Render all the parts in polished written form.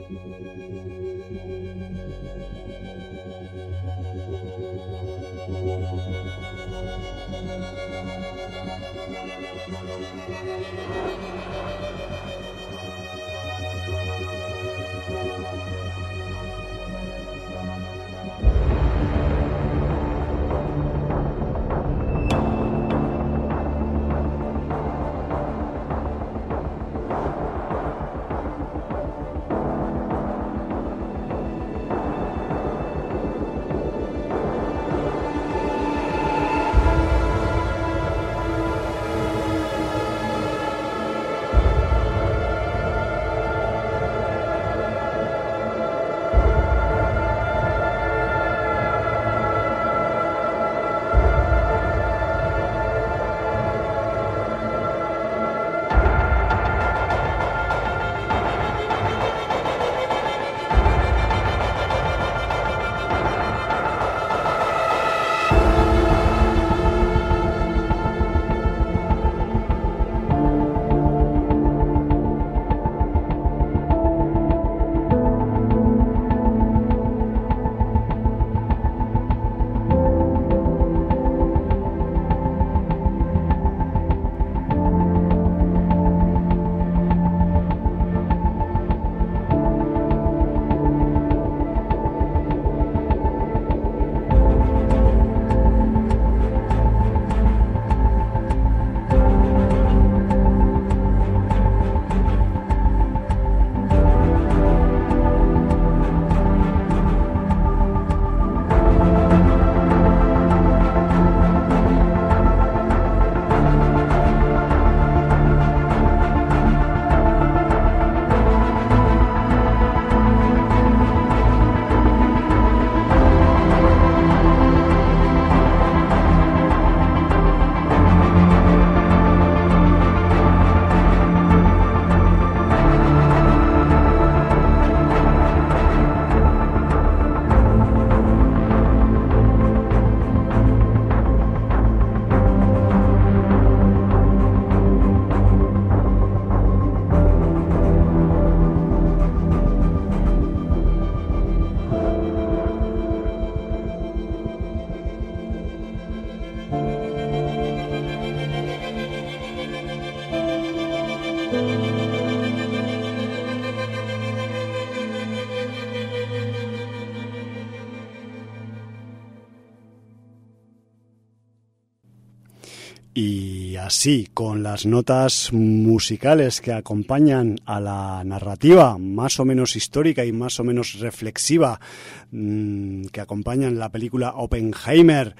Y así, con las notas musicales que acompañan a la narrativa más o menos histórica y más o menos reflexiva que acompañan la película Oppenheimer,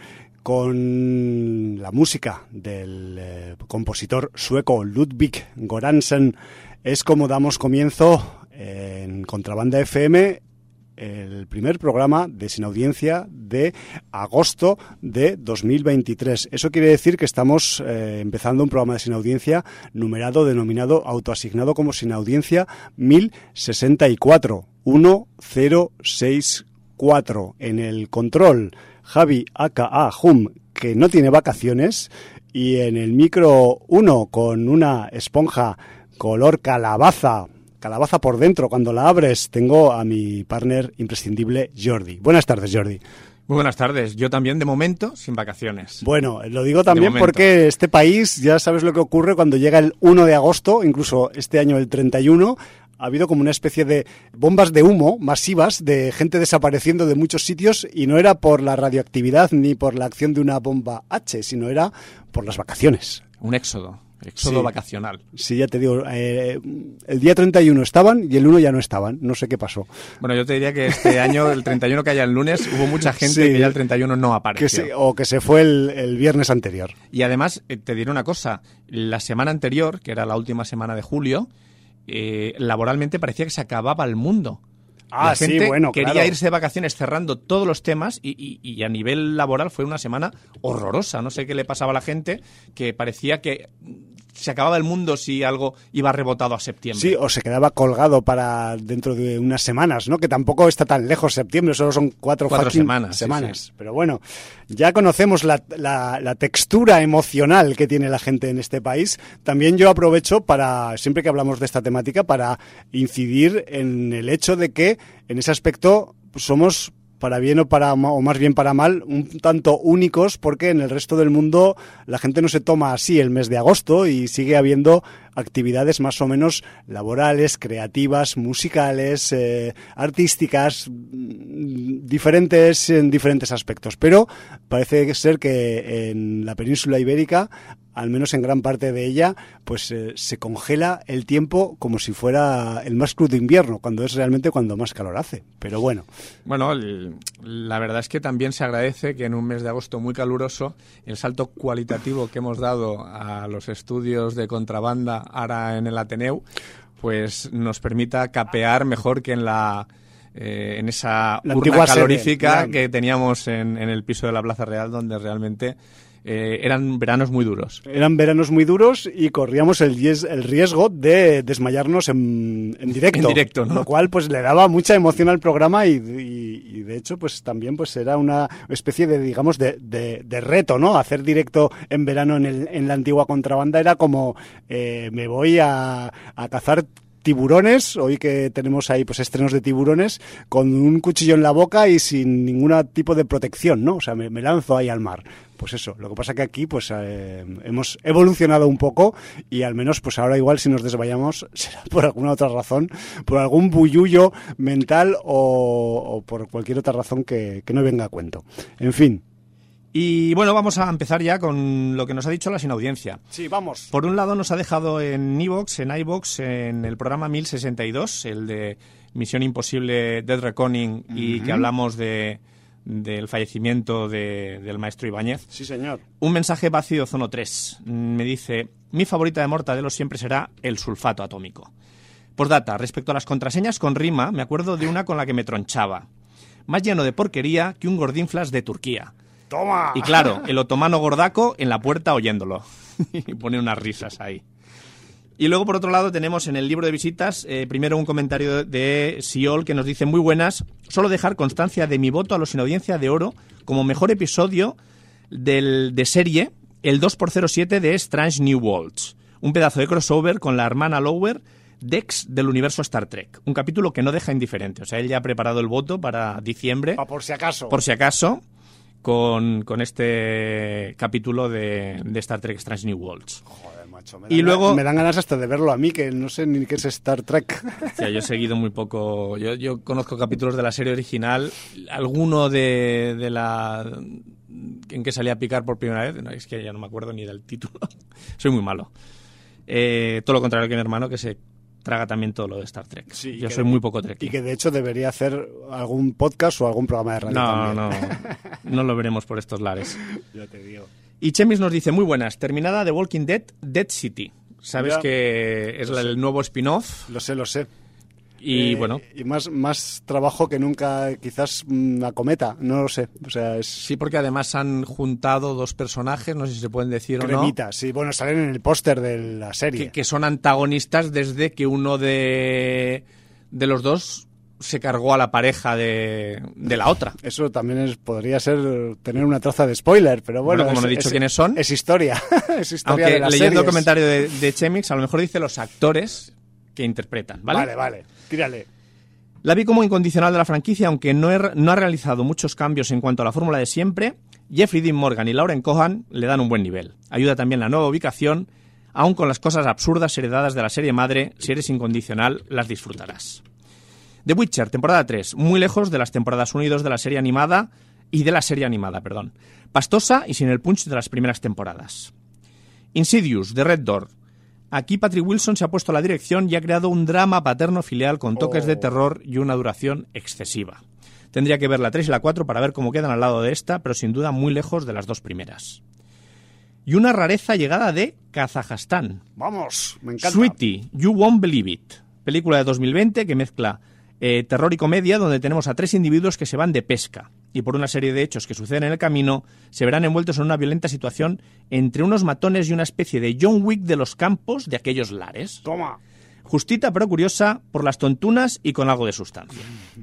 con la música del compositor sueco Ludwig Göransson, es como damos comienzo en Contrabanda FM, el primer programa de Sin Audiencia de agosto de 2023. Eso quiere decir que estamos empezando un programa de Sin Audiencia numerado, denominado, autoasignado como Sin Audiencia 1064, 1064. En el control, Javi aka Hum, que no tiene vacaciones, y en el micro 1 con una esponja color calabaza por dentro, cuando la abres, tengo a mi partner imprescindible, Jordi. Buenas tardes, Jordi. Muy buenas tardes. Yo también, de momento, sin vacaciones. Bueno, lo digo también porque este país, ya sabes lo que ocurre cuando llega el 1 de agosto, incluso este año el 31, ha habido como una especie de bombas de humo masivas de gente desapareciendo de muchos sitios, y no era por la radioactividad ni por la acción de una bomba H, sino era por las vacaciones. Un éxodo sí, vacacional. Sí, ya te digo, el día 31 estaban y el 1 ya no estaban, no sé qué pasó. Bueno, yo te diría que este año, el 31 que haya el lunes, hubo mucha gente que ya el 31 no apareció. O que se fue el viernes anterior. Y además, te diré una cosa, la semana anterior, que era la última semana de julio, laboralmente parecía que se acababa el mundo. La gente quería irse de vacaciones cerrando todos los temas y a nivel laboral fue una semana horrorosa. No sé qué le pasaba a la gente, que parecía que se acababa el mundo si algo iba rebotado a septiembre. Sí, o se quedaba colgado para dentro de unas semanas, ¿no? Que tampoco está tan lejos septiembre, solo son cuatro semanas. Sí. Pero bueno, ya conocemos la textura emocional que tiene la gente en este país. También yo aprovecho para, siempre que hablamos de esta temática, para incidir en el hecho de que en ese aspecto somos, para bien o más bien para mal, un tanto únicos, porque en el resto del mundo la gente no se toma así el mes de agosto y sigue habiendo actividades más o menos laborales, creativas, musicales, artísticas, diferentes en diferentes aspectos. Pero parece ser que en la península ibérica, al menos en gran parte de ella, pues se congela el tiempo como si fuera el más crudo invierno, cuando es realmente cuando más calor hace. Pero bueno. Bueno, la verdad es que también se agradece que en un mes de agosto muy caluroso el salto cualitativo que hemos dado a los estudios de contrabanda ahora en el Ateneu, pues nos permita capear mejor que en esa urna calorífica que teníamos en el piso de la Plaza Real, donde realmente eran veranos muy duros. Eran veranos muy duros y corríamos el riesgo de desmayarnos en directo. En directo, ¿no? Lo cual pues le daba mucha emoción al programa y de hecho pues también pues era una especie de, digamos, de reto, ¿no? Hacer directo en verano en la antigua contrabanda era como me voy a cazar tiburones, hoy que tenemos ahí pues estrenos de tiburones, con un cuchillo en la boca y sin ningún tipo de protección, ¿no? O sea, me lanzo ahí al mar. Pues eso, lo que pasa que aquí pues hemos evolucionado un poco y al menos pues ahora igual si nos desmayamos será por alguna otra razón, por algún bullullo mental o por cualquier otra razón que no venga a cuento. En fin. Y bueno, vamos a empezar ya con lo que nos ha dicho la sin audiencia. Sí, vamos. Por un lado nos ha dejado en iVoox, en el programa 1062, el de Misión Imposible Dead Reckoning, y que hablamos del fallecimiento del maestro Ibáñez. Sí, señor. Un mensaje vacío Zono 3. Me dice: mi favorita de Mortadelo siempre será el sulfato atómico. Postdata, respecto a las contraseñas con rima, me acuerdo de una con la que me tronchaba. Más lleno de porquería que un gordinflas de Turquía. ¡Toma! Y claro, el otomano gordaco en la puerta oyéndolo. Y pone unas risas ahí. Y luego, por otro lado, tenemos en el libro de visitas, primero un comentario de Siol que nos dice: muy buenas, solo dejar constancia de mi voto a los sin audiencia de oro como mejor episodio de serie, el 2x07 de Strange New Worlds. Un pedazo de crossover con la hermana Lower Dex del universo Star Trek. Un capítulo que no deja indiferente. O sea, él ya ha preparado el voto para diciembre. Por si acaso. Por si acaso. Con este capítulo de Star Trek Strange New Worlds. Joder, macho. Y luego me dan ganas hasta de verlo a mí, que no sé ni qué es Star Trek. O sea, yo he seguido muy poco. Yo conozco capítulos de la serie original, alguno de la en que salía a picar por primera vez. No, es que ya no me acuerdo ni del título. Soy muy malo. Todo lo contrario que mi hermano, que se traga también todo lo de Star Trek. Sí, yo soy muy poco Trek. Y que de hecho debería hacer algún podcast o algún programa de radio también. No lo veremos por estos lares. Ya te digo. Y Chemis nos dice: muy buenas, terminada The Walking Dead, Dead City. Sabes que es el nuevo spin-off. Lo sé. Y bueno. Y más trabajo que nunca quizás acometa, no lo sé. O sea, Sí, porque además han juntado dos personajes, no sé si se pueden decir Cremita, o no. Sí, bueno, salen en el póster de la serie. Que son antagonistas desde que uno de los dos se cargó a la pareja de la otra. Eso también podría ser tener una traza de spoiler, pero bueno. Como no he dicho quiénes son. Es historia. Es historia. Aunque de las leyendo series. el comentario de Chemix, a lo mejor dice los actores que interpretan, ¿vale? Vale, tírale. La vi como incondicional de la franquicia, aunque no ha realizado muchos cambios en cuanto a la fórmula de siempre. Jeffrey Dean Morgan y Lauren Cohan le dan un buen nivel. Ayuda también la nueva ubicación, aun con las cosas absurdas heredadas de la serie madre. Si eres incondicional, las disfrutarás. The Witcher, temporada 3, muy lejos de las temporadas 1 y 2 de la serie animada, pastosa y sin el punch de las primeras temporadas. Insidious, The Red Door. Aquí Patrick Wilson se ha puesto a la dirección y ha creado un drama paterno-filial con toques de terror y una duración excesiva. Tendría que ver la 3 y la 4 para ver cómo quedan al lado de esta, pero sin duda muy lejos de las dos primeras. Y una rareza llegada de Kazajstán. Vamos, me encanta. Sweetie, You Won't Believe It. Película de 2020 que mezcla terror y comedia, donde tenemos a tres individuos que se van de pesca. y por una serie de hechos que suceden en el camino, se verán envueltos en una violenta situación entre unos matones y una especie de John Wick de los campos de aquellos lares. ¡Toma! Justita pero curiosa, por las tontunas y con algo de sustancia.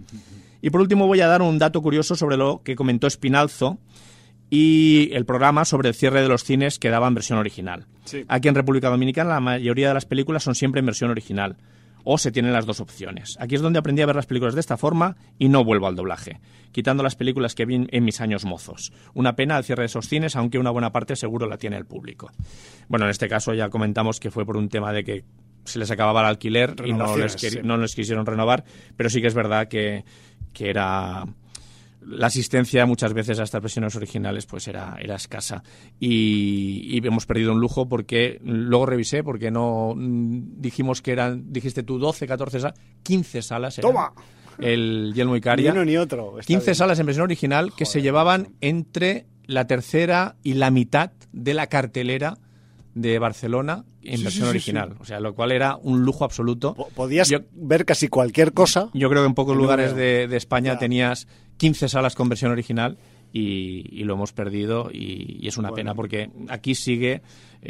Y por último voy a dar un dato curioso sobre lo que comentó Espinalzo y el programa sobre el cierre de los cines que daba en versión original. Sí. Aquí en República Dominicana la mayoría de las películas son siempre en versión original, o se tienen las dos opciones. Aquí es donde aprendí a ver las películas de esta forma y no vuelvo al doblaje, quitando las películas que vi en mis años mozos. Una pena el cierre de esos cines, aunque una buena parte seguro la tiene el público. Bueno, en este caso ya comentamos que fue por un tema de que se les acababa el alquiler y no les quisieron renovar, pero sí que es verdad que era... La asistencia muchas veces a estas versiones originales pues era escasa y hemos perdido un lujo porque luego revisé porque no dijimos que dijiste tú 12, 14 salas, 15 salas eran. ¡Toma! El Yelmo Icaria. Ni uno ni otro. 15 bien. salas en versión original. Joder, que se llevaban entre la tercera y la mitad de la cartelera de Barcelona en versión original. Sí. O sea, lo cual era un lujo absoluto. Podías ver casi cualquier cosa. Yo creo que en pocos lugares de España tenías 15 salas con versión original y lo hemos perdido y es una pena porque aquí sigue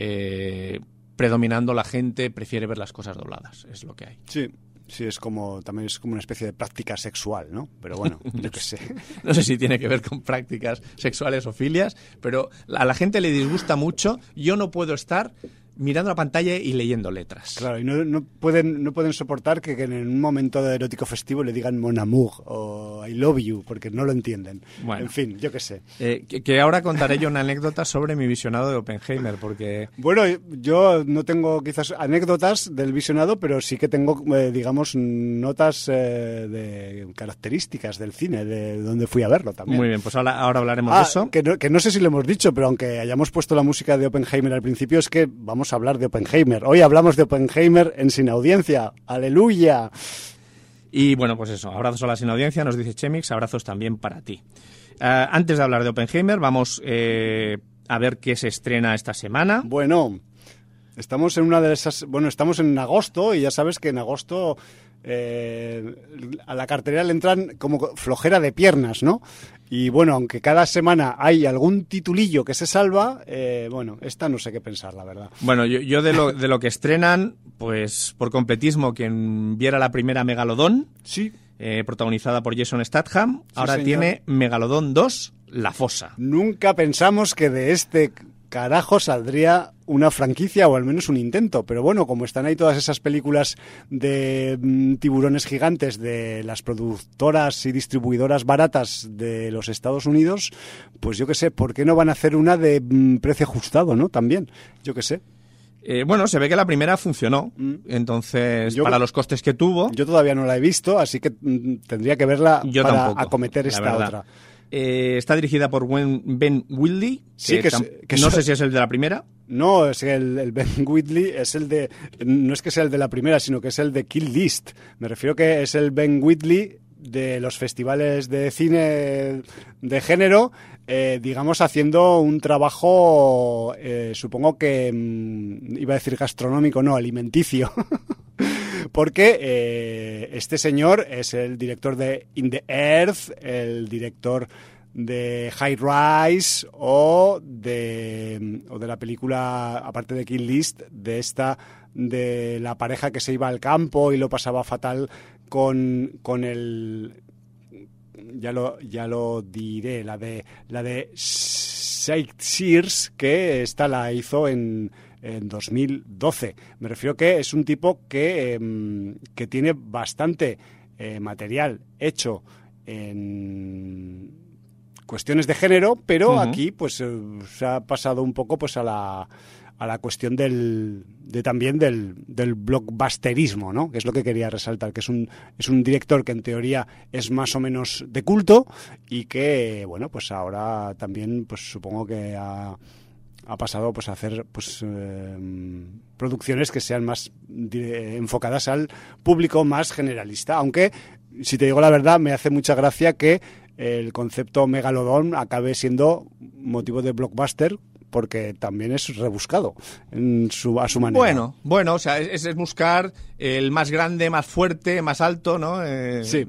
predominando la gente, prefiere ver las cosas dobladas, es lo que hay. Sí. Sí, también es como una especie de práctica sexual, ¿no? Pero bueno, yo qué sé. No sé si tiene que ver con prácticas sexuales o filias, pero a la gente le disgusta mucho. Yo no puedo estar mirando la pantalla y leyendo letras. Claro, y no pueden soportar que en un momento de erótico festivo le digan mon amour o I love you, porque no lo entienden. Bueno, en fin, yo qué sé. Que ahora contaré yo una anécdota sobre mi visionado de Oppenheimer, porque... Bueno, yo no tengo quizás anécdotas del visionado, pero sí que tengo, digamos, notas de características del cine, de donde fui a verlo también. Muy bien, pues ahora hablaremos de eso. Que no sé si lo hemos dicho, pero aunque hayamos puesto la música de Oppenheimer al principio, es que vamos a hablar de Oppenheimer. Hoy hablamos de Oppenheimer en Sin Audiencia. ¡Aleluya! Y bueno, pues eso, abrazos a la Sin Audiencia, nos dice Chemix, abrazos también para ti. Antes de hablar de Oppenheimer, vamos a ver qué se estrena esta semana. Bueno, estamos en una de esas... Bueno, estamos en agosto y ya sabes que en agosto... a la cartelera le entran como flojera de piernas, ¿no? Y bueno, aunque cada semana hay algún titulillo que se salva, bueno, esta no sé qué pensar, la verdad. Bueno, yo de lo que estrenan, pues por completismo, quien viera la primera Megalodón, sí, protagonizada por Jason Statham, sí, ahora señor. Tiene Megalodón 2, La Fosa. Nunca pensamos que de este carajo saldría una franquicia o al menos un intento, pero bueno, como están ahí todas esas películas de tiburones gigantes de las productoras y distribuidoras baratas de los Estados Unidos, pues yo qué sé, ¿por qué no van a hacer una de precio ajustado, no? También, yo qué sé. Bueno, se ve que la primera funcionó, entonces para los costes que tuvo... Yo todavía no la he visto, así que tendría que verla yo para tampoco, acometer esta otra. Está dirigida por Ben Wheatley, sí, que no sé si es el de la primera. No, es el Ben Wheatley es el de... No es que sea el de la primera, sino que es el de Kill List. Me refiero que es el Ben Wheatley de los festivales de cine de género, digamos, haciendo un trabajo, supongo que, iba a decir gastronómico, no, alimenticio. Porque este señor es el director de In the Earth, el director de High Rise o de la película, aparte de Kill List, de la pareja que se iba al campo y lo pasaba fatal con el... Ya lo diré, la de Sightseers, que esta la hizo en 2012. Me refiero que es un tipo que tiene bastante material hecho en cuestiones de género, pero aquí pues se ha pasado un poco pues a la cuestión también del blockbusterismo, ¿no? Que es lo que quería resaltar, que es un director que en teoría es más o menos de culto y que, bueno, pues ahora también pues supongo que ha pasado pues a hacer pues producciones que sean más enfocadas al público más generalista, aunque si te digo la verdad me hace mucha gracia que el concepto Megalodón acabe siendo motivo de blockbuster, porque también es rebuscado a su manera. Bueno, o sea, es buscar el más grande, más fuerte, más alto, ¿no? Sí.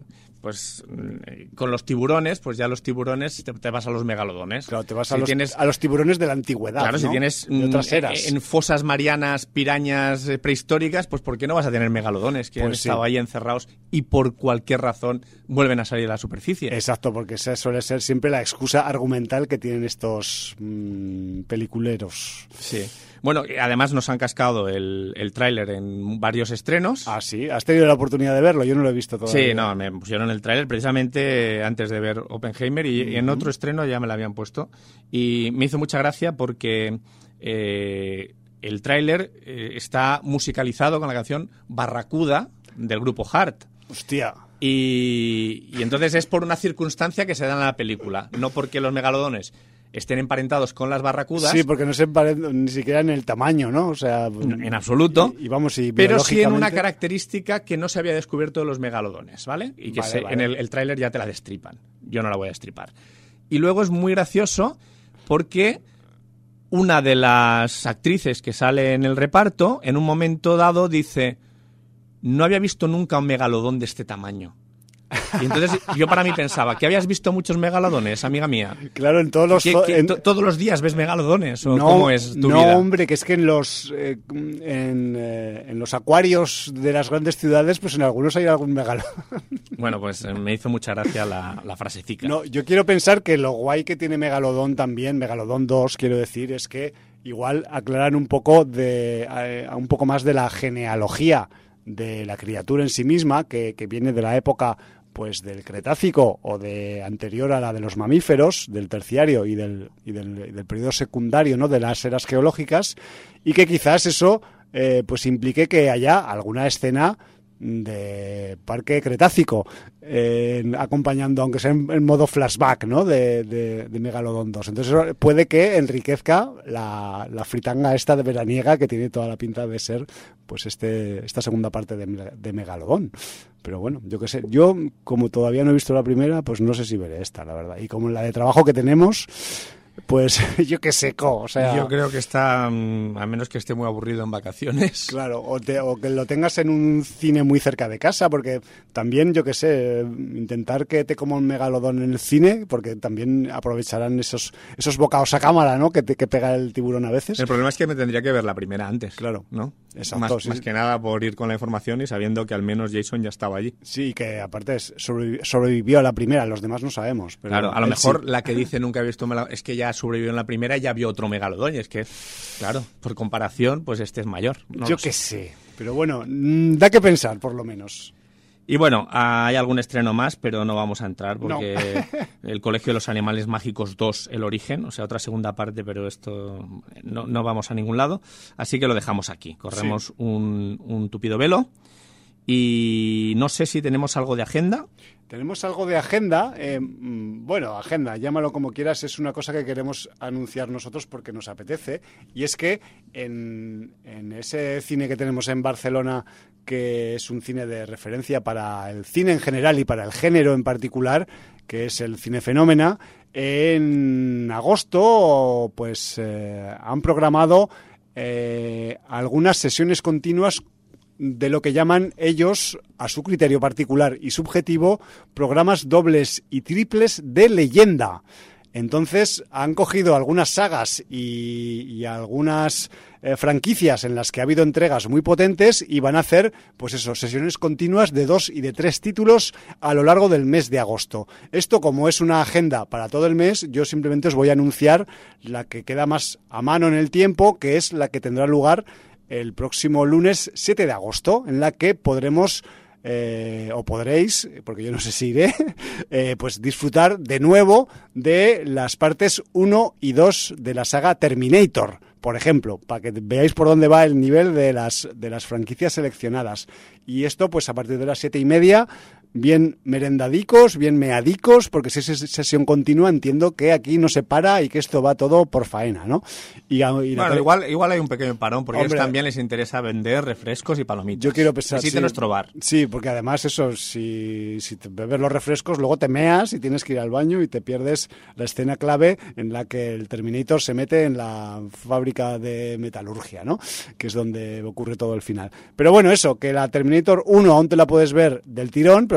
pues con los tiburones, pues ya los tiburones te vas a los megalodones. Claro, te vas a los tiburones de la antigüedad, claro, ¿no? Si tienes de otras eras. En fosas marianas, pirañas prehistóricas, pues ¿por qué no vas a tener megalodones que han estado ahí encerrados y por cualquier razón vuelven a salir a la superficie? Exacto, porque esa suele ser siempre la excusa argumental que tienen estos peliculeros. Sí. Bueno, además nos han cascado el tráiler en varios estrenos. Ah, sí. ¿Has tenido la oportunidad de verlo? Yo no lo he visto todavía. Sí, no, me pusieron el tráiler precisamente antes de ver Oppenheimer y en otro estreno ya me lo habían puesto. Y me hizo mucha gracia porque el tráiler está musicalizado con la canción Barracuda del grupo Heart. Hostia. Y entonces es por una circunstancia que se da en la película, no porque los megalodones estén emparentados con las barracudas. Sí, porque no se emparentan ni siquiera en el tamaño, ¿no? O sea, en absoluto. Y pero sí en una característica que no se había descubierto de los megalodones, ¿vale? Y que vale. En el tráiler ya te la destripan. Yo no la voy a destripar. Y luego es muy gracioso porque una de las actrices que sale en el reparto, en un momento dado, dice: no había visto nunca un megalodón de este tamaño. Y entonces yo para mí pensaba, ¿que habías visto muchos megalodones, amiga mía? Claro, en todos los... ¿Todos los días ves megalodones? ¿O no, cómo es tu vida? No, hombre, que es que en los acuarios de las grandes ciudades, pues en algunos hay algún megalodón. Bueno, pues me hizo mucha gracia la frasecica. No, yo quiero pensar que lo guay que tiene Megalodón también, Megalodón 2, quiero decir, es que igual aclaran un poco un poco más de la genealogía de la criatura en sí misma, que viene de la época pues del Cretácico o de anterior a la de los mamíferos, del Terciario y del periodo secundario, ¿no?, de las eras geológicas, y que quizás eso pues implique que haya alguna escena de Parque Cretácico acompañando, aunque sea en modo flashback, ¿no?, de Megalodón 2. Entonces eso puede que enriquezca la fritanga esta de veraniega que tiene toda la pinta de ser pues esta segunda parte de Megalodón. Pero bueno, yo qué sé, yo como todavía no he visto la primera, pues no sé si veré esta, la verdad. Y como la de trabajo que tenemos, pues yo qué sé, o sea... Yo creo que está, a menos que esté muy aburrido en vacaciones. Claro, o que lo tengas en un cine muy cerca de casa, porque también, yo qué sé, intentar que te coma un megalodón en el cine, porque también aprovecharán esos bocados a cámara, ¿no?, que pega el tiburón a veces. El problema es que me tendría que ver la primera antes. Claro, ¿no? Exacto. Más que nada por ir con la información y sabiendo que al menos Jason ya estaba allí. Sí, que aparte sobrevivió a la primera, los demás no sabemos. Pero claro, a lo mejor sí. La que dice nunca he visto es que ya sobrevivió en la primera y ya vio otro megalodón. Y es que, claro, por comparación, pues este es mayor. No yo qué sé. Pero bueno, da que pensar, por lo menos. Y bueno, hay algún estreno más, pero no vamos a entrar porque el Colegio de los Animales Mágicos 2, El Origen, o sea, otra segunda parte, pero esto no vamos a ningún lado. Así que lo dejamos aquí. Corremos un tupido velo. Y no sé si tenemos algo de agenda. Tenemos algo de agenda. Bueno, agenda, llámalo como quieras, es una cosa que queremos anunciar nosotros porque nos apetece. Y es que en ese cine que tenemos en Barcelona, que es un cine de referencia para el cine en general y para el género en particular, que es el Cine Fenómena, en agosto pues han programado algunas sesiones continuas de lo que llaman ellos, a su criterio particular y subjetivo, programas dobles y triples de leyenda. Entonces han cogido algunas sagas y algunas franquicias en las que ha habido entregas muy potentes y van a hacer, pues eso, sesiones continuas de 2 y de 3 títulos a lo largo del mes de agosto. Esto, como es una agenda para todo el mes, yo simplemente os voy a anunciar la que queda más a mano en el tiempo, que es la que tendrá lugar el próximo lunes 7 de agosto, en la que podremos, o podréis, porque yo no sé si iré, pues disfrutar de nuevo de las partes 1 y 2 de la saga Terminator, por ejemplo, para que veáis por dónde va el nivel de las franquicias seleccionadas. Y esto, pues a partir de las 7:30, bien merendadicos, bien meadicos, porque si es sesión continua, entiendo que aquí no se para y que esto va todo por faena, ¿no? Bueno, igual hay un pequeño parón, porque a ellos también les interesa vender refrescos y palomitas. Yo quiero pensar, Visite nuestro bar. Sí, porque además eso, si te bebes los refrescos, luego te meas y tienes que ir al baño y te pierdes la escena clave en la que el Terminator se mete en la fábrica de metalurgia, ¿no?, que es donde ocurre todo el final. Pero bueno, eso, que la Terminator 1 aún te la puedes ver del tirón, pero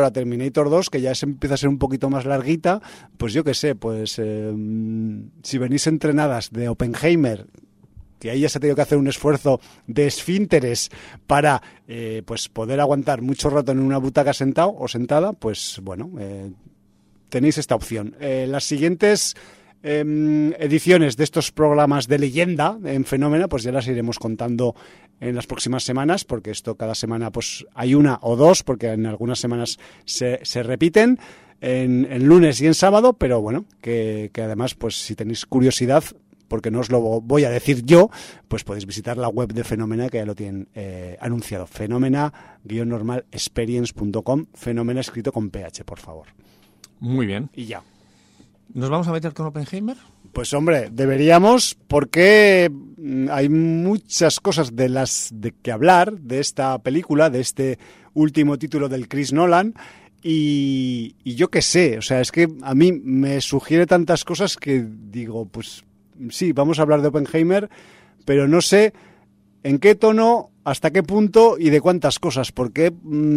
ahora Terminator 2, que ya empieza a ser un poquito más larguita, pues yo qué sé, pues si venís entrenadas de Oppenheimer, que ahí ya se ha tenido que hacer un esfuerzo de esfínteres para pues poder aguantar mucho rato en una butaca sentado o sentada, pues bueno, tenéis esta opción. Las siguientes ediciones de estos programas de leyenda en Fenómena, pues ya las iremos contando en las próximas semanas, porque esto cada semana pues hay una o dos, porque en algunas semanas se repiten en lunes y en sábado, pero bueno, que además pues si tenéis curiosidad, porque no os lo voy a decir yo, pues podéis visitar la web de Fenómena, que ya lo tienen anunciado, fenomena-experience.com, Fenómena escrito con PH, por favor. Muy bien. Y ya. ¿Nos vamos a meter con Oppenheimer? Pues hombre, deberíamos, porque hay muchas cosas de que hablar de esta película, de este último título del Chris Nolan, y yo qué sé, o sea, es que a mí me sugiere tantas cosas que digo, pues sí, vamos a hablar de Oppenheimer, pero no sé en qué tono, hasta qué punto y de cuántas cosas, porque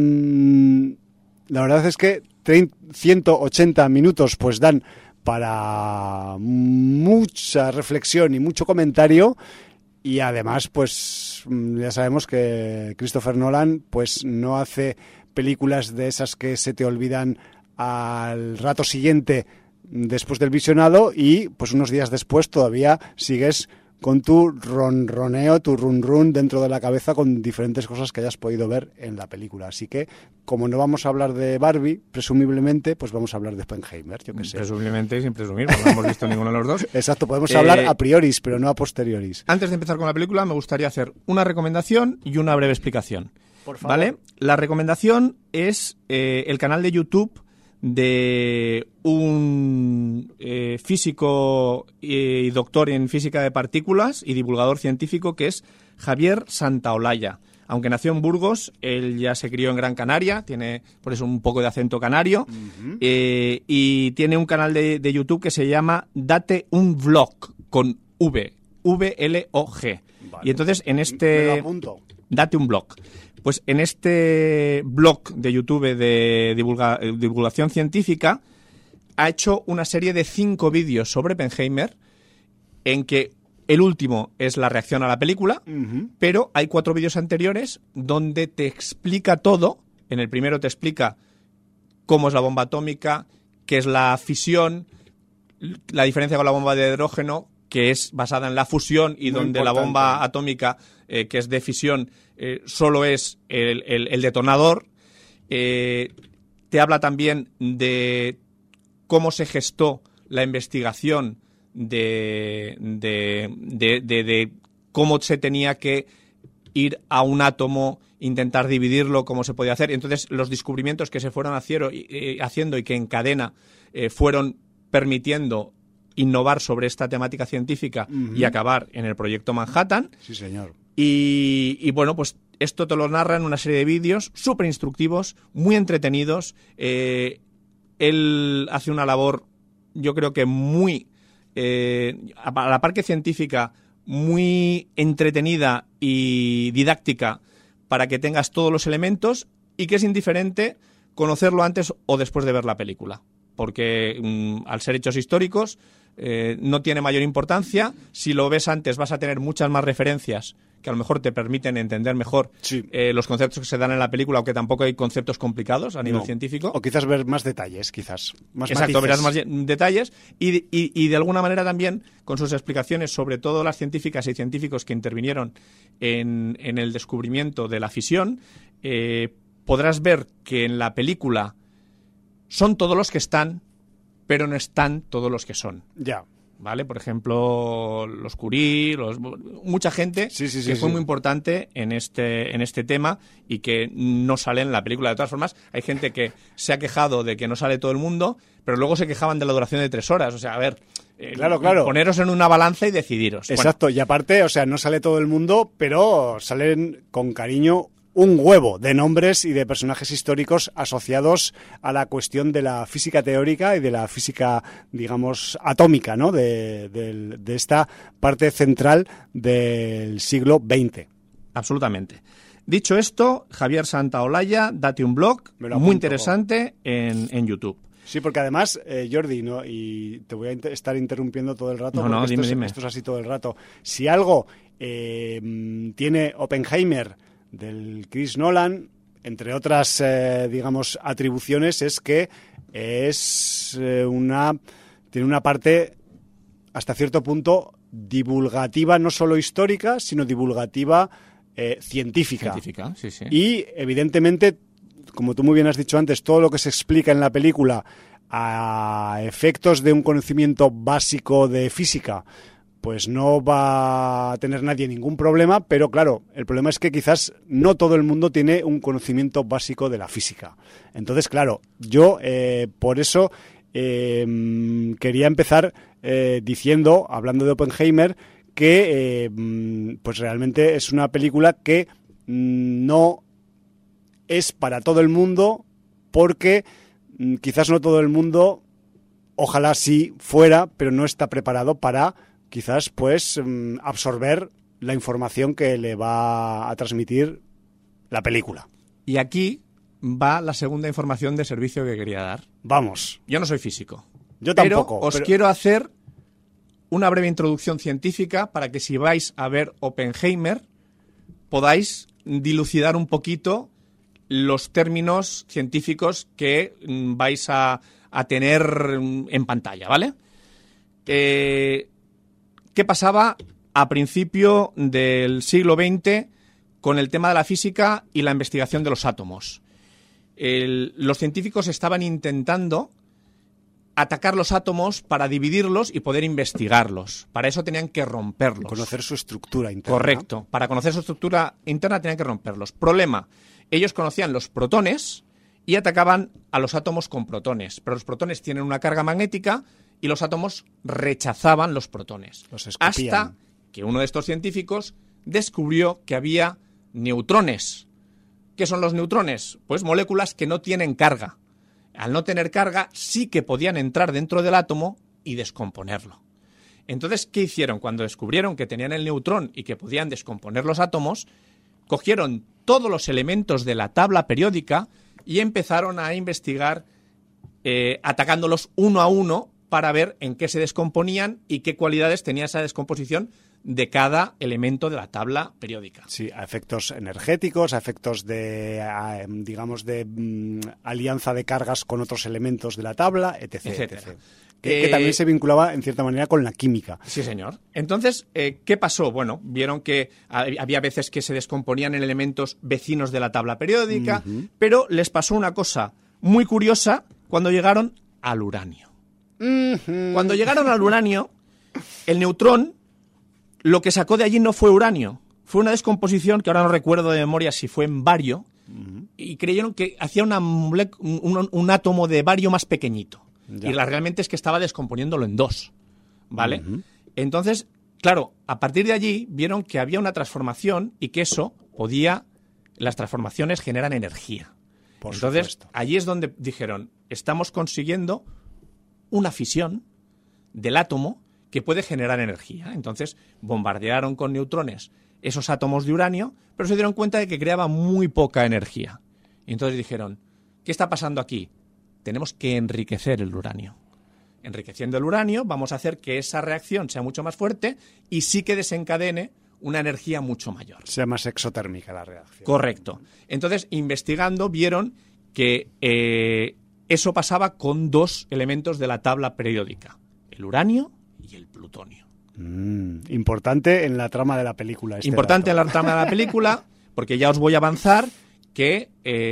la verdad es que 180 minutos pues dan para mucha reflexión y mucho comentario, y además pues ya sabemos que Christopher Nolan pues no hace películas de esas que se te olvidan al rato siguiente después del visionado, y pues unos días después todavía sigues con tu ronroneo, tu run dentro de la cabeza con diferentes cosas que hayas podido ver en la película. Así que, como no vamos a hablar de Barbie, presumiblemente, pues vamos a hablar de Oppenheimer, yo qué sé. Presumiblemente y sin presumir, porque no hemos visto ninguno de los dos. Exacto, podemos hablar a prioris, pero no a posteriores. Antes de empezar con la película, me gustaría hacer una recomendación y una breve explicación. Por favor. ¿Vale? La recomendación es el canal de YouTube de un físico y doctor en física de partículas y divulgador científico, que es Javier Santaolalla. Aunque nació en Burgos, él ya se crió en Gran Canaria, tiene por eso un poco de acento canario, y tiene un canal de YouTube que se llama Date un Vlog, con V-L-O-G. Vale. Y entonces en Me lo apunto. Date un Vlog. Pues en este blog de YouTube de divulgación científica ha hecho una serie de 5 vídeos sobre Oppenheimer, en que el último es la reacción a la película, pero hay 4 vídeos anteriores donde te explica todo. En el primero te explica cómo es la bomba atómica, qué es la fisión, la diferencia con la bomba de hidrógeno, que es basada en la fusión, y muy donde importante. la bomba atómica, que es de fisión, solo es el detonador. Te habla también de cómo se gestó la investigación de cómo se tenía que ir a un átomo, intentar dividirlo, cómo se podía hacer. Entonces, los descubrimientos que se fueron haciendo y que en cadena fueron permitiendo innovar sobre esta temática científica y acabar en el proyecto Manhattan. Sí, señor. Y bueno, pues esto te lo narra en una serie de vídeos súper instructivos, muy entretenidos. Él hace una labor, yo creo que muy, a la par que científica, muy entretenida y didáctica, para que tengas todos los elementos, y que es indiferente conocerlo antes o después de ver la película. Porque al ser hechos históricos no tiene mayor importancia. Si lo ves antes vas a tener muchas más referencias que a lo mejor te permiten entender mejor los conceptos que se dan en la película, aunque tampoco hay conceptos complicados a nivel científico. O quizás ver más detalles, quizás. Más Exacto, matices. verás más detalles y de alguna manera también con sus explicaciones sobre todo las científicas y científicos que intervinieron en el descubrimiento de la fisión, podrás ver que en la película son todos los que están, pero no están todos los que son. Ya. ¿Vale? Por ejemplo, los Curie, mucha gente que fue muy importante en este tema y que no sale en la película. De todas formas, hay gente que se ha quejado de que no sale todo el mundo, pero luego se quejaban de la duración de 3 horas. O sea, a ver, claro. poneros en una balanza y decidiros. Exacto, y aparte, o sea, no sale todo el mundo, pero salen con cariño un huevo de nombres y de personajes históricos asociados a la cuestión de la física teórica y de la física, digamos, atómica, ¿no? De esta parte central del siglo XX. Absolutamente. Dicho esto, Javier Santaolalla, date un blog muy interesante en YouTube. Sí, porque además, Jordi, ¿no? Y te voy a estar interrumpiendo todo el rato, porque dime. Esto es así todo el rato. Si algo tiene Oppenheimer del Chris Nolan, entre otras, digamos, atribuciones, es que tiene una parte, hasta cierto punto, divulgativa, no solo histórica, sino divulgativa científica. Sí. Y, evidentemente, como tú muy bien has dicho antes, todo lo que se explica en la película a efectos de un conocimiento básico de física, pues no va a tener nadie ningún problema, pero claro, el problema es que quizás no todo el mundo tiene un conocimiento básico de la física. Entonces, claro, yo por eso quería empezar hablando de Oppenheimer, que pues realmente es una película que no es para todo el mundo, porque quizás no todo el mundo, ojalá sí fuera, pero no está preparado para quizás pues absorber la información que le va a transmitir la película. Y aquí va la segunda información de servicio que quería dar. Vamos. Yo no soy físico. Yo tampoco. Pero os quiero hacer una breve introducción científica para que si vais a ver Oppenheimer podáis dilucidar un poquito los términos científicos que vais a tener en pantalla, ¿vale? ¿Qué pasaba a principio del siglo XX con el tema de la física y la investigación de los átomos? Los científicos estaban intentando atacar los átomos para dividirlos y poder investigarlos. Para eso tenían que romperlos. Conocer su estructura interna. Correcto. Para conocer su estructura interna tenían que romperlos. Problema: ellos conocían los protones y atacaban a los átomos con protones. Pero los protones tienen una carga magnética y los átomos rechazaban los protones. Los escupían. Hasta que uno de estos científicos descubrió que había neutrones. ¿Qué son los neutrones? Pues moléculas que no tienen carga. Al no tener carga, sí que podían entrar dentro del átomo y descomponerlo. Entonces, ¿qué hicieron? Cuando descubrieron que tenían el neutrón y que podían descomponer los átomos, cogieron todos los elementos de la tabla periódica y empezaron a investigar atacándolos uno a uno para ver en qué se descomponían y qué cualidades tenía esa descomposición de cada elemento de la tabla periódica. Sí, a efectos energéticos, a efectos de, digamos, de alianza de cargas con otros elementos de la tabla, etc. Que también se vinculaba, en cierta manera, con la química. Sí, señor. Entonces, ¿qué pasó? Bueno, vieron que había veces que se descomponían en elementos vecinos de la tabla periódica, pero les pasó una cosa muy curiosa cuando llegaron al uranio. Cuando llegaron al uranio, el neutrón, lo que sacó de allí no fue uranio, fue una descomposición que ahora no recuerdo de memoria si fue en bario, y creyeron que hacía un átomo de bario más pequeñito. Ya. Y realmente es que estaba descomponiéndolo en dos, ¿vale? Entonces, claro, a partir de allí vieron que había una transformación y que las transformaciones generan energía. Entonces, allí es donde dijeron, estamos consiguiendo una fisión del átomo que puede generar energía. Entonces, bombardearon con neutrones esos átomos de uranio, pero se dieron cuenta de que creaba muy poca energía. Y entonces dijeron, ¿qué está pasando aquí? Tenemos que enriquecer el uranio. Enriqueciendo el uranio, vamos a hacer que esa reacción sea mucho más fuerte y sí que desencadene una energía mucho mayor. Sea más exotérmica la reacción. Correcto. Entonces, investigando, vieron que eso pasaba con dos elementos de la tabla periódica, el uranio y el plutonio. Importante en la trama de la película. Importante dato. En la trama de la película, porque ya os voy a avanzar que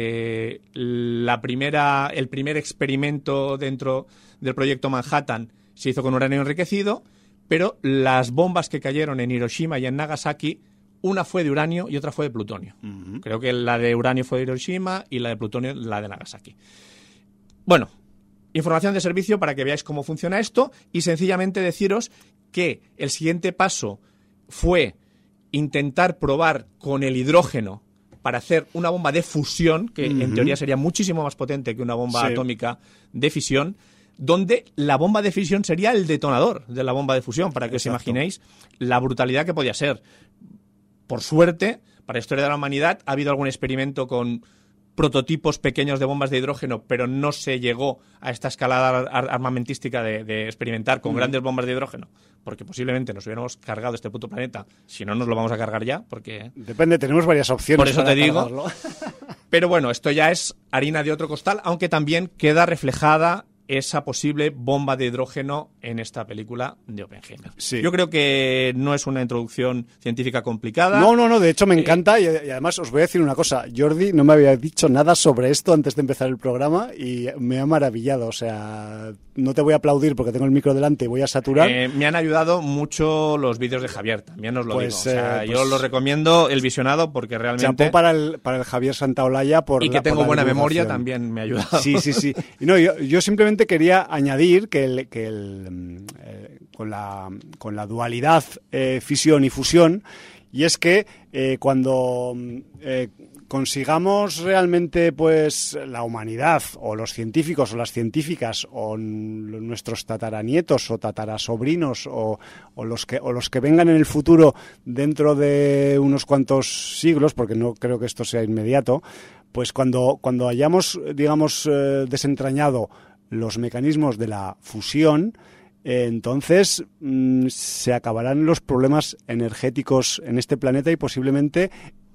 el primer experimento dentro del proyecto Manhattan se hizo con uranio enriquecido, pero las bombas que cayeron en Hiroshima y en Nagasaki, una fue de uranio y otra fue de plutonio. Creo que la de uranio fue de Hiroshima y la de plutonio la de Nagasaki. Bueno, información de servicio para que veáis cómo funciona esto y sencillamente deciros que el siguiente paso fue intentar probar con el hidrógeno para hacer una bomba de fusión, que en teoría sería muchísimo más potente que una bomba atómica de fisión, donde la bomba de fisión sería el detonador de la bomba de fusión, para que os imaginéis la brutalidad que podía ser. por suerte, para la historia de la humanidad, ha habido algún experimento con prototipos pequeños de bombas de hidrógeno, pero no se llegó a esta escalada armamentística de experimentar con grandes bombas de hidrógeno, porque posiblemente nos hubiéramos cargado este puto planeta, si no nos lo vamos a cargar ya, porque... Depende, tenemos varias opciones. Por eso para te digo. cargarlo. Pero bueno, esto ya es harina de otro costal, aunque también queda reflejada esa posible bomba de hidrógeno en esta película de Oppenheimer. Sí. Yo creo que no es una introducción científica complicada. No, de hecho me encanta y además os voy a decir una cosa. Jordi no me había dicho nada sobre esto antes de empezar el programa y me ha maravillado. O sea, no te voy a aplaudir porque tengo el micro delante y voy a saturar. Me han ayudado mucho los vídeos de Javier, también os lo digo. O sea, pues, yo lo recomiendo el visionado porque realmente... Champú para el Javier Santaolalla por y que tengo por buena memoria divulgación. también me ha ayudado. Sí. Y no, yo simplemente quería añadir que con la dualidad fisión y fusión, y es que cuando consigamos realmente pues la humanidad o los científicos o las científicas o nuestros tataranietos o tatarasobrinos o los que vengan en el futuro dentro de unos cuantos siglos, porque no creo que esto sea inmediato, pues cuando hayamos, digamos, desentrañado los mecanismos de la fusión, entonces se acabarán los problemas energéticos en este planeta y posiblemente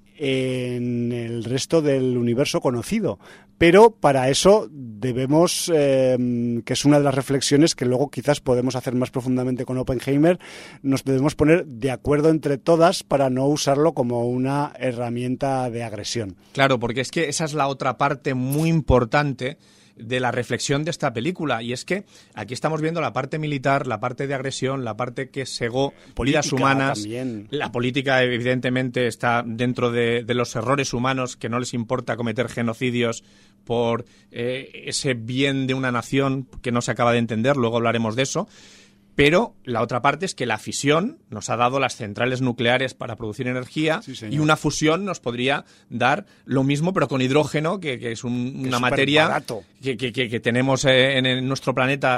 en el resto del universo conocido. Pero para eso debemos, que es una de las reflexiones que luego quizás podemos hacer más profundamente con Oppenheimer, nos debemos poner de acuerdo entre todas para no usarlo como una herramienta de agresión. Claro, porque es que esa es la otra parte muy importante de la reflexión de esta película, y es que aquí estamos viendo la parte militar, la parte de agresión, la parte que segó vidas humanas, también. La política evidentemente está dentro de los errores humanos, que no les importa cometer genocidios por ese bien de una nación que no se acaba de entender, luego hablaremos de eso. Pero la otra parte es que la fisión nos ha dado las centrales nucleares para producir energía, sí, y una fusión nos podría dar lo mismo, pero con hidrógeno, que es una materia que tenemos en nuestro planeta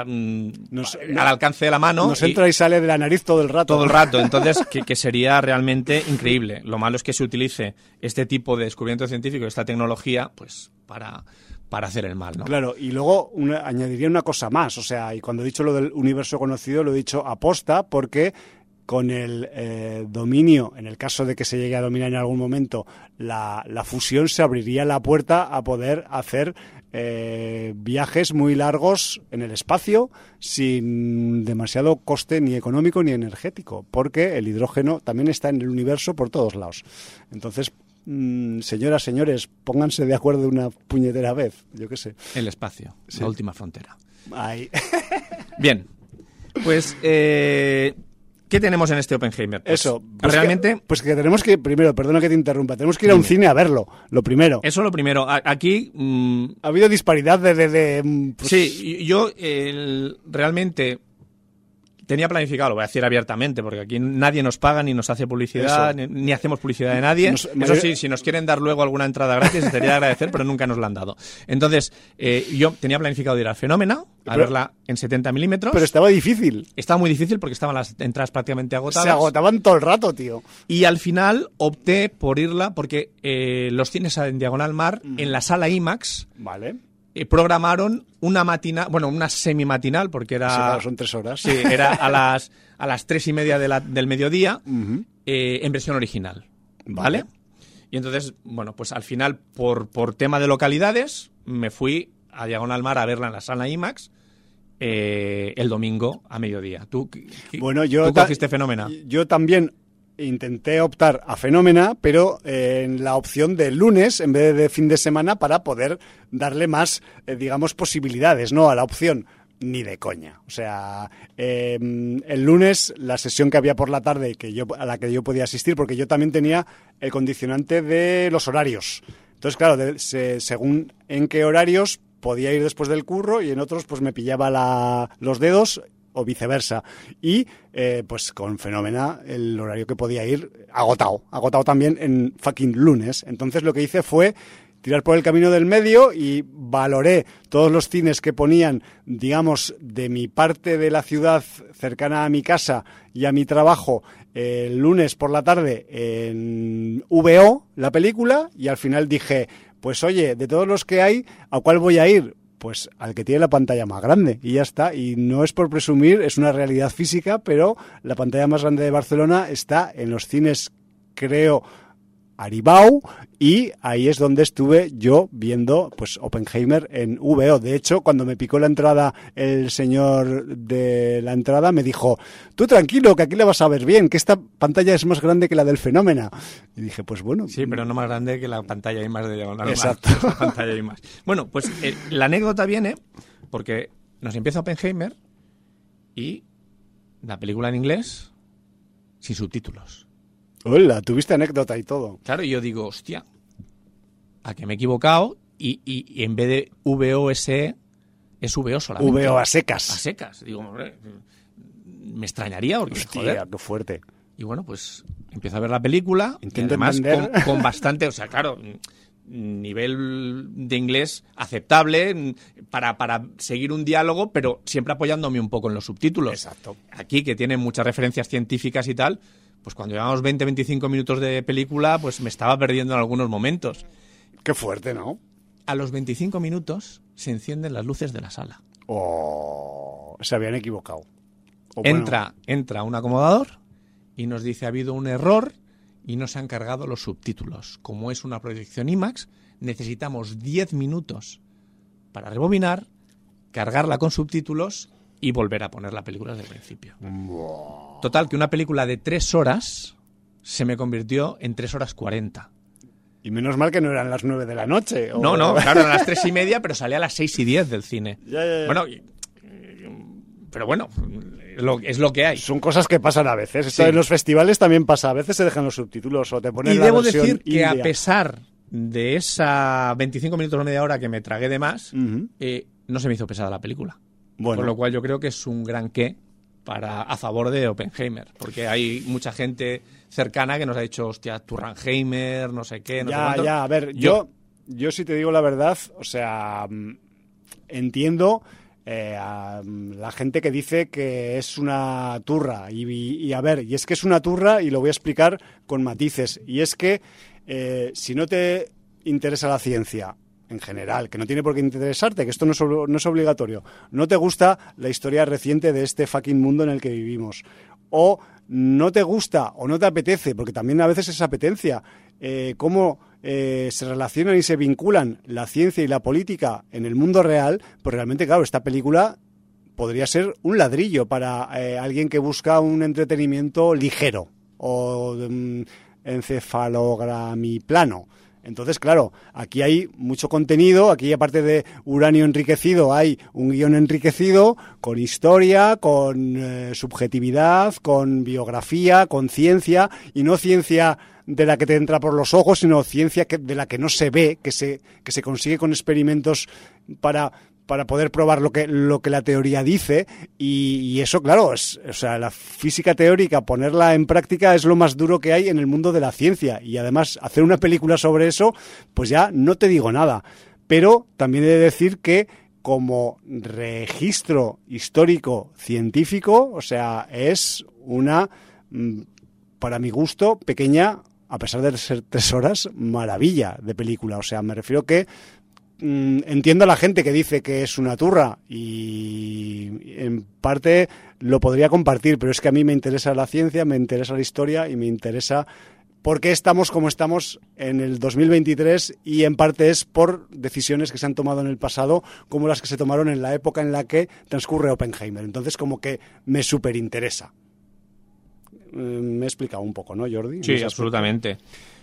al alcance de la mano. Nos entra y sale de la nariz todo el rato. Todo el rato, entonces que sería realmente increíble. Lo malo es que se utilice este tipo de descubrimiento científico, esta tecnología, pues para hacer el mal, ¿no? Claro, y luego añadiría una cosa más, o sea, y cuando he dicho lo del universo conocido lo he dicho aposta porque con el dominio, en el caso de que se llegue a dominar en algún momento, la fusión, se abriría la puerta a poder hacer viajes muy largos en el espacio sin demasiado coste ni económico ni energético, porque el hidrógeno también está en el universo por todos lados. Entonces, señoras, señores, pónganse de acuerdo de una puñetera vez, yo qué sé. El espacio, sí. La última frontera. Ahí. Bien, pues ¿qué tenemos en este Oppenheimer? Pues, eso, realmente... pues que tenemos que, primero, perdona que te interrumpa, tenemos que ir a un cine a verlo, lo primero. Eso lo primero. Aquí... ha habido disparidad pues... Sí, yo realmente... Tenía planificado, lo voy a decir abiertamente, porque aquí nadie nos paga ni nos hace publicidad, ni hacemos publicidad de nadie. Eso sí, si nos quieren dar luego alguna entrada gratis, estaría de agradecer, pero nunca nos la han dado. Entonces, yo tenía planificado ir al Fenómena, a verla en 70 milímetros. Pero estaba difícil. Estaba muy difícil porque estaban las entradas prácticamente agotadas. Se agotaban todo el rato, tío. Y al final opté por irla porque los cines en Diagonal Mar, en la sala IMAX... Vale. Programaron una semimatinal, porque era... Sí, claro, son 3 horas. Sí, era a las 3:30 del mediodía, en versión original, ¿vale? Y entonces, bueno, pues al final, por tema de localidades, me fui a Diagonal Mar a verla en la sala IMAX el domingo a mediodía. ¿Tú cogiste Fenómena? Yo también intenté optar a Fenómena, pero en la opción de lunes en vez de fin de semana, para poder darle más, digamos, posibilidades, ¿no?, a la opción. Ni de coña. O sea, el lunes, la sesión que había por la tarde a la que yo podía asistir, porque yo también tenía el condicionante de los horarios. Entonces, claro, según en qué horarios podía ir después del curro, y en otros pues me pillaba los dedos, o viceversa. Y pues con Fenómena el horario que podía ir agotado también en fucking lunes. Entonces lo que hice fue tirar por el camino del medio y valoré todos los cines que ponían, digamos, de mi parte de la ciudad cercana a mi casa y a mi trabajo el lunes por la tarde en VO, la película, y al final dije, pues oye, de todos los que hay, ¿a cuál voy a ir? Pues al que tiene la pantalla más grande, y ya está. Y no es por presumir, es una realidad física, pero la pantalla más grande de Barcelona está en los cines, creo, Aribau, y ahí es donde estuve yo viendo pues Oppenheimer en VO. De hecho, cuando me picó la entrada el señor de la entrada me dijo, tú tranquilo, que aquí le vas a ver bien, que esta pantalla es más grande que la del Fenómeno. Y dije, pues bueno. Sí, pero no más grande que la pantalla IMAX de diagonal. Exacto. La pantalla IMAX. Bueno, pues la anécdota viene porque nos empieza Oppenheimer y la película en inglés sin subtítulos. Hola, tuviste anécdota y todo. Claro, y yo digo, hostia, a que me he equivocado y en vez de VOSE es VO solamente. VO a secas. A secas. Digo, hombre, me extrañaría porque, hostia, joder. Qué fuerte. Y bueno, pues empiezo a ver la película. Intento y además entender. con bastante, o sea, claro, nivel de inglés aceptable para seguir un diálogo, pero siempre apoyándome un poco en los subtítulos. Exacto. Aquí, que tiene muchas referencias científicas y tal, pues cuando llevamos 20-25 minutos de película, pues me estaba perdiendo en algunos momentos. Qué fuerte, ¿no? A los 25 minutos se encienden las luces de la sala. Oh, se habían equivocado. Entra un acomodador y nos dice, ha habido un error y no se han cargado los subtítulos. Como es una proyección IMAX, necesitamos 10 minutos para rebobinar, cargarla con subtítulos y volver a poner la película desde el principio. Wow. Total, que una película de 3 horas se me convirtió en 3 horas 40. Y menos mal que no eran las 9 de la noche. No, claro, eran las 3:30, pero salía a las 6:10 del cine. Ya. Bueno, pero bueno, es lo que hay. Son cosas que pasan a veces. Esto en los festivales también pasa. A veces se dejan los subtítulos o te ponen y la debo versión decir que india. a pesar de esa 25 minutos o media hora que me tragué de más, no se me hizo pesada la película. Bueno. Con lo cual yo creo que es un gran qué a favor de Oppenheimer, porque hay mucha gente cercana que nos ha dicho, hostia, Turranheimer, no sé qué, no sé cuánto. Ya, a ver, yo si te digo la verdad, o sea, entiendo a la gente que dice que es una turra, y a ver, y es que es una turra y lo voy a explicar con matices, y es que si no te interesa la ciencia, en general, que no tiene por qué interesarte, que esto no es obligatorio, no te gusta la historia reciente de este fucking mundo en el que vivimos, o no te gusta o no te apetece, porque también a veces es apetencia, cómo se relacionan y se vinculan la ciencia y la política en el mundo real, pues realmente, claro, esta película podría ser un ladrillo para alguien que busca un entretenimiento ligero o encefalogramiplano. Entonces, claro, aquí hay mucho contenido, aquí aparte de uranio enriquecido hay un guión enriquecido con historia, con subjetividad, con biografía, con ciencia, y no ciencia de la que te entra por los ojos, sino ciencia de la que no se ve, que se consigue con experimentos para poder probar lo que la teoría dice, y eso, claro, o sea, la física teórica, ponerla en práctica es lo más duro que hay en el mundo de la ciencia, y además hacer una película sobre eso, pues ya no te digo nada. Pero también he de decir que como registro histórico científico, o sea, es una, para mi gusto, pequeña, a pesar de ser 3 horas, maravilla de película. O sea, me refiero que entiendo a la gente que dice que es una turra y en parte lo podría compartir, pero es que a mí me interesa la ciencia, me interesa la historia y me interesa por qué estamos como estamos en el 2023, y en parte es por decisiones que se han tomado en el pasado, como las que se tomaron en la época en la que transcurre Oppenheimer. Entonces, como que me superinteresa. Me he explicado un poco, ¿no, Jordi? Sí, absolutamente.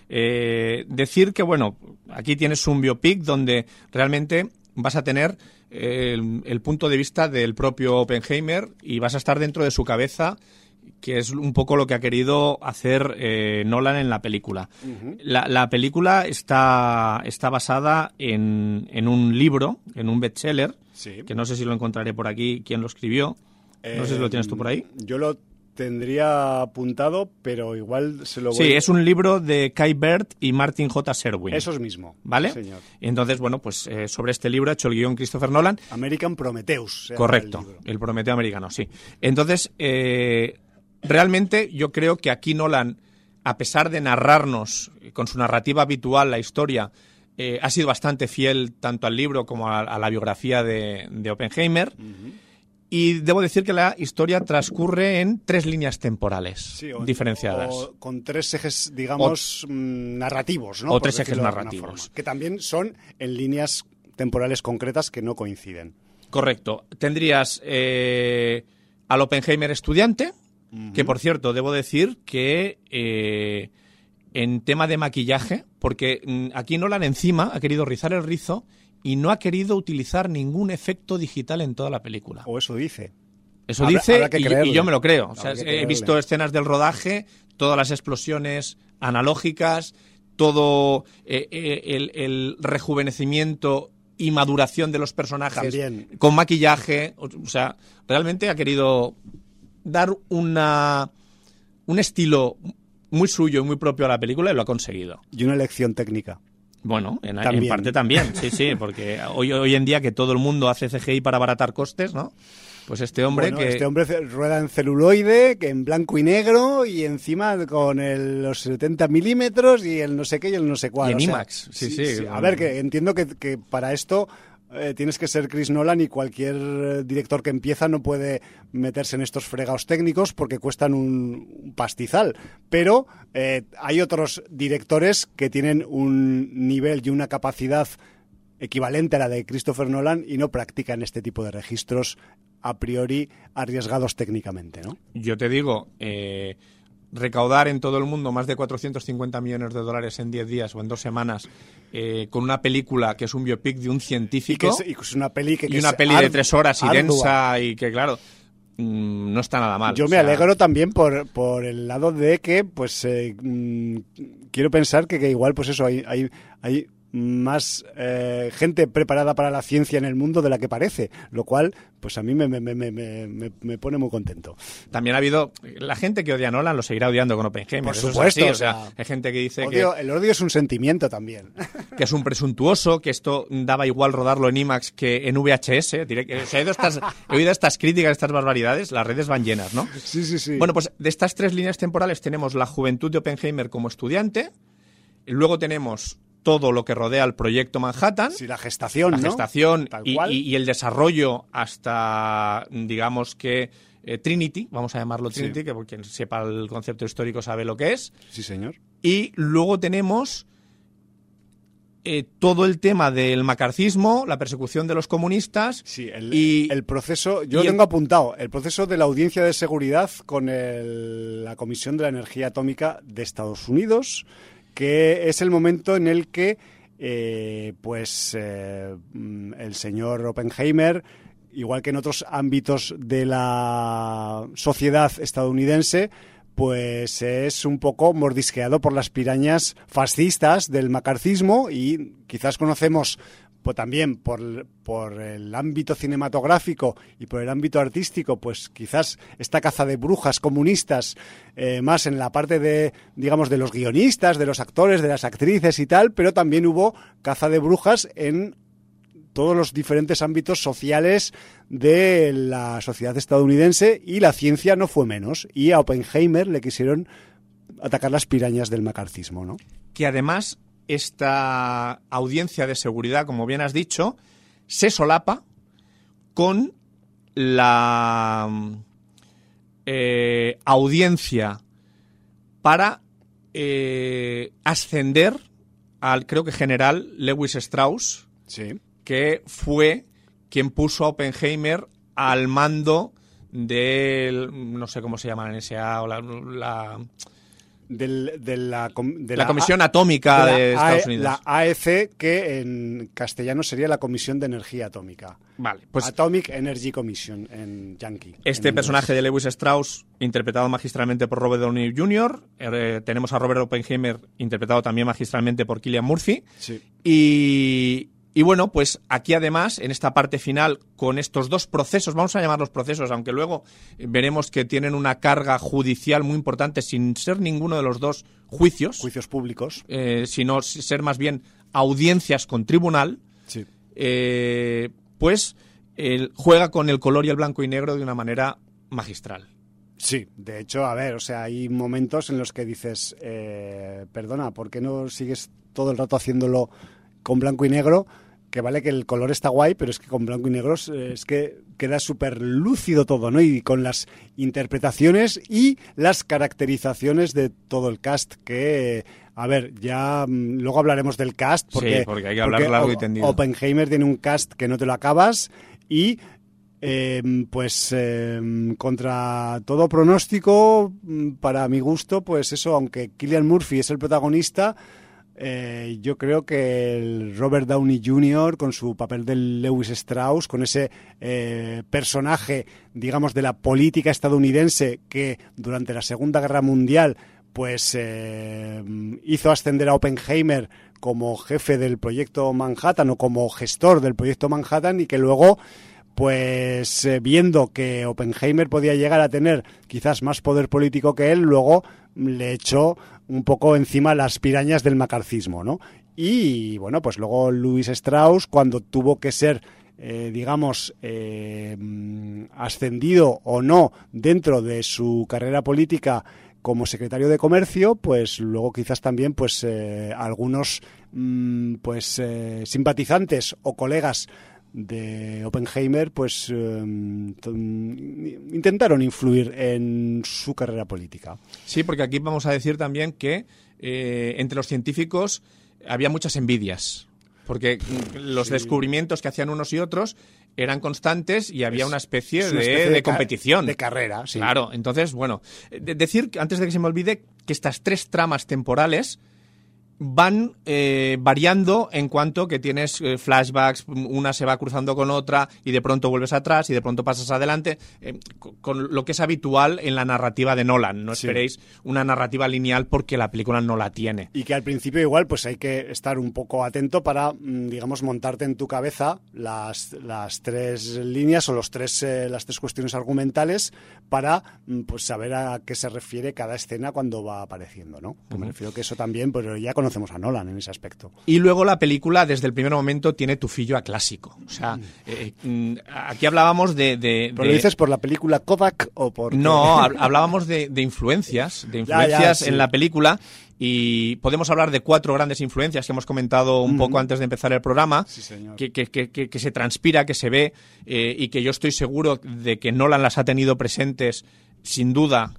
Decir que, bueno, aquí tienes un biopic donde realmente vas a tener el punto de vista del propio Oppenheimer y vas a estar dentro de su cabeza, que es un poco lo que ha querido hacer Nolan en la película. Uh-huh. La película está basada en un libro, en un bestseller, sí, que no sé si lo encontraré por aquí, quién lo escribió. No sé si lo tienes tú por ahí. Yo lo tendría apuntado, pero igual se lo voy... Sí, es un libro de Kai Bird y Martin J. Sherwin. Eso es mismo. ¿Vale? Sí, señor. Y entonces, bueno, pues sobre este libro ha hecho el guión Christopher Nolan. American Prometheus. Correcto, el Prometeo americano, sí. Entonces, realmente yo creo que aquí Nolan, a pesar de narrarnos con su narrativa habitual la historia, ha sido bastante fiel tanto al libro como a la biografía de Oppenheimer. Uh-huh. Y debo decir que la historia transcurre en 3 líneas temporales diferenciadas. O con 3 ejes, digamos, narrativos, ¿no? O 3 ejes narrativos. Que también son en líneas temporales concretas que no coinciden. Correcto. Tendrías al Oppenheimer estudiante, uh-huh. que por cierto, debo decir que en tema de maquillaje, porque aquí Nolan encima ha querido rizar el rizo y no ha querido utilizar ningún efecto digital en toda la película. O eso dice. Eso dice y yo me lo creo. O sea, he visto escenas del rodaje, todas las explosiones analógicas, todo el rejuvenecimiento y maduración de los personajes también. Con maquillaje. O sea, realmente ha querido dar un estilo muy suyo y muy propio a la película y lo ha conseguido. Y una elección técnica. Bueno, en parte también, sí, porque hoy en día que todo el mundo hace CGI para abaratar costes, ¿no? Pues este hombre Este hombre rueda en celuloide, que en blanco y negro, y encima con los 70 milímetros y el no sé qué y el no sé cuál. Y en IMAX, sí. A ver, que entiendo que para esto tienes que ser Chris Nolan y cualquier director que empieza no puede meterse en estos fregados técnicos porque cuestan un pastizal. Pero hay otros directores que tienen un nivel y una capacidad equivalente a la de Christopher Nolan y no practican este tipo de registros a priori arriesgados técnicamente, ¿no? Yo te digo, recaudar en todo el mundo más de 450 millones de dólares en 10 días o en 2 semanas con una película que es un biopic de un científico y es una peli de 3 horas y ardua. Densa y que claro no está nada mal. Yo me alegro también por el lado de que pues quiero pensar que igual pues eso hay más gente preparada para la ciencia en el mundo de la que parece, lo cual pues a mí me pone muy contento. También ha habido la gente que odia a Nolan lo seguirá odiando con Oppenheimer. Por supuesto, o sea, hay gente que dice el odio es un sentimiento también. Que es un presuntuoso, que esto daba igual rodarlo en IMAX que en VHS. He oído estas críticas, estas barbaridades, las redes van llenas, ¿no? Sí. Bueno, pues de estas 3 líneas temporales tenemos la juventud de Oppenheimer como estudiante, luego tenemos todo lo que rodea al proyecto Manhattan. Sí, la gestación, ¿no? La gestación y el desarrollo hasta, digamos que, Trinity, vamos a llamarlo Trinity, sí. Que quien sepa el concepto histórico sabe lo que es. Sí, señor. Y luego tenemos todo el tema del macarcismo, la persecución de los comunistas. Sí, el proceso, yo lo tengo apuntado, el proceso de la audiencia de seguridad con la Comisión de la Energía Atómica de Estados Unidos, que es el momento en el que el señor Oppenheimer, igual que en otros ámbitos de la sociedad estadounidense, pues es un poco mordisqueado por las pirañas fascistas del macarcismo y quizás conocemos pues también por el ámbito cinematográfico y por el ámbito artístico, pues quizás esta caza de brujas comunistas más en la parte de, digamos, de los guionistas, de los actores, de las actrices y tal, pero también hubo caza de brujas en todos los diferentes ámbitos sociales de la sociedad estadounidense y la ciencia no fue menos. Y a Oppenheimer le quisieron atacar las pirañas del macarcismo, ¿no? Que además esta audiencia de seguridad, como bien has dicho, se solapa con la audiencia para ascender al, creo que general Lewis Strauss, sí, que fue quien puso a Oppenheimer al mando del, no sé cómo se llama en NSA, o la Comisión Atómica de Estados Unidos. La AEC, que en castellano sería la Comisión de Energía Atómica. Vale, pues Atomic Energy Commission en yankee. Este personaje de Lewis Strauss, interpretado magistralmente por Robert Downey Jr., tenemos a Robert Oppenheimer, interpretado también magistralmente por Cillian Murphy, sí. y Y bueno, pues aquí además, en esta parte final, con estos dos procesos, vamos a llamarlos procesos, aunque luego veremos que tienen una carga judicial muy importante, sin ser ninguno de los dos juicios. Juicios públicos. Sino ser más bien audiencias con tribunal, sí. Pues juega con el color y el blanco y negro de una manera magistral. Sí, de hecho, a ver, o sea, hay momentos en los que dices, perdona, ¿por qué no sigues todo el rato haciéndolo con blanco y negro? Que vale que el color está guay, pero es que con blanco y negro es que queda súper lúcido todo, ¿no? Y con las interpretaciones y las caracterizaciones de todo el cast, que, a ver, ya luego hablaremos del cast, porque, sí, porque hay que hablar largo y tendido. Oppenheimer tiene un cast que no te lo acabas y... contra todo pronóstico, para mi gusto, pues eso, aunque Cillian Murphy es el protagonista, yo creo que el Robert Downey Jr., con su papel del Lewis Strauss, con ese personaje, digamos, de la política estadounidense que durante la Segunda Guerra Mundial pues hizo ascender a Oppenheimer como jefe del proyecto Manhattan o como gestor del proyecto Manhattan, y que luego pues viendo que Oppenheimer podía llegar a tener quizás más poder político que él, luego le echó un poco encima las pirañas del macarcismo, ¿no? Y bueno, pues luego Lewis Strauss, cuando tuvo que ser ascendido o no dentro de su carrera política como secretario de Comercio, pues luego quizás también pues algunos simpatizantes o colegas de Oppenheimer pues intentaron influir en su carrera política. Sí, porque aquí vamos a decir también que entre los científicos había muchas envidias, porque los descubrimientos que hacían unos y otros eran constantes y había una especie de competición. De carrera, sí. Claro, entonces, bueno, decir, antes de que se me olvide, que estas tres tramas temporales van variando en cuanto que tienes flashbacks, una se va cruzando con otra y de pronto vuelves atrás y de pronto pasas adelante, con lo que es habitual en la narrativa de Nolan. No esperéis una narrativa lineal porque la película no la tiene. Y que al principio igual pues hay que estar un poco atento para, digamos, montarte en tu cabeza las tres líneas o las tres cuestiones argumentales para pues saber a qué se refiere cada escena cuando va apareciendo, ¿no? Uh-huh. Me refiero que eso también, pero ya conocemos a Nolan en ese aspecto. Y luego la película, desde el primer momento, tiene tufillo a clásico. O sea, aquí hablábamos de... ¿Pero lo dices por la película Kodak o por...? No, hablábamos de influencias, sí, en la película, y podemos hablar de 4 grandes influencias que hemos comentado un poco antes de empezar el programa, sí, señor. Que se transpira, que se ve, y que yo estoy seguro de que Nolan las ha tenido presentes, sin duda,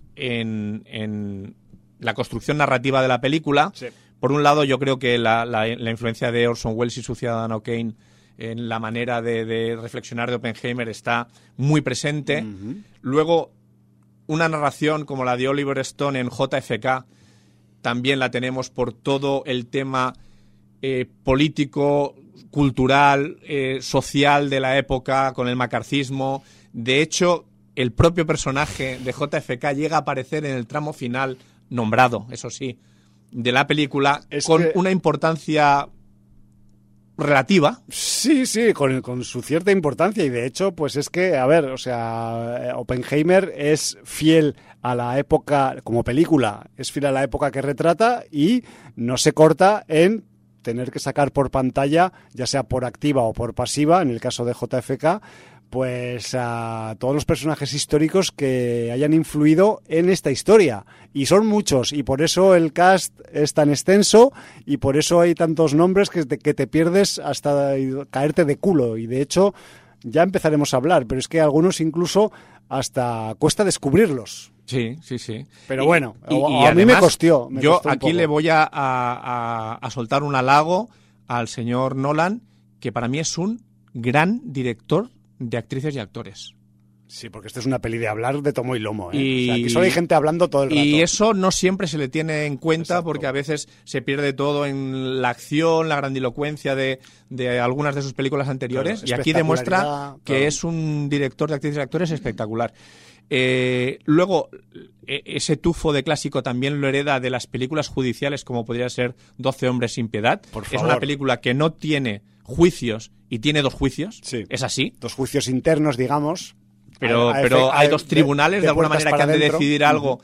en la construcción narrativa de la película. Sí. Por un lado, yo creo que la influencia de Orson Welles y su Ciudadano Kane en la manera de reflexionar de Oppenheimer está muy presente. Uh-huh. Luego, una narración como la de Oliver Stone en JFK también la tenemos por todo el tema político, cultural, social de la época, con el macarcismo. De hecho, el propio personaje de JFK llega a aparecer en el tramo final, nombrado, eso sí, de la película, una importancia relativa. Sí, con su cierta importancia, y de hecho, pues es que, a ver, o sea, Oppenheimer es fiel a la época, como película, es fiel a la época que retrata y no se corta en tener que sacar por pantalla, ya sea por activa o por pasiva, en el caso de JFK, pues a todos los personajes históricos que hayan influido en esta historia. Y son muchos, y por eso el cast es tan extenso, y por eso hay tantos nombres que te pierdes hasta caerte de culo. Y de hecho, ya empezaremos a hablar, pero es que algunos incluso hasta cuesta descubrirlos. Sí. Pero bueno, a mí me costó. Yo aquí le voy a soltar un halago al señor Nolan, que para mí es un gran director de actrices y actores. Sí, porque esto es una peli de hablar de tomo y lomo, ¿eh? O sea, aquí solo hay gente hablando todo el rato. Y eso no siempre se le tiene en cuenta. Exacto. Porque a veces se pierde todo en la acción, la grandilocuencia de algunas de sus películas anteriores. Claro, y aquí demuestra que es un director de actrices y actores espectacular. Luego, ese tufo de clásico también lo hereda de las películas judiciales, como podría ser 12 hombres sin piedad. Por favor. Es una película que no tiene juicios y tiene 2 juicios, sí. Es así. 2 juicios internos, digamos. Pero hay 2 tribunales de alguna manera que han de decidir algo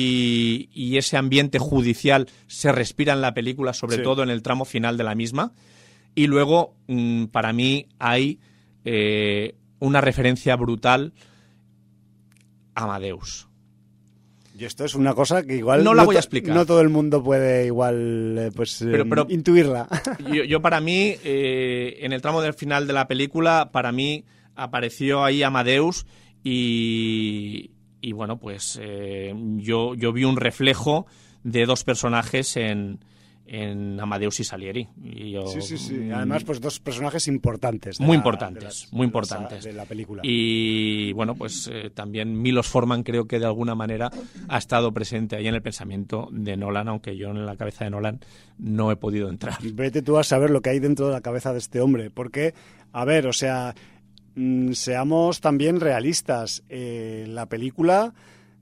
y ese ambiente judicial se respira en la película, sobre todo en el tramo final de la misma. Y luego, para mí, hay una referencia brutal a Amadeus. Y esto es una cosa que igual no la voy a explicar. No todo el mundo puede igual pero intuirla. Yo para mí, en el tramo del final de la película, para mí apareció ahí Amadeus y bueno, pues yo vi un reflejo de 2 personajes en Amadeus y Salieri. Sí. Además, pues 2 personajes importantes. Muy importantes. De la película. Y bueno, pues también Milos Forman creo que de alguna manera ha estado presente ahí en el pensamiento de Nolan, aunque yo en la cabeza de Nolan no he podido entrar. Vete tú a saber lo que hay dentro de la cabeza de este hombre, porque, a ver, o sea, seamos también realistas. La película...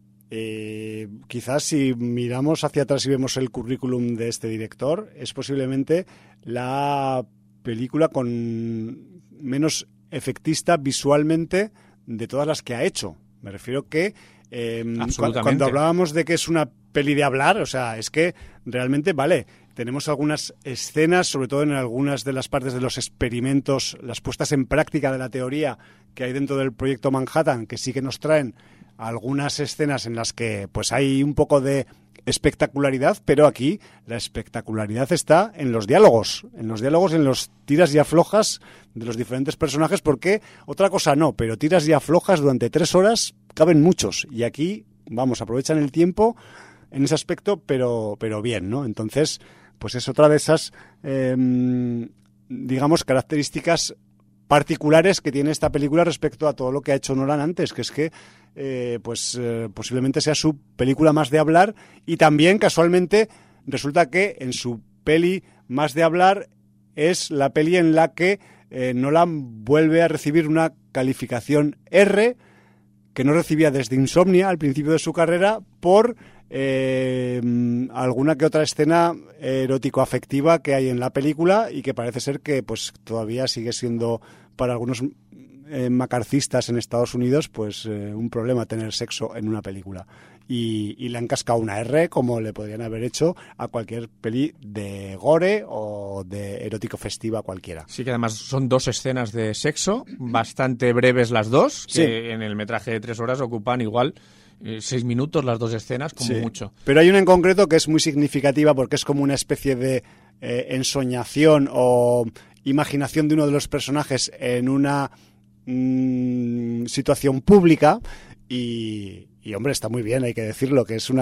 quizás si miramos hacia atrás y vemos el currículum de este director, es posiblemente la película con menos efectista visualmente de todas las que ha hecho. Me refiero que cuando hablábamos de que es una peli de hablar, o sea, es que realmente, vale, tenemos algunas escenas, sobre todo en algunas de las partes de los experimentos, las puestas en práctica de la teoría que hay dentro del proyecto Manhattan, que sí que nos traen algunas escenas en las que pues hay un poco de espectacularidad, pero aquí la espectacularidad está en los diálogos, en los tiras y aflojas de los diferentes personajes, porque otra cosa no, pero tiras y aflojas durante 3 horas caben muchos, y aquí, vamos, aprovechan el tiempo en ese aspecto, pero bien, ¿no? Entonces, pues es otra de esas, digamos, características particulares que tiene esta película respecto a todo lo que ha hecho Nolan antes, que es que posiblemente sea su película más de hablar, y también casualmente resulta que en su peli más de hablar es la peli en la que Nolan vuelve a recibir una calificación R que no recibía desde Insomnia al principio de su carrera por alguna que otra escena erótico-afectiva que hay en la película, y que parece ser que pues todavía sigue siendo para algunos macarcistas en Estados Unidos pues un problema tener sexo en una película, y le han cascado una R como le podrían haber hecho a cualquier peli de gore o de erótico festiva cualquiera. Sí, que además son 2 escenas de sexo bastante breves las 2, que sí, en el metraje de 3 horas ocupan igual 6 minutos las 2 escenas, como sí, mucho. Pero hay una en concreto que es muy significativa porque es como una especie de ensoñación o imaginación de uno de los personajes en una situación pública, y hombre, está muy bien, hay que decirlo, que es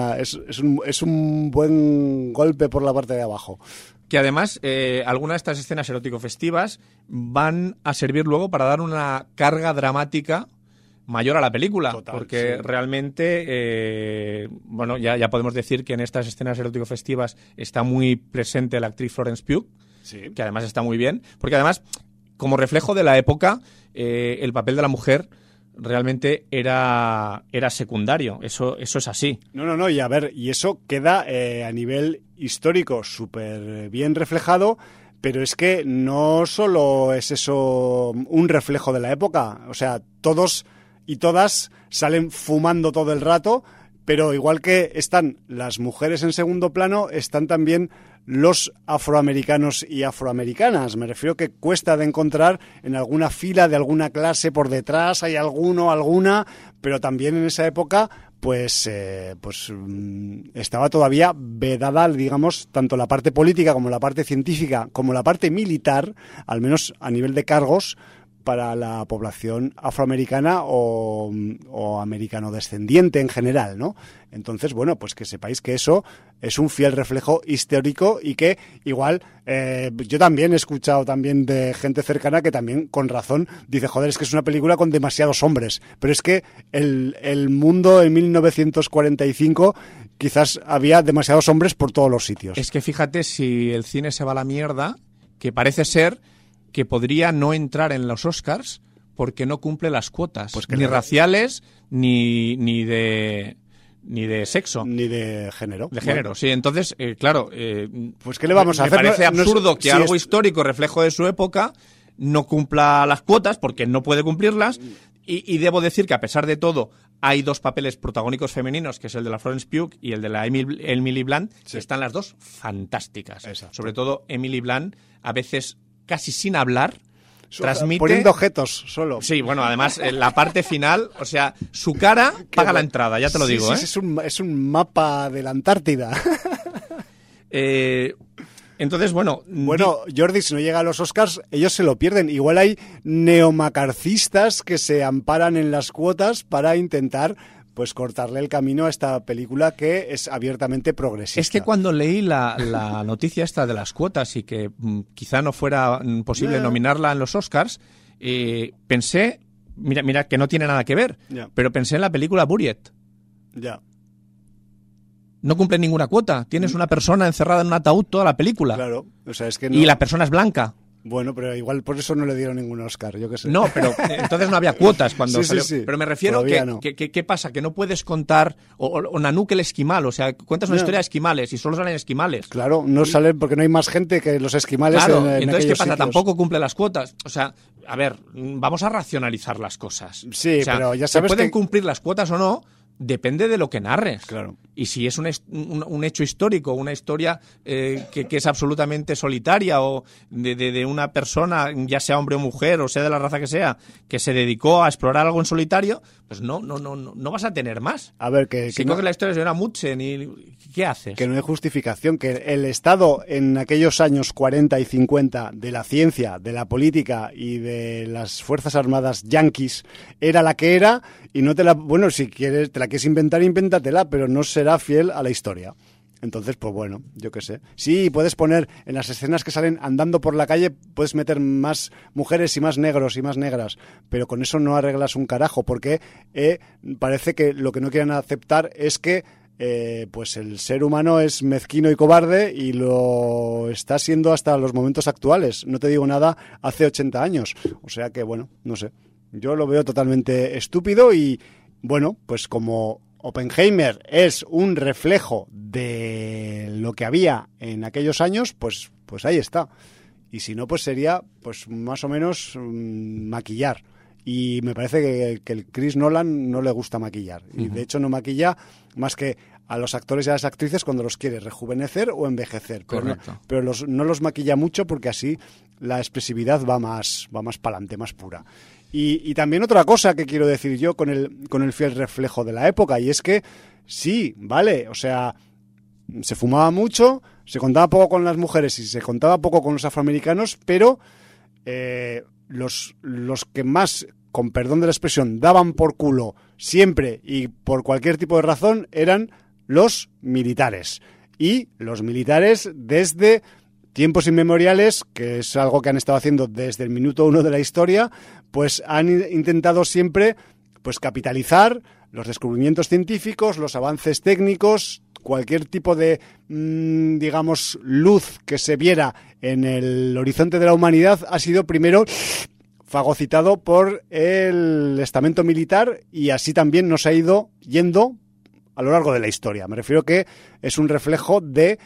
un buen golpe por la parte de abajo. Que además algunas de estas escenas erótico-festivas van a servir luego para dar una carga dramática mayor a la película. Total, porque sí, realmente, bueno, ya podemos decir que en estas escenas erótico-festivas está muy presente la actriz Florence Pugh, sí, que además está muy bien, porque además, como reflejo de la época, el papel de la mujer realmente era secundario. Eso es así. No, y a ver, y eso queda a nivel histórico súper bien reflejado, pero es que no solo es eso un reflejo de la época, o sea, todos y todas salen fumando todo el rato, pero igual que están las mujeres en segundo plano, están también los afroamericanos y afroamericanas. Me refiero que cuesta de encontrar en alguna fila de alguna clase por detrás, hay alguno, alguna, pero también en esa época pues estaba todavía vedada, digamos, tanto la parte política como la parte científica como la parte militar, al menos a nivel de cargos, para la población afroamericana o americano descendiente en general, ¿no? Entonces, bueno, pues que sepáis que eso es un fiel reflejo histórico, y que igual yo también he escuchado también de gente cercana que también con razón dice, joder, es que es una película con demasiados hombres, pero es que el mundo en 1945 quizás había demasiados hombres por todos los sitios. Es que fíjate, si el cine se va a la mierda, que parece ser que podría no entrar en los Oscars porque no cumple las cuotas, pues ni raciales ni de ni de sexo. Ni de género. De género, sí. Entonces, claro... pues ¿qué le vamos a hacer? Me parece absurdo que algo histórico, reflejo de su época, no cumpla las cuotas, porque no puede cumplirlas, y debo decir que, a pesar de todo, hay 2 papeles protagónicos femeninos, que es el de la Florence Pugh y el de la Emily Blunt, que están las dos fantásticas. Exacto. Sobre todo Emily Blunt, a veces casi sin hablar, transmite... Poniendo objetos solo. Sí, bueno, además, la parte final, o sea, su cara paga la entrada, ya te lo digo. Sí, es un mapa de la Antártida. Entonces, bueno... Bueno, Jordi, si no llega a los Oscars, ellos se lo pierden. Igual hay neomacarcistas que se amparan en las cuotas para intentar pues cortarle el camino a esta película que es abiertamente progresista. Es que cuando leí la noticia esta de las cuotas y que quizá no fuera posible nominarla en los Oscars, pensé, mira que no tiene nada que ver, pero pensé en la película Buried. Ya. No cumple ninguna cuota. Tienes una persona encerrada en un ataúd toda la película. Claro, o sea, es que no... Y la persona es blanca. Bueno, pero igual por eso no le dieron ningún Oscar, yo qué sé. No, pero entonces no había cuotas cuando salió. Sí. Pero me refiero ¿qué pasa? Que no puedes contar, o Nanook el esquimal, o sea, cuentas una historia de esquimales y solo salen esquimales. Claro, no salen porque no hay más gente que los esquimales. Claro, en entonces ¿qué pasa? Sitios. Tampoco cumple las cuotas. O sea, a ver, vamos a racionalizar las cosas. Sí, o sea, pero ya sabes ¿se pueden cumplir las cuotas o no? Depende de lo que narres. Claro. Y si es un hecho histórico, una historia que es absolutamente solitaria, o de una persona, ya sea hombre o mujer, o sea de la raza que sea, que se dedicó a explorar algo en solitario, pues no vas a tener más. A ver, si coges la historia de Joanna Mutchen, ¿y qué haces? Que no hay justificación, que el estado en aquellos años 40 y 50 de la ciencia, de la política y de las Fuerzas Armadas yanquis era la que era, y no te la... Bueno, si quieres, te la quieres inventar, invéntatela, pero no será fiel a la historia. Entonces, pues bueno, yo qué sé. Sí, puedes poner en las escenas que salen andando por la calle, puedes meter más mujeres y más negros y más negras, pero con eso no arreglas un carajo, porque parece que lo que no quieren aceptar es que pues el ser humano es mezquino y cobarde, y lo está siendo hasta los momentos actuales. No te digo nada hace 80 años. O sea que, bueno, no sé. Yo lo veo totalmente estúpido y, bueno, pues como Oppenheimer es un reflejo de lo que había en aquellos años, pues ahí está. Y si no, pues sería pues más o menos maquillar. Y me parece que el Chris Nolan no le gusta maquillar. Y de hecho no maquilla más que a los actores y a las actrices cuando los quiere rejuvenecer o envejecer. Pero no los maquilla mucho, porque así la expresividad va más pa'lante, más pura. Y también otra cosa que quiero decir yo con el fiel reflejo de la época, y es que sí, vale, o sea, se fumaba mucho, se contaba poco con las mujeres y se contaba poco con los afroamericanos, pero los que más, con perdón de la expresión, daban por culo siempre y por cualquier tipo de razón eran los militares. Y los militares desde tiempos inmemoriales, que es algo que han estado haciendo desde el minuto 1 de la historia, pues han intentado siempre pues capitalizar los descubrimientos científicos, los avances técnicos, cualquier tipo de, digamos, luz que se viera en el horizonte de la humanidad ha sido primero fagocitado por el estamento militar, y así también nos ha ido yendo a lo largo de la historia. Me refiero que es un reflejo de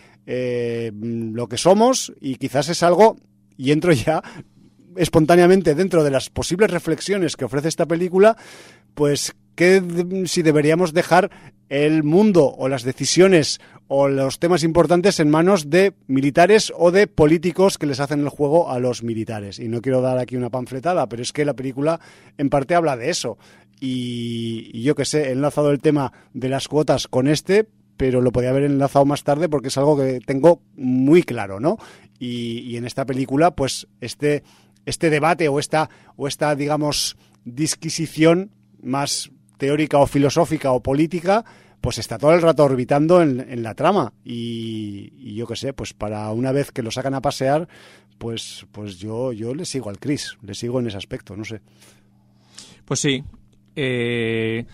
lo que somos, y quizás es algo, y entro ya espontáneamente dentro de las posibles reflexiones que ofrece esta película, pues que si deberíamos dejar el mundo o las decisiones o los temas importantes en manos de militares o de políticos que les hacen el juego a los militares. Y no quiero dar aquí una panfletada, pero es que la película en parte habla de eso. Y yo que sé, he enlazado el tema de las cuotas con pero lo podía haber enlazado más tarde porque es algo que tengo muy claro, ¿no? Y en esta película, pues este debate o esta, digamos, disquisición más teórica o filosófica o política, pues está todo el rato orbitando en la trama. Y yo qué sé, pues para una vez que lo sacan a pasear, pues yo le sigo al Chris, le sigo en ese aspecto, no sé. Pues sí. De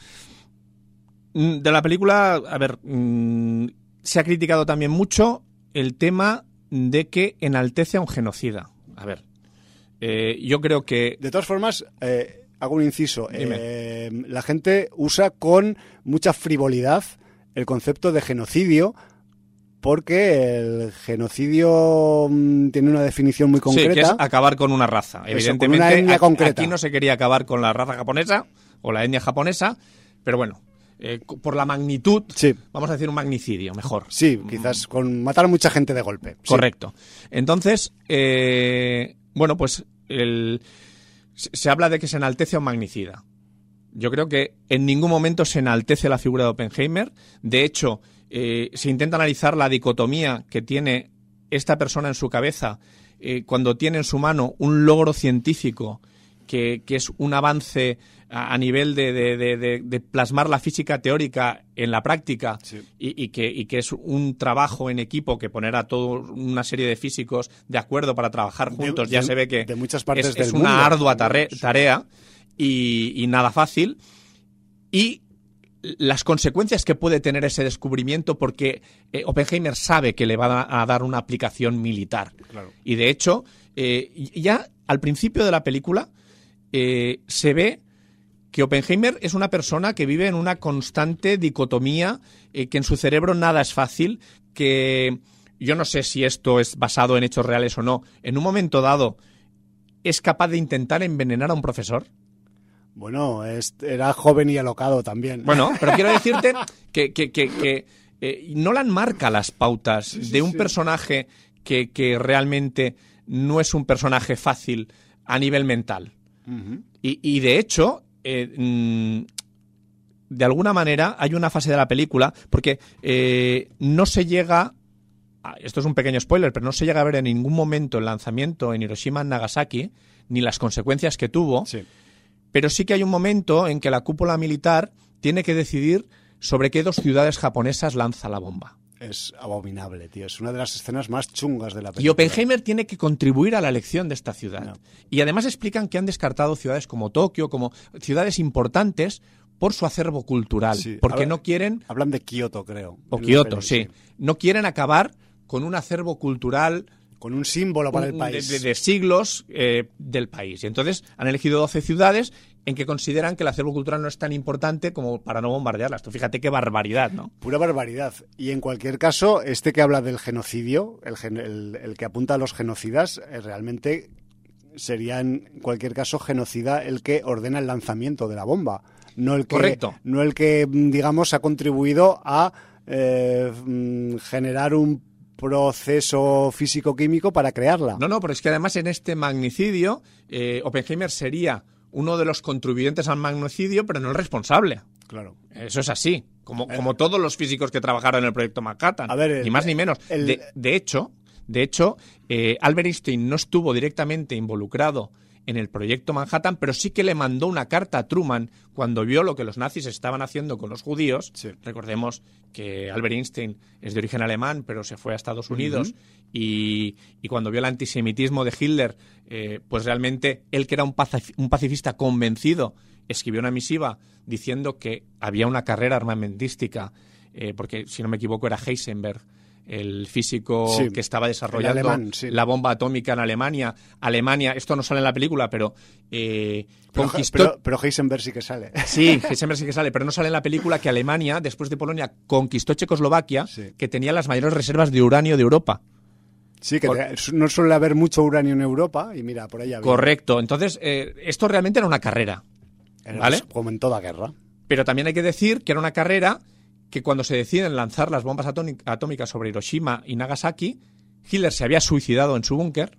la película, a ver, se ha criticado también mucho el tema de que enaltece a un genocida. A ver, yo creo que... De todas formas, hago un inciso. La gente usa con mucha frivolidad el concepto de genocidio, porque el genocidio tiene una definición muy concreta. Sí, que es acabar con una raza. Evidentemente, con una etnia concreta. Aquí no se quería acabar con la raza japonesa o la etnia japonesa, pero bueno, por la magnitud, sí. Vamos a decir un magnicidio, mejor. Sí, quizás con matar a mucha gente de golpe. Correcto. Sí. Entonces, bueno, pues se habla de que se enaltece a un magnicida. Yo creo que en ningún momento se enaltece la figura de Oppenheimer. De hecho, se intenta analizar la dicotomía que tiene esta persona en su cabeza cuando tiene en su mano un logro científico que es un avance a nivel de plasmar la física teórica en la práctica, sí. y que es un trabajo en equipo que poner a toda una serie de físicos de acuerdo para trabajar juntos. Ya se ve que de muchas partes del es mundo. Una ardua tarea y nada fácil. Y las consecuencias que puede tener ese descubrimiento, porque Oppenheimer sabe que le va a dar una aplicación militar. Claro. Y de hecho, ya al principio de la película se ve que Oppenheimer es una persona que vive en una constante dicotomía, que en su cerebro nada es fácil, que yo no sé si esto es basado en hechos reales o no. En un momento dado, es capaz de intentar envenenar a un profesor. Bueno, era joven y alocado también. Bueno, pero quiero decirte que Nolan marca las pautas de un personaje que realmente no es un personaje fácil a nivel mental. Uh-huh. Y de hecho, de alguna manera hay una fase de la película, porque no se llega, esto es un pequeño spoiler, pero no se llega a ver en ningún momento el lanzamiento en Hiroshima y Nagasaki, ni las consecuencias que tuvo. Sí. Pero sí que hay un momento en que la cúpula militar tiene que decidir sobre qué dos ciudades japonesas lanza la bomba. Es abominable, tío. Es una de las escenas más chungas de la película. Y Oppenheimer tiene que contribuir a la elección de esta ciudad. No. Y además explican que han descartado ciudades como Tokio, como ciudades importantes, por su acervo cultural. Sí. Porque no quieren... Hablan de Kioto, creo. O Kioto, sí. No quieren acabar con un acervo cultural... Con un símbolo para el país. De siglos del país. Y entonces han elegido 12 ciudades en que consideran que el acervo cultural no es tan importante como para no bombardearlas. Tú fíjate qué barbaridad, ¿no? Pura barbaridad. Y en cualquier caso, que habla del genocidio, el que apunta a los genocidas, realmente sería en cualquier caso genocida el que ordena el lanzamiento de la bomba. No el que, correcto. No el que, digamos, ha contribuido a generar un proceso físico-químico para crearla. No, pero es que además en este magnicidio Oppenheimer sería uno de los contribuyentes al magnicidio, pero no el responsable. Claro. Eso es así, como todos los físicos que trabajaron en el proyecto Manhattan. A ver, ni más ni menos. De hecho, Albert Einstein no estuvo directamente involucrado en el proyecto Manhattan, pero sí que le mandó una carta a Truman cuando vio lo que los nazis estaban haciendo con los judíos. Sí. Recordemos que Albert Einstein es de origen alemán, pero se fue a Estados Unidos, uh-huh. y cuando vio el antisemitismo de Hitler, pues realmente él, que era un pacifista convencido, escribió una misiva diciendo que había una carrera armamentística, porque si no me equivoco era Heisenberg, el físico sí, que estaba desarrollando alemán, sí, la bomba atómica en Alemania. Alemania, esto no sale en la película, pero conquistó... Pero Heisenberg sí que sale. Sí, Heisenberg sí que sale, pero no sale en la película que Alemania, después de Polonia, conquistó Checoslovaquia, sí, que tenía las mayores reservas de uranio de Europa. Sí, que no suele haber mucho uranio en Europa, y mira, por ahí había. Correcto. Entonces, esto realmente era una carrera, ¿vale? Como en toda guerra. Pero también hay que decir que era una carrera que cuando se deciden lanzar las bombas atómicas sobre Hiroshima y Nagasaki, Hitler se había suicidado en su búnker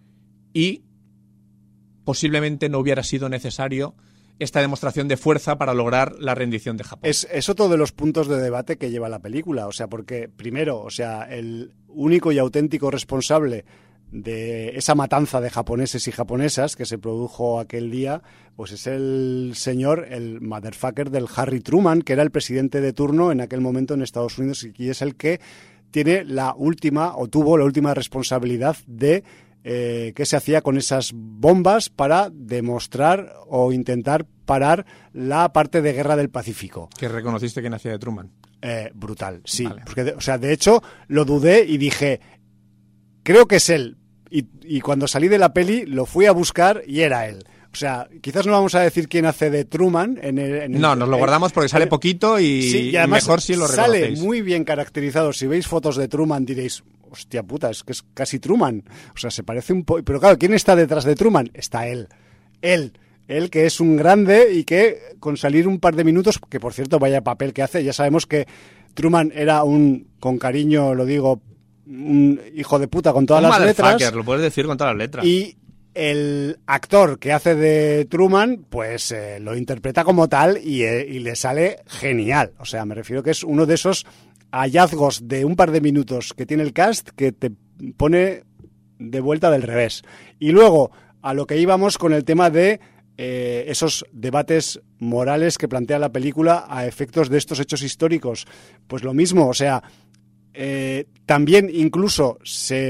y posiblemente no hubiera sido necesario esta demostración de fuerza para lograr la rendición de Japón. Es otro de los puntos de debate que lleva la película, o sea, porque primero, o sea, el único y auténtico responsable de esa matanza de japoneses y japonesas que se produjo aquel día, pues es el señor, el motherfucker del Harry Truman, que era el presidente de turno en aquel momento en Estados Unidos, y es el que tiene tuvo la última responsabilidad de qué se hacía con esas bombas para demostrar o intentar parar la parte de guerra del Pacífico. ¿Que reconociste que nacía de Truman? Brutal, sí. Vale. Porque, o sea, de hecho, lo dudé y dije, creo que es él. Y cuando salí de la peli lo fui a buscar y era él. O sea, quizás no vamos a decir quién hace de Truman. No, nos lo guardamos porque sale poquito y mejor si lo reconocéis. Sale muy bien caracterizado. Si veis fotos de Truman diréis, hostia puta, es que es casi Truman. O sea, se parece un poco... Pero claro, ¿quién está detrás de Truman? Está él. Él que es un grande y que con salir un par de minutos, que por cierto vaya papel que hace, ya sabemos que Truman era con cariño lo digo, un hijo de puta con todas las letras. Lo puedes decir con todas las letras. Y el actor que hace de Truman, pues lo interpreta como tal y le sale genial. O sea, me refiero que es uno de esos hallazgos de un par de minutos que tiene el cast que te pone de vuelta del revés. Y luego, a lo que íbamos con el tema de esos debates morales que plantea la película a efectos de estos hechos históricos. Pues lo mismo, o sea, también incluso se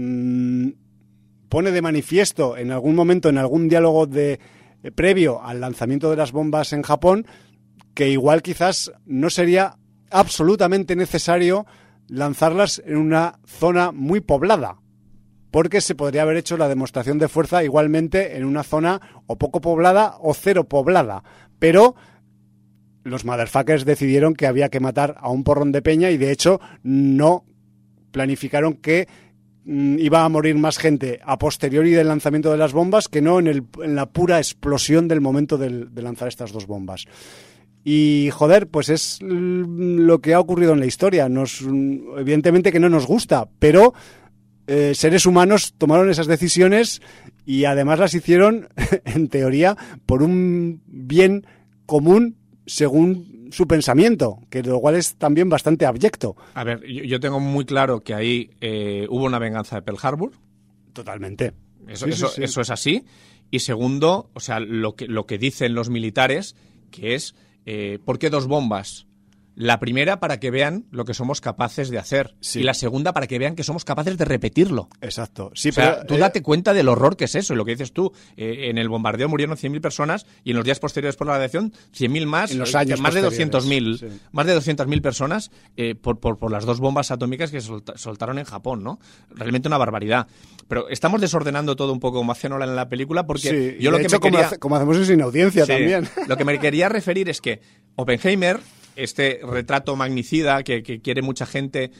pone de manifiesto en algún momento, en algún diálogo previo al lanzamiento de las bombas en Japón, que igual quizás no sería absolutamente necesario lanzarlas en una zona muy poblada, porque se podría haber hecho la demostración de fuerza igualmente en una zona o poco poblada o cero poblada. Pero los motherfuckers decidieron que había que matar a un porrón de peña y de hecho no planificaron que iba a morir más gente a posteriori del lanzamiento de las bombas que no en la pura explosión del momento de lanzar estas dos bombas. Y joder, pues es lo que ha ocurrido en la historia. Evidentemente que no nos gusta, pero seres humanos tomaron esas decisiones y además las hicieron, en teoría, por un bien común según su pensamiento, que lo cual es también bastante abyecto. A ver, yo tengo muy claro que ahí hubo una venganza de Pearl Harbor. Totalmente. Eso es así. Y segundo, o sea, lo que dicen los militares, que es ¿por qué dos bombas? La primera para que vean lo que somos capaces de hacer y la segunda para que vean que somos capaces de repetirlo. Exacto. Sí, o sea, tú date cuenta del horror que es eso, y lo que dices tú. En el bombardeo murieron 100.000 personas y en los días posteriores por la radiación 100.000 más, en los años más de 200.000 más de 200.000 personas por las dos bombas atómicas que soltaron en Japón, ¿no? Realmente una barbaridad. Pero estamos desordenando todo un poco como hace Nolan en la película porque yo lo que me quería... como hacemos en Sin Audiencia también. Lo que me quería referir es que Oppenheimer, este retrato magnicida que quiere mucha gente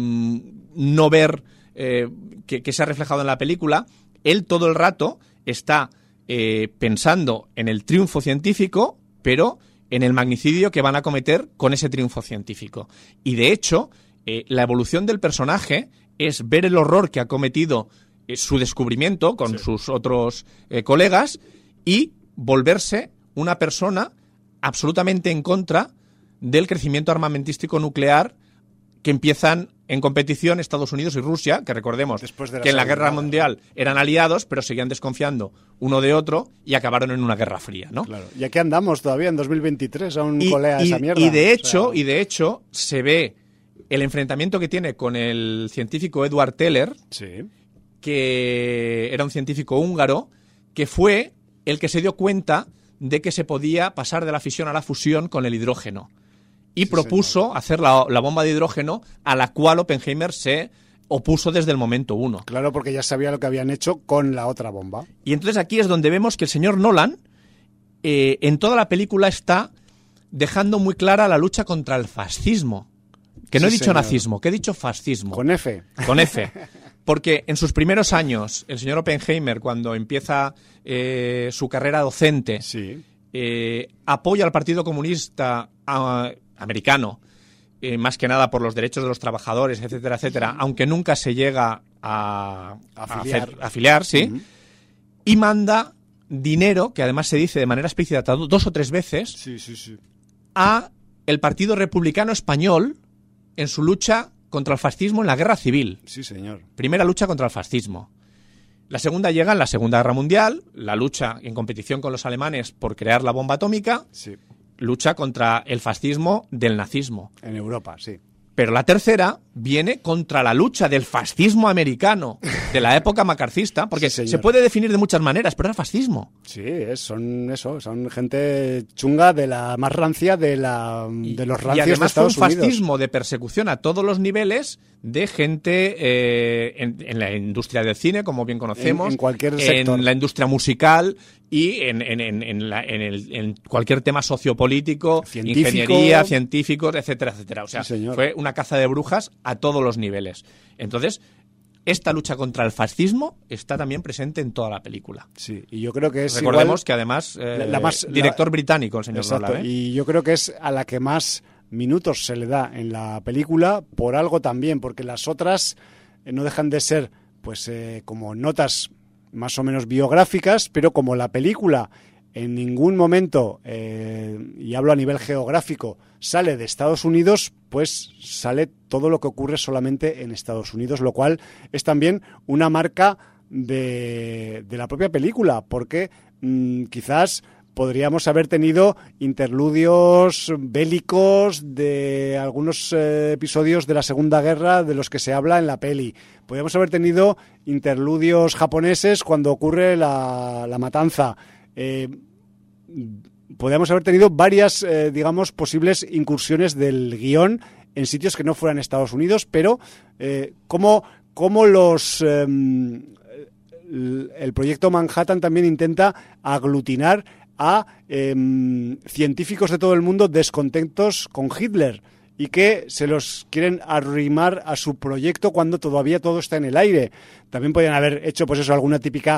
no ver que se ha reflejado en la película, él todo el rato está pensando en el triunfo científico, pero en el magnicidio que van a cometer con ese triunfo científico. Y de hecho, la evolución del personaje es ver el horror que ha cometido su descubrimiento con sus otros colegas y volverse una persona absolutamente en contra del crecimiento armamentístico nuclear que empiezan en competición Estados Unidos y Rusia, que recordemos que en la Guerra Mundial eran aliados, pero seguían desconfiando uno de otro y acabaron en una guerra fría, ¿no? Claro. Y aquí andamos todavía en 2023 aún colea esa mierda. Y de hecho se ve el enfrentamiento que tiene con el científico Edward Teller, que era un científico húngaro, que fue el que se dio cuenta de que se podía pasar de la fisión a la fusión con el hidrógeno. Y propuso hacer la bomba de hidrógeno, a la cual Oppenheimer se opuso desde el momento uno. Claro, porque ya sabía lo que habían hecho con la otra bomba. Y entonces aquí es donde vemos que el señor Nolan, en toda la película, está dejando muy clara la lucha contra el fascismo. Que no he dicho nazismo, que he dicho fascismo. Con F. Con F. Porque en sus primeros años, el señor Oppenheimer, cuando empieza su carrera docente, apoya al Partido Comunista americano, más que nada por los derechos de los trabajadores, etcétera, etcétera, aunque nunca se llega a afiliar, y manda dinero, que además se dice de manera explícita 2 o 3 veces, a el Partido Republicano Español en su lucha contra el fascismo en la Guerra Civil. Sí, señor. Primera lucha contra el fascismo. La segunda llega en la Segunda Guerra Mundial, la lucha en competición con los alemanes por crear la bomba atómica, lucha contra el fascismo del nazismo. En Europa, sí. Pero la tercera viene contra la lucha del fascismo americano de la época macarcista, porque sí, se puede definir de muchas maneras, pero era fascismo. Sí, son gente chunga de la más rancia de los rancios y además de Estados fue un Unidos. fascismo de persecución a todos los niveles de gente en la industria del cine, como bien conocemos, en cualquier sector, en la industria musical y en cualquier tema sociopolítico, ingeniería, científicos, etcétera, etcétera. O sea, fue una caza de brujas a todos los niveles. Entonces, esta lucha contra el fascismo está también presente en toda la película. Sí, y yo creo que es Recordemos que además director británico, el señor Nolan. Y yo creo que es a la que más minutos se le da en la película por algo también, porque las otras no dejan de ser pues como notas más o menos biográficas, pero como la película en ningún momento, y hablo a nivel geográfico, sale de Estados Unidos, pues sale todo lo que ocurre solamente en Estados Unidos, lo cual es también una marca de la propia película, porque quizás podríamos haber tenido interludios bélicos de algunos episodios de la Segunda Guerra de los que se habla en la peli. Podríamos haber tenido interludios japoneses cuando ocurre la matanza. Podríamos haber tenido varias, posibles incursiones del guión en sitios que no fueran Estados Unidos, pero como el proyecto Manhattan también intenta aglutinar a científicos de todo el mundo descontentos con Hitler y que se los quieren arrimar a su proyecto cuando todavía todo está en el aire. También podrían haber hecho alguna típica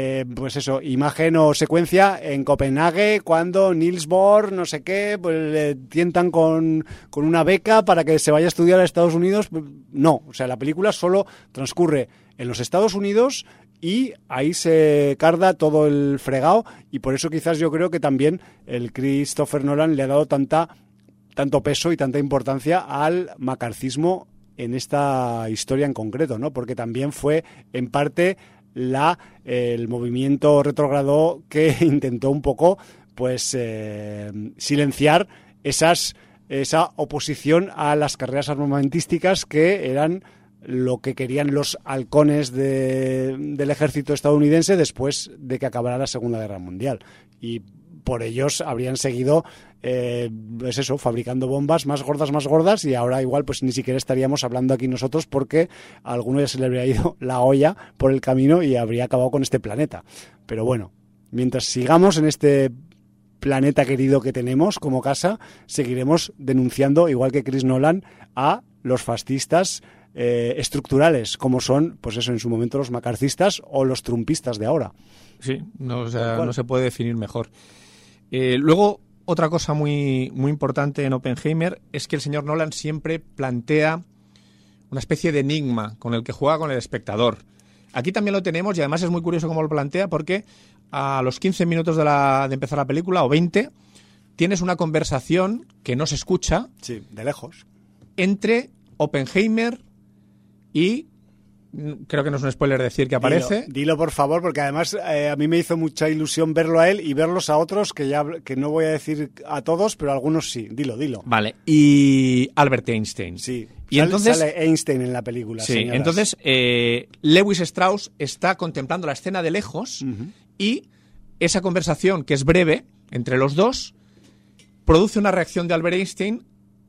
imagen o secuencia en Copenhague cuando Niels Bohr no sé qué le tientan con una beca para que se vaya a estudiar a Estados Unidos. No, o sea, la película solo transcurre en los Estados Unidos y ahí se carda todo el fregado, y por eso quizás yo creo que también el Christopher Nolan le ha dado tanto peso y tanta importancia al macarcismo en esta historia en concreto, ¿no? Porque también fue en parte el movimiento retrógrado que intentó un poco silenciar esa oposición a las carreras armamentísticas que eran lo que querían los halcones del ejército estadounidense después de que acabara la Segunda Guerra Mundial. Y por ellos habrían seguido fabricando bombas más gordas, y ahora igual pues ni siquiera estaríamos hablando aquí nosotros, porque a alguno ya se le habría ido la olla por el camino y habría acabado con este planeta. Pero bueno, mientras sigamos en este planeta querido que tenemos como casa, seguiremos denunciando, igual que Chris Nolan, a los fascistas estructurales, como son, en su momento los macarcistas o los trumpistas de ahora. Sí, no se puede definir mejor. Luego, otra cosa muy, muy importante en Oppenheimer es que el señor Nolan siempre plantea una especie de enigma con el que juega con el espectador. Aquí también lo tenemos, y además es muy curioso cómo lo plantea, porque a los 15 minutos de empezar la película, o 20, tienes una conversación que no se escucha. Sí, de lejos. Entre Oppenheimer y... Creo que no es un spoiler decir que aparece. Dilo por favor, porque además a mí me hizo mucha ilusión verlo a él y verlos a otros, que no voy a decir a todos, pero a algunos sí. Dilo. Vale. Y Albert Einstein. Sí. Y entonces sale Einstein en la película. Sí. Señoras. Entonces Lewis Strauss está contemplando la escena de lejos, y esa conversación, que es breve entre los dos, produce una reacción de Albert Einstein,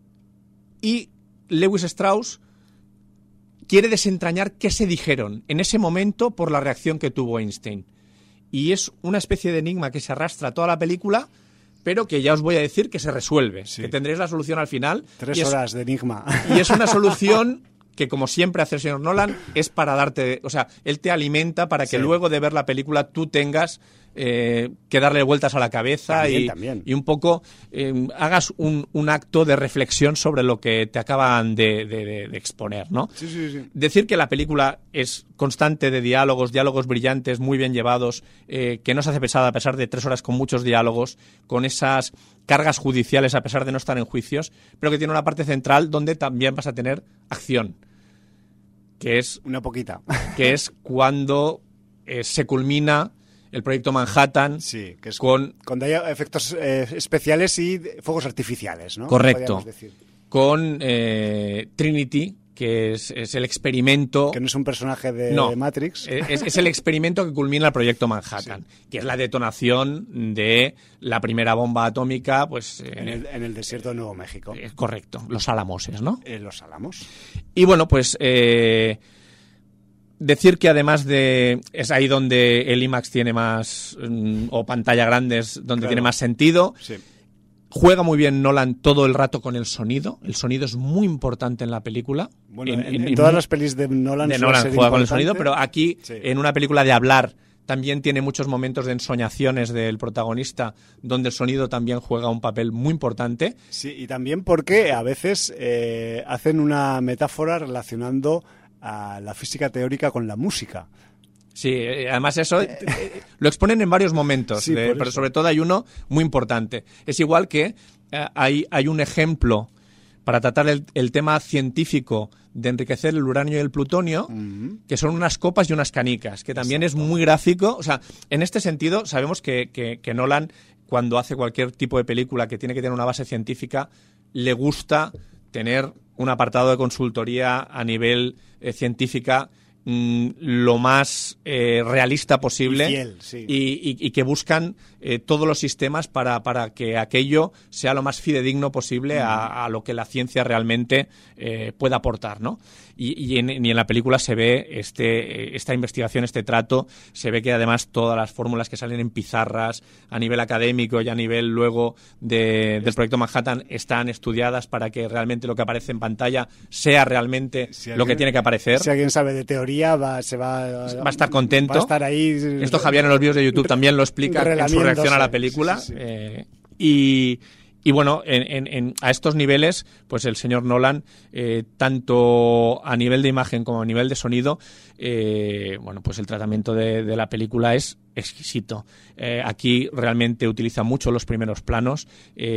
y Lewis Strauss quiere desentrañar qué se dijeron en ese momento por la reacción que tuvo Einstein. Y es una especie de enigma que se arrastra toda la película, pero que ya os voy a decir que se resuelve, que tendréis la solución al final. 3 horas de enigma. Y es una solución que, como siempre hace el señor Nolan, es para darte... O sea, él te alimenta para que luego de ver la película tú tengas que darle vueltas a la cabeza también. Y un poco hagas un acto de reflexión sobre lo que te acaban de exponer, ¿no? Sí. Decir que la película es constante de diálogos brillantes, muy bien llevados, que no se hace pesada a pesar de 3 horas con muchos diálogos, con esas cargas judiciales a pesar de no estar en juicios, pero que tiene una parte central donde también vas a tener acción, que es... Una poquita. Que es cuando se culmina el proyecto Manhattan, sí, que es cuando hay efectos especiales y fuegos artificiales, ¿no? Correcto. con Trinity, que es el experimento... Que no es un personaje de Matrix. Es el experimento que culmina el proyecto Manhattan, que es la detonación de la primera bomba atómica pues en el desierto de Nuevo México. Correcto, los Álamos, ¿no? Los Álamos. Y bueno, pues decir que además de... Es ahí donde el IMAX tiene más... o pantalla grande es donde tiene más sentido. Sí. Juega muy bien Nolan todo el rato con el sonido. El sonido es muy importante en la película. Bueno, en todas las pelis de Nolan juega con el sonido, pero aquí, en una película de hablar, también tiene muchos momentos de ensoñaciones del protagonista, donde el sonido también juega un papel muy importante. Sí, y también porque a veces hacen una metáfora relacionando a la física teórica con la música. Sí, además eso lo exponen en varios momentos, sí, pero sobre todo hay uno muy importante. Es igual que hay un ejemplo para tratar el tema científico de enriquecer el uranio y el plutonio, que son unas copas y unas canicas, que también es muy gráfico. O sea, en este sentido sabemos que Nolan, cuando hace cualquier tipo de película que tiene que tener una base científica, le gusta tener un apartado de consultoría a nivel científica lo más realista posible y fiel, sí. y que buscan todos los sistemas para que aquello sea lo más fidedigno posible a lo que la ciencia realmente pueda aportar, ¿no? Y en la película se ve esta investigación, este trato, se ve que además todas las fórmulas que salen en pizarras a nivel académico y a nivel luego del proyecto Manhattan están estudiadas para que realmente lo que aparece en pantalla sea realmente lo que tiene que aparecer. Si alguien sabe de teoría va a estar contento. Va a estar ahí. Esto Javier en los vídeos de YouTube también lo explica en su reacción a la película. Sí. Y bueno, a estos niveles, pues el señor Nolan, tanto a nivel de imagen como a nivel de sonido, bueno, pues el tratamiento de la película es exquisito. Aquí realmente utiliza mucho los primeros planos.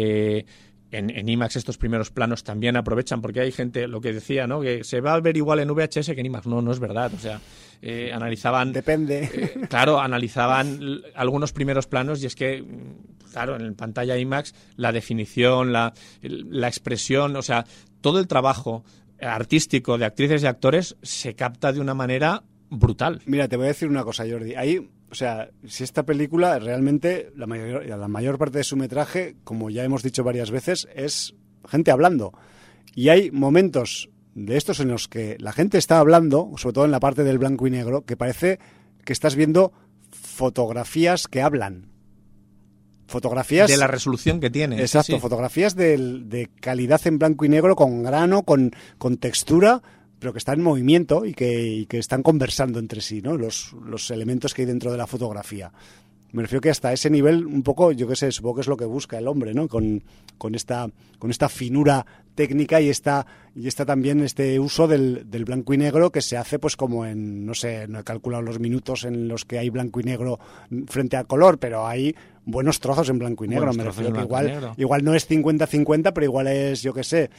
En IMAX estos primeros planos también aprovechan, porque hay gente, lo que decía, ¿no? Que se va a ver igual en VHS que en IMAX. No es verdad. O sea, analizaban... Depende. Claro, analizaban algunos primeros planos y es que, claro, en pantalla IMAX la definición, la expresión, o sea, todo el trabajo artístico de actrices y actores se capta de una manera brutal. Mira, te voy a decir una cosa, Jordi. Ahí... O sea, si esta película realmente, la mayor parte de su metraje, como ya hemos dicho varias veces, es gente hablando. Y hay momentos de estos en los que la gente está hablando, sobre todo en la parte del blanco y negro, que parece que estás viendo fotografías que hablan. Fotografías... De la resolución que tiene. Exacto, sí. Fotografías de calidad en blanco y negro, con grano, con textura... pero que están en movimiento y que están conversando entre sí, ¿no? Los elementos que hay dentro de la fotografía. Me refiero que hasta ese nivel, un poco, yo qué sé, supongo que es lo que busca el hombre, ¿no? Con esta finura técnica y está también este uso del blanco y negro que se hace pues como en, no sé, no he calculado los minutos en los que hay blanco y negro frente al color, pero hay buenos trozos en blanco y negro. Me refiero que igual no es 50-50, pero igual es, yo qué sé,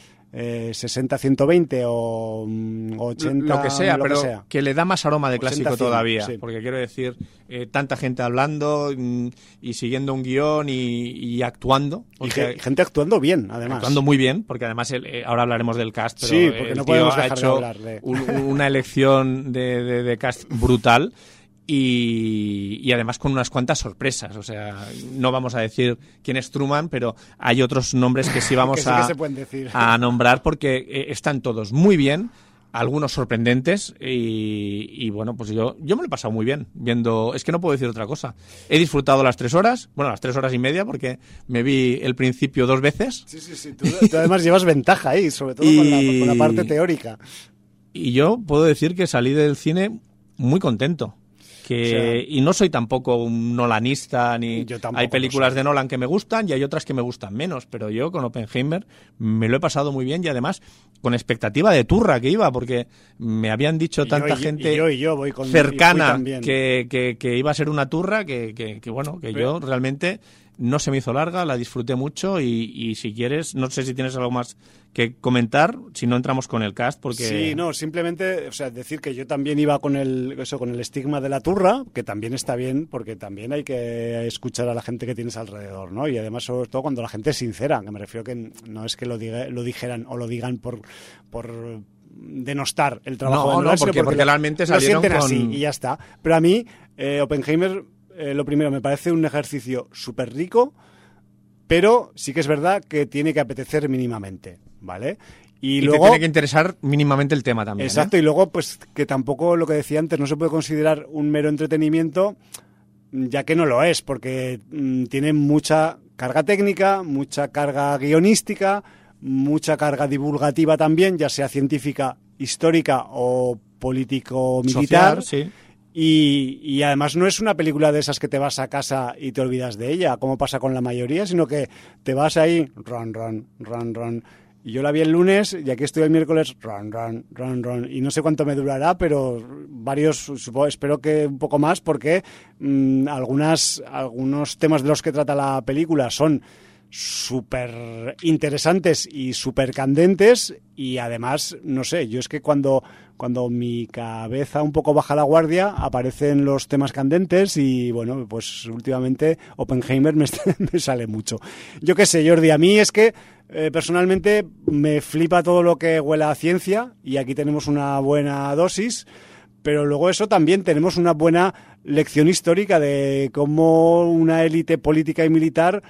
60-120 o 80... Lo que sea, pero que le da más aroma de clásico 80-100, todavía, sí. Porque quiero decir, tanta gente hablando y siguiendo un guión y actuando. Y gente actuando bien, además. Actuando muy bien, porque además ahora hablaremos del cast, pero sí, porque no podemos ha dejar hecho de hablar de... una elección de cast brutal. Y además con unas cuantas sorpresas. O sea, no vamos a decir quién es Truman, pero hay otros nombres que sí vamos a nombrar porque están todos muy bien, algunos sorprendentes y bueno, pues yo me lo he pasado muy bien viendo. Es que no puedo decir otra cosa. He disfrutado las 3 horas, bueno, las 3 horas y media, porque me vi el principio 2 veces. Sí. Tú además llevas ventaja ahí, sobre todo con la parte teórica. Y yo puedo decir que salí del cine muy contento. Y no soy tampoco un nolanista, ni hay películas de Nolan que me gustan y hay otras que me gustan menos, pero yo con Oppenheimer me lo he pasado muy bien y además con expectativa de turra que iba, porque me habían dicho tanta gente cercana que iba a ser una turra que bueno, que yo realmente no se me hizo larga, la disfruté mucho y si quieres, no sé si tienes algo más que comentar, si no entramos con el cast, porque... Sí, no, simplemente, o sea, decir que yo también iba con el estigma de la turra, que también está bien, porque también hay que escuchar a la gente que tienes alrededor, ¿no? Y además, sobre todo, cuando la gente es sincera, que me refiero que no es que lo dijeran o lo digan por denostar el trabajo de porque realmente salieron lo sienten así y ya está. Pero a mí, Oppenheimer, lo primero, me parece un ejercicio súper rico, pero sí que es verdad que tiene que apetecer mínimamente, ¿vale? Y luego, te tiene que interesar mínimamente el tema también. Exacto, y luego, pues que tampoco, lo que decía antes, no se puede considerar un mero entretenimiento, ya que no lo es, porque tiene mucha carga técnica, mucha carga guionística, mucha carga divulgativa también, ya sea científica, histórica o político-militar. Social, sí. Y además no es una película de esas que te vas a casa y te olvidas de ella, como pasa con la mayoría, sino que te vas ahí, run. Y yo la vi el lunes y aquí estoy el miércoles, run. Y no sé cuánto me durará, pero espero que un poco más, porque algunos temas de los que trata la película son súper interesantes y súper candentes, y además, no sé, yo es que cuando mi cabeza un poco baja la guardia aparecen los temas candentes y bueno, pues últimamente Oppenheimer me sale mucho. Yo qué sé, Jordi, a mí es que personalmente me flipa todo lo que huela a ciencia y aquí tenemos una buena dosis, pero luego eso también tenemos una buena lección histórica de cómo una élite política y militar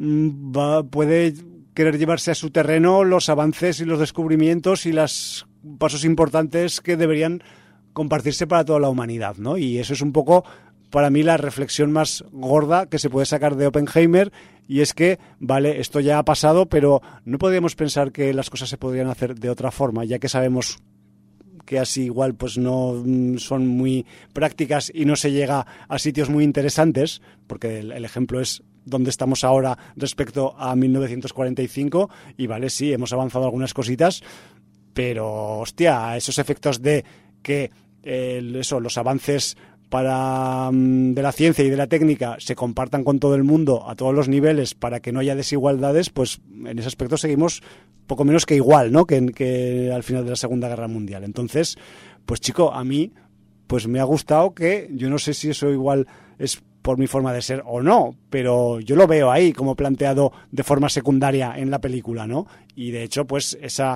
puede querer llevarse a su terreno los avances y los descubrimientos y los pasos importantes que deberían compartirse para toda la humanidad, ¿no? Y eso es un poco, para mí, la reflexión más gorda que se puede sacar de Oppenheimer, y es que, vale, esto ya ha pasado, pero no podríamos pensar que las cosas se podrían hacer de otra forma, ya que sabemos que así igual pues no son muy prácticas y no se llega a sitios muy interesantes, porque el ejemplo es donde estamos ahora respecto a 1945, y vale, sí, hemos avanzado algunas cositas, pero, hostia, esos efectos de que los avances de la ciencia y de la técnica se compartan con todo el mundo a todos los niveles para que no haya desigualdades, pues en ese aspecto seguimos poco menos que igual, ¿no? que al final de la Segunda Guerra Mundial. Entonces, pues chico, a mí pues me ha gustado, que yo no sé si eso igual es por mi forma de ser o no, pero yo lo veo ahí como planteado de forma secundaria en la película, ¿no? Y de hecho, pues esa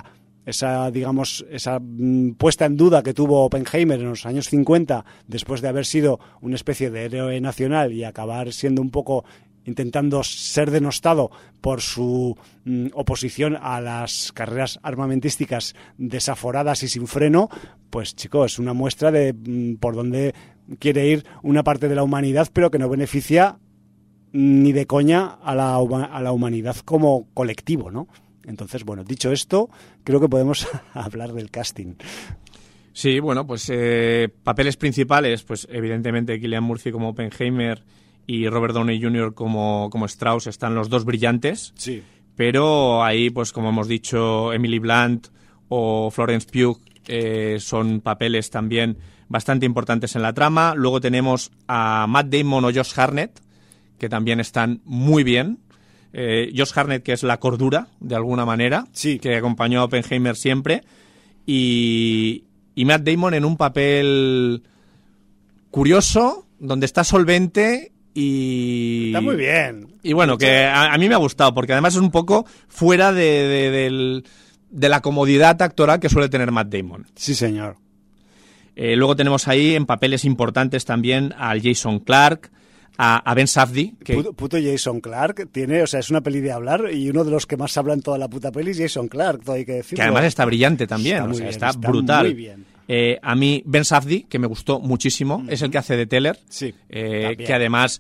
puesta en duda que tuvo Oppenheimer en los años 50, después de haber sido una especie de héroe nacional y acabar siendo un poco intentando ser denostado por su oposición a las carreras armamentísticas desaforadas y sin freno, pues chico, es una muestra de por dónde quiere ir una parte de la humanidad, pero que no beneficia ni de coña a la humanidad como colectivo, ¿no? Entonces, bueno, dicho esto, creo que podemos hablar del casting. Sí, bueno, pues papeles principales, pues evidentemente Cillian Murphy como Oppenheimer y Robert Downey Jr. como Strauss están los dos brillantes. Sí. Pero ahí, pues como hemos dicho, Emily Blunt o Florence Pugh son papeles también bastante importantes en la trama. Luego tenemos a Matt Damon o Josh Hartnett, que también están muy bien. Josh Hartnett, que es la cordura, de alguna manera, sí, que acompañó a Oppenheimer siempre, y Matt Damon en un papel curioso, donde está solvente y... Está muy bien. Y bueno, que a mí me ha gustado, porque además es un poco fuera de la comodidad actoral que suele tener Matt Damon. Sí, señor. Luego tenemos ahí en papeles importantes también al Jason Clarke, a Ben Safdie. Que... Puto Jason Clarke tiene, o sea, es una peli de hablar, y uno de los que más habla en toda la puta peli es Jason Clarke, todo hay que decirlo. Que además está brillante también, está brutal. Muy bien. A mí, Ben Safdie, que me gustó muchísimo, es el que hace de Teller. Sí, que además,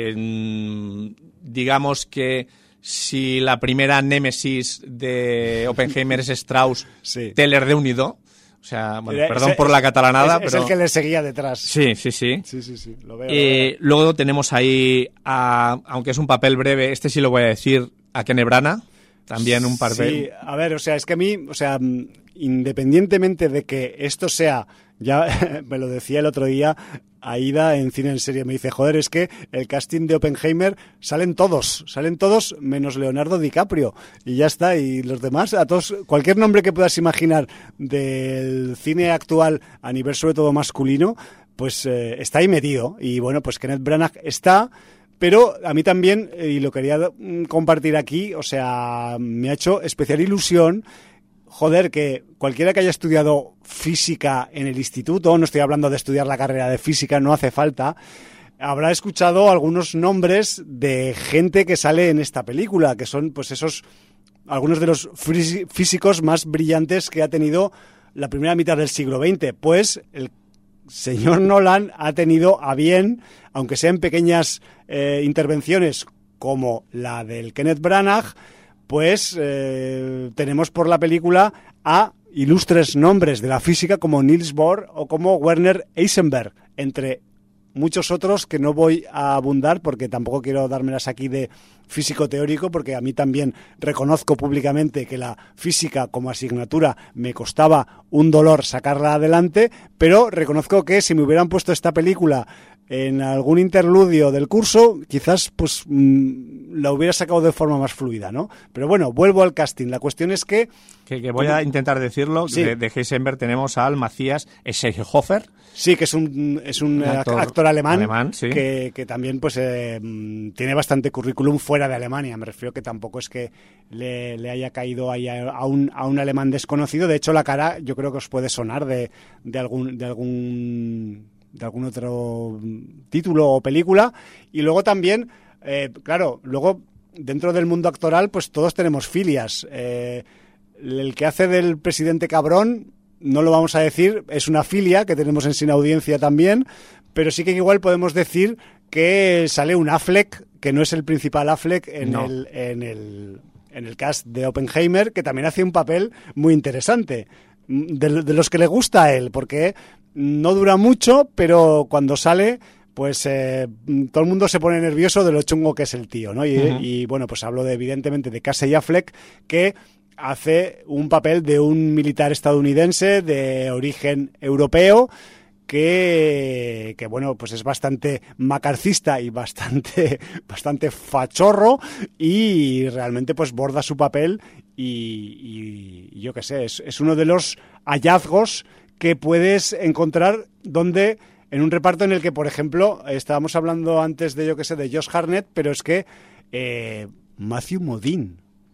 digamos que si la primera némesis de Oppenheimer es Strauss, sí, Teller de unido. O sea, bueno, perdón por la catalanada, pero... Es el que le seguía detrás. Sí. Sí, lo veo. Luego tenemos ahí, aunque es un papel breve, este sí lo voy a decir, a Kenneth Branagh, también un papel... Sí, a ver, o sea, es que a mí, o sea, independientemente de que esto sea Ya me lo decía el otro día Aida en Cine en Serie, me dice, joder, es que el casting de Oppenheimer salen todos menos Leonardo DiCaprio y ya está, y los demás, a todos, cualquier nombre que puedas imaginar del cine actual a nivel sobre todo masculino, pues está ahí metido, y bueno, pues Kenneth Branagh está, pero a mí también, y lo quería compartir aquí, o sea, me ha hecho especial ilusión. Joder, que cualquiera que haya estudiado física en el instituto, no estoy hablando de estudiar la carrera de física, no hace falta, habrá escuchado algunos nombres de gente que sale en esta película, que son pues esos, algunos de los físicos más brillantes que ha tenido la primera mitad del siglo XX. Pues el señor Nolan ha tenido a bien, aunque sean pequeñas intervenciones como la del Kenneth Branagh, pues tenemos por la película a ilustres nombres de la física como Niels Bohr o como Werner Heisenberg, entre muchos otros que no voy a abundar porque tampoco quiero dármelas aquí de físico teórico, porque a mí también reconozco públicamente que la física como asignatura me costaba un dolor sacarla adelante, pero reconozco que si me hubieran puesto esta película en algún interludio del curso, quizás pues la hubiera sacado de forma más fluida, ¿no? Pero bueno, vuelvo al casting. La cuestión es que voy a intentar decirlo. Sí. De Heisenberg tenemos a Matthias Schweighöfer. Sí, que es un actor alemán sí. que también pues tiene bastante currículum fuera de Alemania. Me refiero que tampoco es que le haya caído ahí a un alemán desconocido. De hecho, la cara yo creo que os puede sonar de algún otro título o película. Y luego también, claro, luego dentro del mundo actoral pues todos tenemos filias. El que hace del presidente cabrón, no lo vamos a decir, es una filia que tenemos en Sin Audiencia también, pero sí que igual podemos decir que sale un Affleck, que no es el principal Affleck en el cast de Oppenheimer, que también hace un papel muy interesante, de los que le gusta a él, porque no dura mucho, pero cuando sale, pues todo el mundo se pone nervioso de lo chungo que es el tío, ¿no? Y bueno, pues hablo evidentemente de Casey Affleck, que hace un papel de un militar estadounidense de origen europeo que bueno, pues es bastante macarcista y bastante fachorro, y realmente pues borda su papel y yo qué sé, es uno de los hallazgos que puedes encontrar donde en un reparto en el que, por ejemplo, estábamos hablando antes de, yo qué sé, de Josh Hartnett, pero es que Matthew Modine,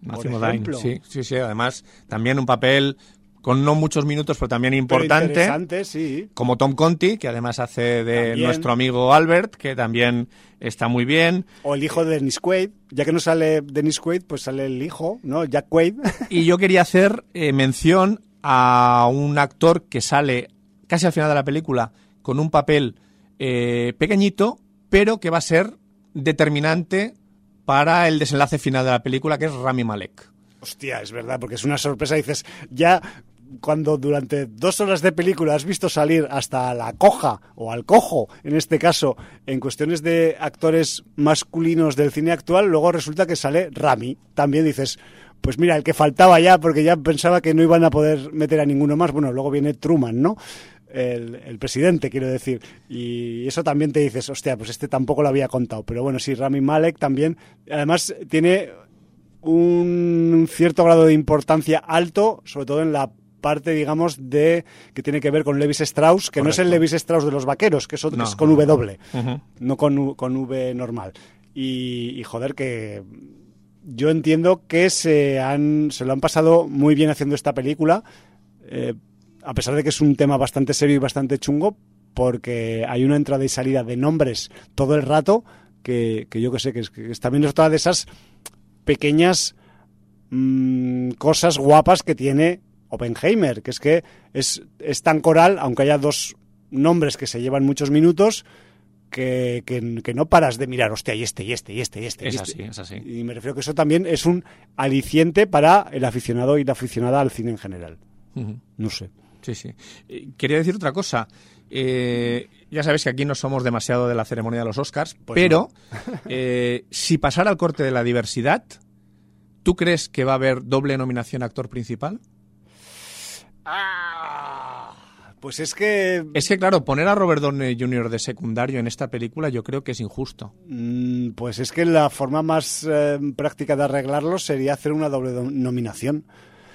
sí, además también un papel con no muchos minutos, pero también importante, sí. Como Tom Conti, que además hace de también nuestro amigo Albert, que también está muy bien. O el hijo de Dennis Quaid, ya que no sale Dennis Quaid, pues sale el hijo, ¿no? Jack Quaid. Y yo quería hacer mención a un actor que sale casi al final de la película con un papel pequeñito, pero que va a ser determinante para el desenlace final de la película, que es Rami Malek. Hostia, es verdad, porque es una sorpresa. Dices, ya cuando durante 2 horas de película has visto salir hasta la coja, o al cojo, en este caso, en cuestiones de actores masculinos del cine actual, luego resulta que sale Rami. También dices, pues mira, el que faltaba ya, porque ya pensaba que no iban a poder meter a ninguno más. Bueno, luego viene Truman, ¿no? El presidente, quiero decir, y eso también te dices, hostia, pues este tampoco lo había contado, pero bueno, sí, Rami Malek también, además tiene un cierto grado de importancia alto, sobre todo en la parte, digamos, de que tiene que ver con Levis Strauss, que correcto, no es el Levis Strauss de los vaqueros, que es con W, no con V normal, y joder, que yo entiendo que se lo han pasado muy bien haciendo esta película, a pesar de que es un tema bastante serio y bastante chungo, porque hay una entrada y salida de nombres todo el rato, que yo que sé, que también es otra de esas pequeñas cosas guapas que tiene Oppenheimer, que es tan coral, aunque haya 2 nombres que se llevan muchos minutos, que no paras de mirar, hostia, y este. Es así. Y me refiero que eso también es un aliciente para el aficionado y la aficionada al cine en general. No sé. Sí. Quería decir otra cosa. Ya sabes que aquí no somos demasiado de la ceremonia de los Oscars, pues pero no. Si pasara el corte de la diversidad, ¿tú crees que va a haber doble nominación a actor principal? Pues es que... Es que, claro, poner a Robert Downey Jr. de secundario en esta película yo creo que es injusto. Pues es que la forma más práctica de arreglarlo sería hacer una doble nominación.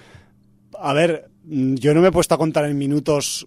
A ver, yo no me he puesto a contar en minutos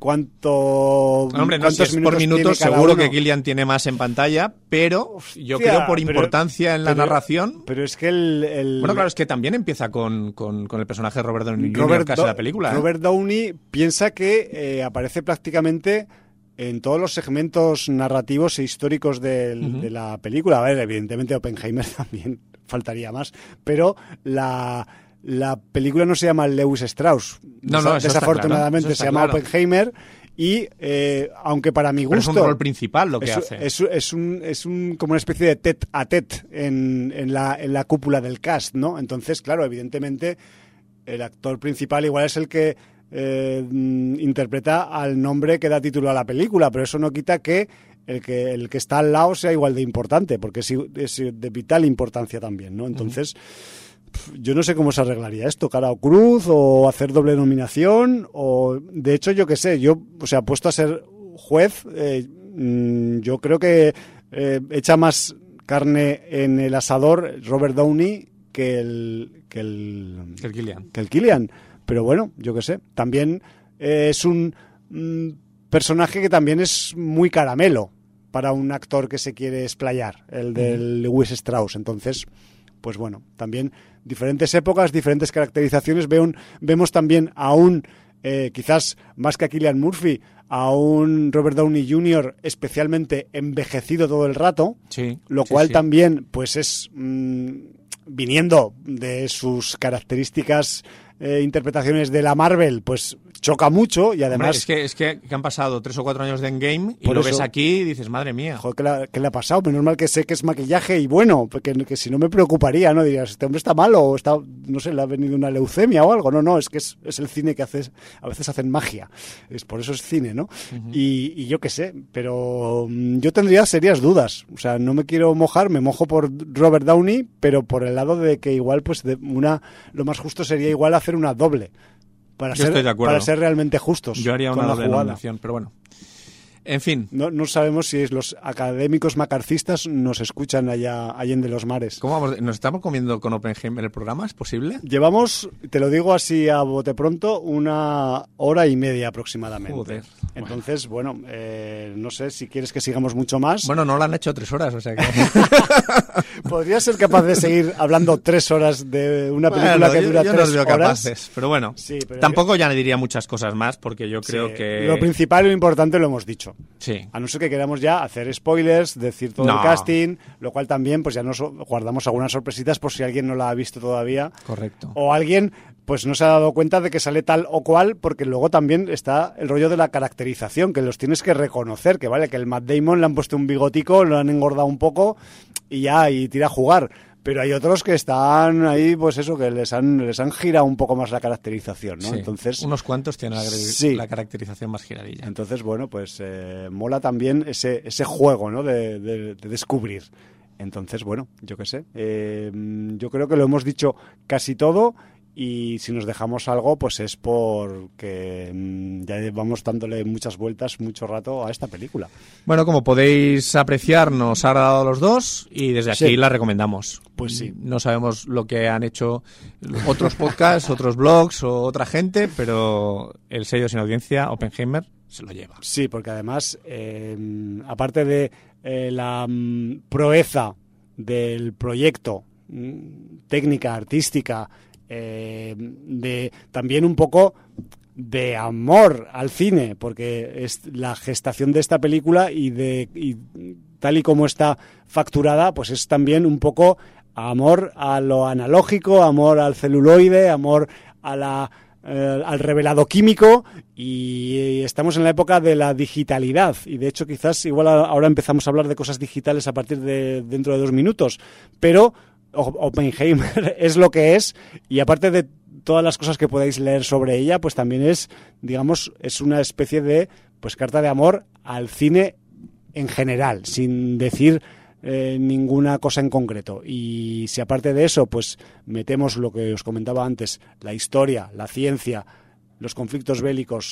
Hombre, no, si es por minutos seguro que Cillian tiene más en pantalla, pero yo creo por importancia en la narración. Pero es que Bueno, claro, es que también empieza con el personaje de Robert Downey Jr. casi la película. Robert Downey piensa que aparece prácticamente en todos los segmentos narrativos e históricos de la película. A ver, evidentemente Oppenheimer también faltaría más, pero la película no se llama Lewis Strauss. No, desafortunadamente se llama Oppenheimer y aunque para mi gusto... Pero es un rol principal lo que hace. Es como una especie de tête à tête en la cúpula del cast, ¿no? Entonces, claro, evidentemente el actor principal igual es el que interpreta al nombre que da título a la película, pero eso no quita que el que está al lado sea igual de importante, porque es de vital importancia también, ¿no? Entonces... Yo no sé cómo se arreglaría esto, cara o cruz, o hacer doble nominación, o de hecho yo qué sé, puesto a ser juez, yo creo que echa más carne en el asador Robert Downey que el Cillian. Pero bueno, yo qué sé, también es un personaje que también es muy caramelo para un actor que se quiere explayar, el del Lewis Strauss, entonces... Pues bueno, también diferentes épocas, diferentes caracterizaciones. Vemos también a quizás más que a Cillian Murphy, a un Robert Downey Jr. especialmente envejecido todo el rato, lo cual también pues es viniendo de sus características interpretaciones de la Marvel, pues choca mucho y además... Hombre, es que han pasado 3 o 4 años de Endgame y lo ves aquí y dices, madre mía. Joder, ¿qué le ha pasado? Menos mal que sé que es maquillaje y bueno, que si no me preocuparía, ¿no? Dirías, este hombre está malo o está, no sé, le ha venido una leucemia o algo. No, es que es el cine que a veces hacen magia. Por eso es cine, ¿no? Y yo qué sé, pero yo tendría serias dudas. O sea, no me quiero mojar, me mojo por Robert Downey, pero por el lado de que igual, pues lo más justo sería igual hacer una doble. Para ser realmente justos. Yo haría una doble nominación, pero bueno. En fin. No sabemos si los académicos macarcistas nos escuchan allá de los mares. ¿Cómo vamos? ¿Nos estamos comiendo con Oppenheimer el programa? ¿Es posible? Llevamos, te lo digo así a bote pronto, 1 hora y media aproximadamente. Joder. Entonces, bueno, no sé si quieres que sigamos mucho más. Bueno, no lo han hecho 3 horas, o sea que... Podría ser capaz de seguir hablando 3 horas de una película que dura 3 horas. Yo no veo capaces, pero bueno. Sí, pero tampoco ya le diría muchas cosas más, porque yo creo que... Lo principal y lo importante lo hemos dicho. Sí. A no ser que queramos ya hacer spoilers, decir todo el casting, lo cual también pues ya nos guardamos algunas sorpresitas por si alguien no la ha visto todavía. Correcto. O alguien pues no se ha dado cuenta de que sale tal o cual, porque luego también está el rollo de la caracterización, que los tienes que reconocer, que vale, que el Matt Damon le han puesto un bigotico, lo han engordado un poco y tira a jugar. Pero hay otros que están ahí, pues eso, que les han girado un poco más la caracterización, ¿no? Sí, entonces unos cuantos tienen la caracterización más giradilla. Entonces, bueno, pues mola también ese juego, ¿no? De descubrir. Entonces, bueno, yo qué sé. Yo creo que lo hemos dicho casi todo. Y si nos dejamos algo, pues es porque ya vamos dándole muchas vueltas, mucho rato a esta película. Bueno, como podéis apreciar, nos ha agradado los dos y desde aquí la recomendamos. Pues sí. No sabemos lo que han hecho otros podcasts, otros blogs o otra gente, pero el sello sin audiencia, Oppenheimer, se lo lleva. Sí, porque además, aparte de la proeza del proyecto, técnica, artística, de también un poco de amor al cine, porque es la gestación de esta película y tal y como está facturada, pues es también un poco amor a lo analógico, amor al celuloide, amor a al revelado químico, y estamos en la época de la digitalidad, y de hecho quizás igual ahora empezamos a hablar de cosas digitales a partir de dentro de 2 minutos, pero Oppenheimer es lo que es, y aparte de todas las cosas que podáis leer sobre ella, pues también es, digamos, es una especie de pues carta de amor al cine en general, sin decir ninguna cosa en concreto. Y si aparte de eso, pues metemos lo que os comentaba antes, la historia, la ciencia, los conflictos bélicos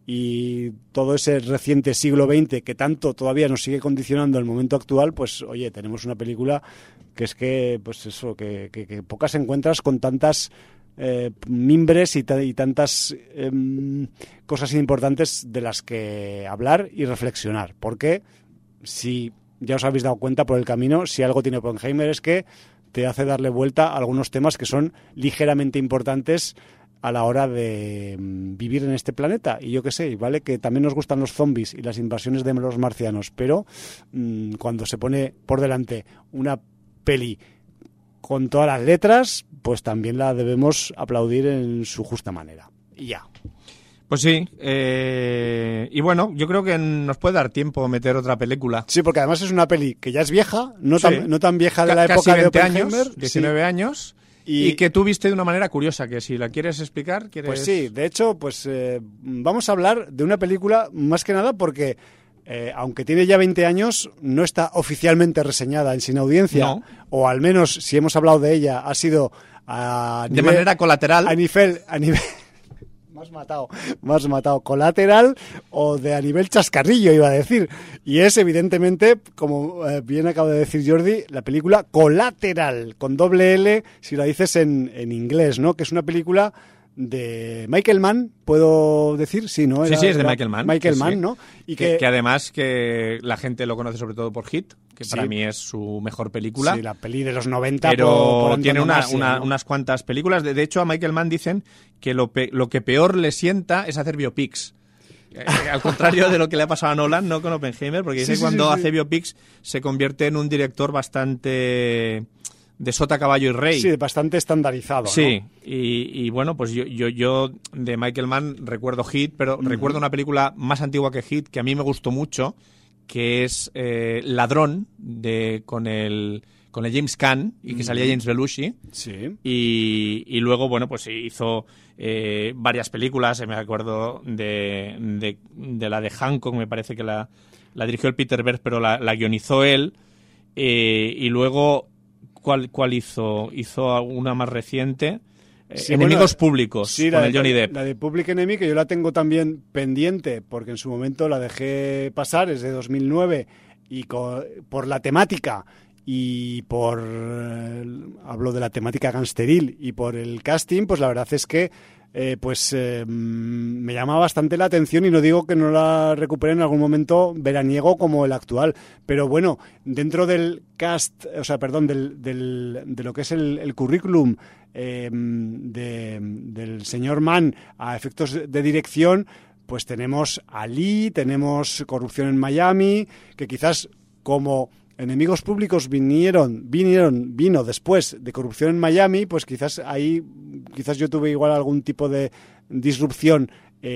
y todo ese reciente siglo XX que tanto todavía nos sigue condicionando el momento actual, pues oye, tenemos una película que es que, pues eso, que pocas encuentras con tantas mimbres y tantas cosas importantes de las que hablar y reflexionar. Porque si ya os habéis dado cuenta por el camino, si algo tiene Oppenheimer es que te hace darle vuelta a algunos temas que son ligeramente importantes a la hora de vivir en este planeta. Y yo qué sé, vale que también nos gustan los zombies y las invasiones de los marcianos, pero cuando se pone por delante una peli con todas las letras, pues también la debemos aplaudir en su justa manera. Y ya. Pues sí, y bueno, yo creo que nos puede dar tiempo a meter otra película. Sí, porque además es una peli que ya es vieja, no tan vieja de la época de Oppenheimer. Años, 19 años, y que tú viste de una manera curiosa, que si la quieres explicar... Pues sí, de hecho, pues vamos a hablar de una película más que nada porque, aunque tiene ya 20 años, no está oficialmente reseñada en Sin Audiencia, no. O al menos, si hemos hablado de ella, ha sido de manera colateral. A nivel Me has matado. Colateral o de a nivel chascarrillo, iba a decir. Y es, evidentemente, como bien acaba de decir Jordi, la película Colateral, con doble L, si la dices en inglés, ¿no? Que es una película de Michael Mann, ¿puedo decir? Sí, ¿no? Sí, es de Michael Mann. Michael Mann, sí. ¿no? Y que además que la gente lo conoce sobre todo por Hit, que para mí es su mejor película. Sí, la peli de los 90. Pero tiene unas cuantas películas. De hecho, a Michael Mann dicen que lo que peor le sienta es hacer biopics. Al contrario de lo que le ha pasado a Nolan, no con Oppenheimer, porque dice que cuando hace biopics se convierte en un director bastante de sota, caballo y rey. Sí, bastante estandarizado, ¿no? Sí, y bueno, pues yo de Michael Mann recuerdo Hit, pero recuerdo una película más antigua que Hit, que a mí me gustó mucho, que es Ladrón, con el James Caan, y que salía James Belushi. Sí. Y luego, bueno, pues hizo varias películas, me acuerdo de la de Hancock, me parece que la dirigió el Peter Berg, pero la guionizó él, y luego... ¿Cuál hizo? Hizo una más reciente, sí, Enemigos Públicos, sí, con el Johnny Depp. La de Public Enemy, que yo la tengo también pendiente, porque en su momento la dejé pasar, es de 2009, y por la temática y hablo de la temática gangsteril y por el casting, pues la verdad es que me llama bastante la atención, y no digo que no la recupere en algún momento veraniego como el actual, pero bueno, dentro del cast, de lo que es el currículum del señor Mann a efectos de dirección, pues tenemos Ali, tenemos Corrupción en Miami, que quizás como Enemigos Públicos vino después de Corrupción en Miami, pues quizás yo tuve igual algún tipo de disrupción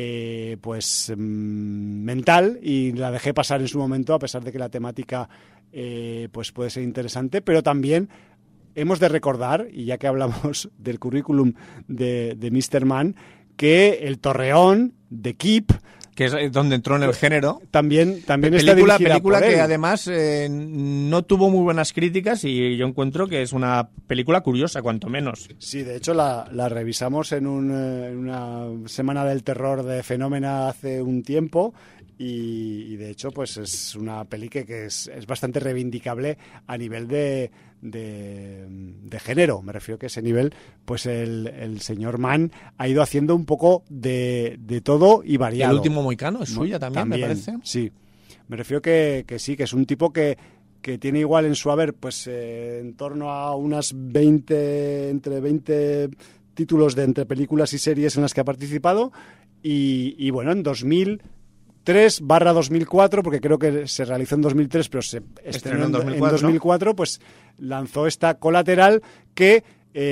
mental, y la dejé pasar en su momento, a pesar de que la temática pues puede ser interesante, pero también hemos de recordar, y ya que hablamos del currículum de Mr. Mann, que El Torreón, de Keep, que es donde entró en el género. También está dirigida película por él. Que además no tuvo muy buenas críticas, y yo encuentro que es una película curiosa, cuanto menos. Sí, de hecho la revisamos en una semana del terror de Fenómena hace un tiempo, y de hecho pues es una peli que es bastante reivindicable a nivel de género. Me refiero que ese nivel, pues el señor Mann ha ido haciendo un poco de todo y variado. El último Mohicano es suya también, me parece. Sí, me refiero que sí, que es un tipo que tiene igual en su haber pues en torno a unas 20 títulos entre películas y series en las que ha participado, y bueno, en 2003/2004, porque creo que se realizó en 2003, pero se estrenó en 2004, ¿no? Pues lanzó esta Colateral que,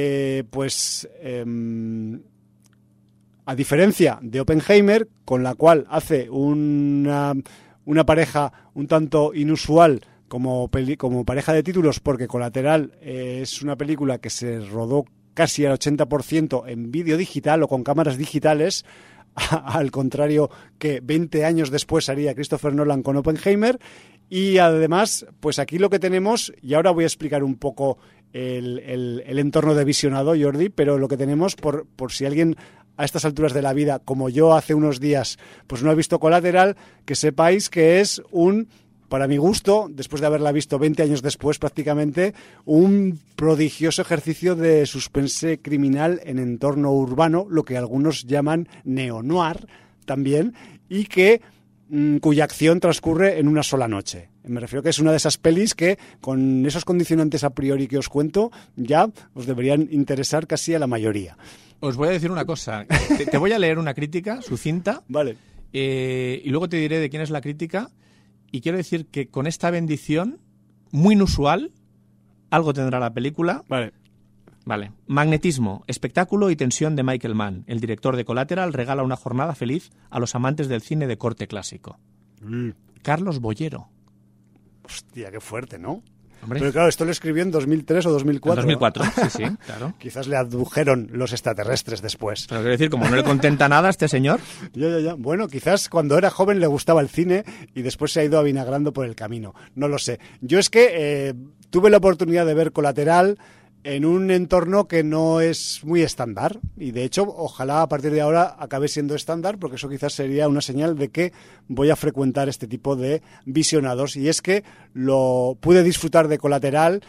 a diferencia de Oppenheimer, con la cual hace una pareja un tanto inusual como pareja de títulos, porque Colateral es una película que se rodó casi al 80% en vídeo digital o con cámaras digitales, al contrario que 20 años después haría Christopher Nolan con Oppenheimer. Y además, pues aquí lo que tenemos, y ahora voy a explicar un poco el entorno de visionado, Jordi, pero lo que tenemos, por si alguien a estas alturas de la vida, como yo hace unos días, pues no he visto Colateral, que sepáis que es para mi gusto, después de haberla visto 20 años después prácticamente, un prodigioso ejercicio de suspense criminal en entorno urbano, lo que algunos llaman neo-noir también, y cuya acción transcurre en una sola noche. Me refiero que es una de esas pelis que, con esos condicionantes a priori que os cuento, ya os deberían interesar casi a la mayoría. Os voy a decir una cosa. Te voy a leer una crítica sucinta. Vale. Y luego te diré de quién es la crítica. Y quiero decir que con esta bendición, muy inusual, algo tendrá la película. Vale. Magnetismo, espectáculo y tensión de Michael Mann. El director de Collateral regala una jornada feliz a los amantes del cine de corte clásico. Carlos Bollero. Hostia, qué fuerte, ¿no? Hombre. Pero claro, esto lo escribió en 2003 o 2004. En 2004, sí, claro. Quizás le adujeron los extraterrestres después. Pero quiero decir, como no le contenta nada a este señor. Ya. Bueno, quizás cuando era joven le gustaba el cine y después se ha ido avinagrando por el camino. No lo sé. Yo es que tuve la oportunidad de ver Colateral en un entorno que no es muy estándar y de hecho ojalá a partir de ahora acabe siendo estándar, porque eso quizás sería una señal de que voy a frecuentar este tipo de visionados, y es que lo pude disfrutar de Colateral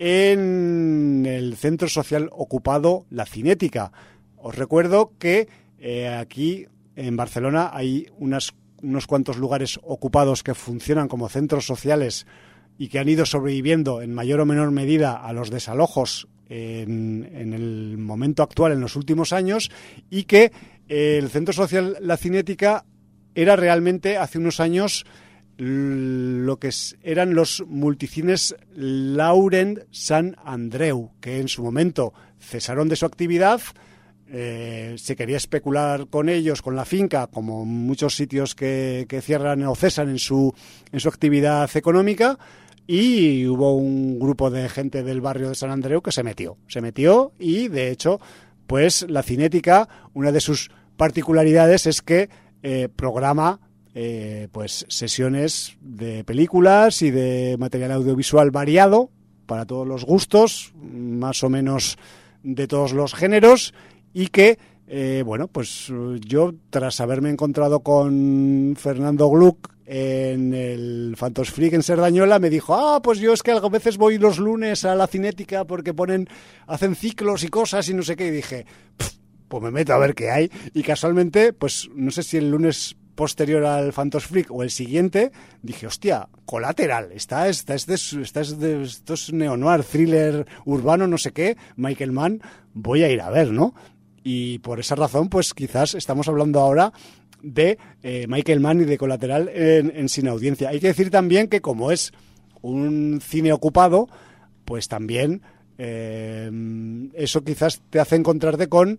en el centro social ocupado La Cinética. Os recuerdo que aquí en Barcelona hay unos cuantos lugares ocupados que funcionan como centros sociales y que han ido sobreviviendo en mayor o menor medida a los desalojos en el momento actual, en los últimos años, y que el Centro Social La Cinética era realmente hace unos años lo que eran los multicines Laurent Sant Andreu, que en su momento cesaron de su actividad. Se quería especular con ellos, con la finca, como muchos sitios que cierran o cesan en su actividad económica, y hubo un grupo de gente del barrio de Sant Andreu que se metió y de hecho pues La Cinética, una de sus particularidades es que programa pues sesiones de películas y de material audiovisual variado para todos los gustos, más o menos de todos los géneros, y que bueno, pues yo, tras haberme encontrado con Fernando Gluck en el Phantos Freak en Cerdañola, me dijo, pues yo es que a veces voy los lunes a La Cinética porque hacen ciclos y cosas y no sé qué, y dije, pues me meto a ver qué hay, y casualmente, pues no sé si el lunes posterior al Phantos Freak o el siguiente, dije, hostia, Colateral, esto es neo-noir, thriller urbano, no sé qué, Michael Mann, voy a ir a ver, ¿no? Y por esa razón, pues quizás estamos hablando ahora de Michael Mann y de Colateral en Sin Audiencia. Hay que decir también que como es un cine ocupado, pues también eso quizás te hace encontrarte con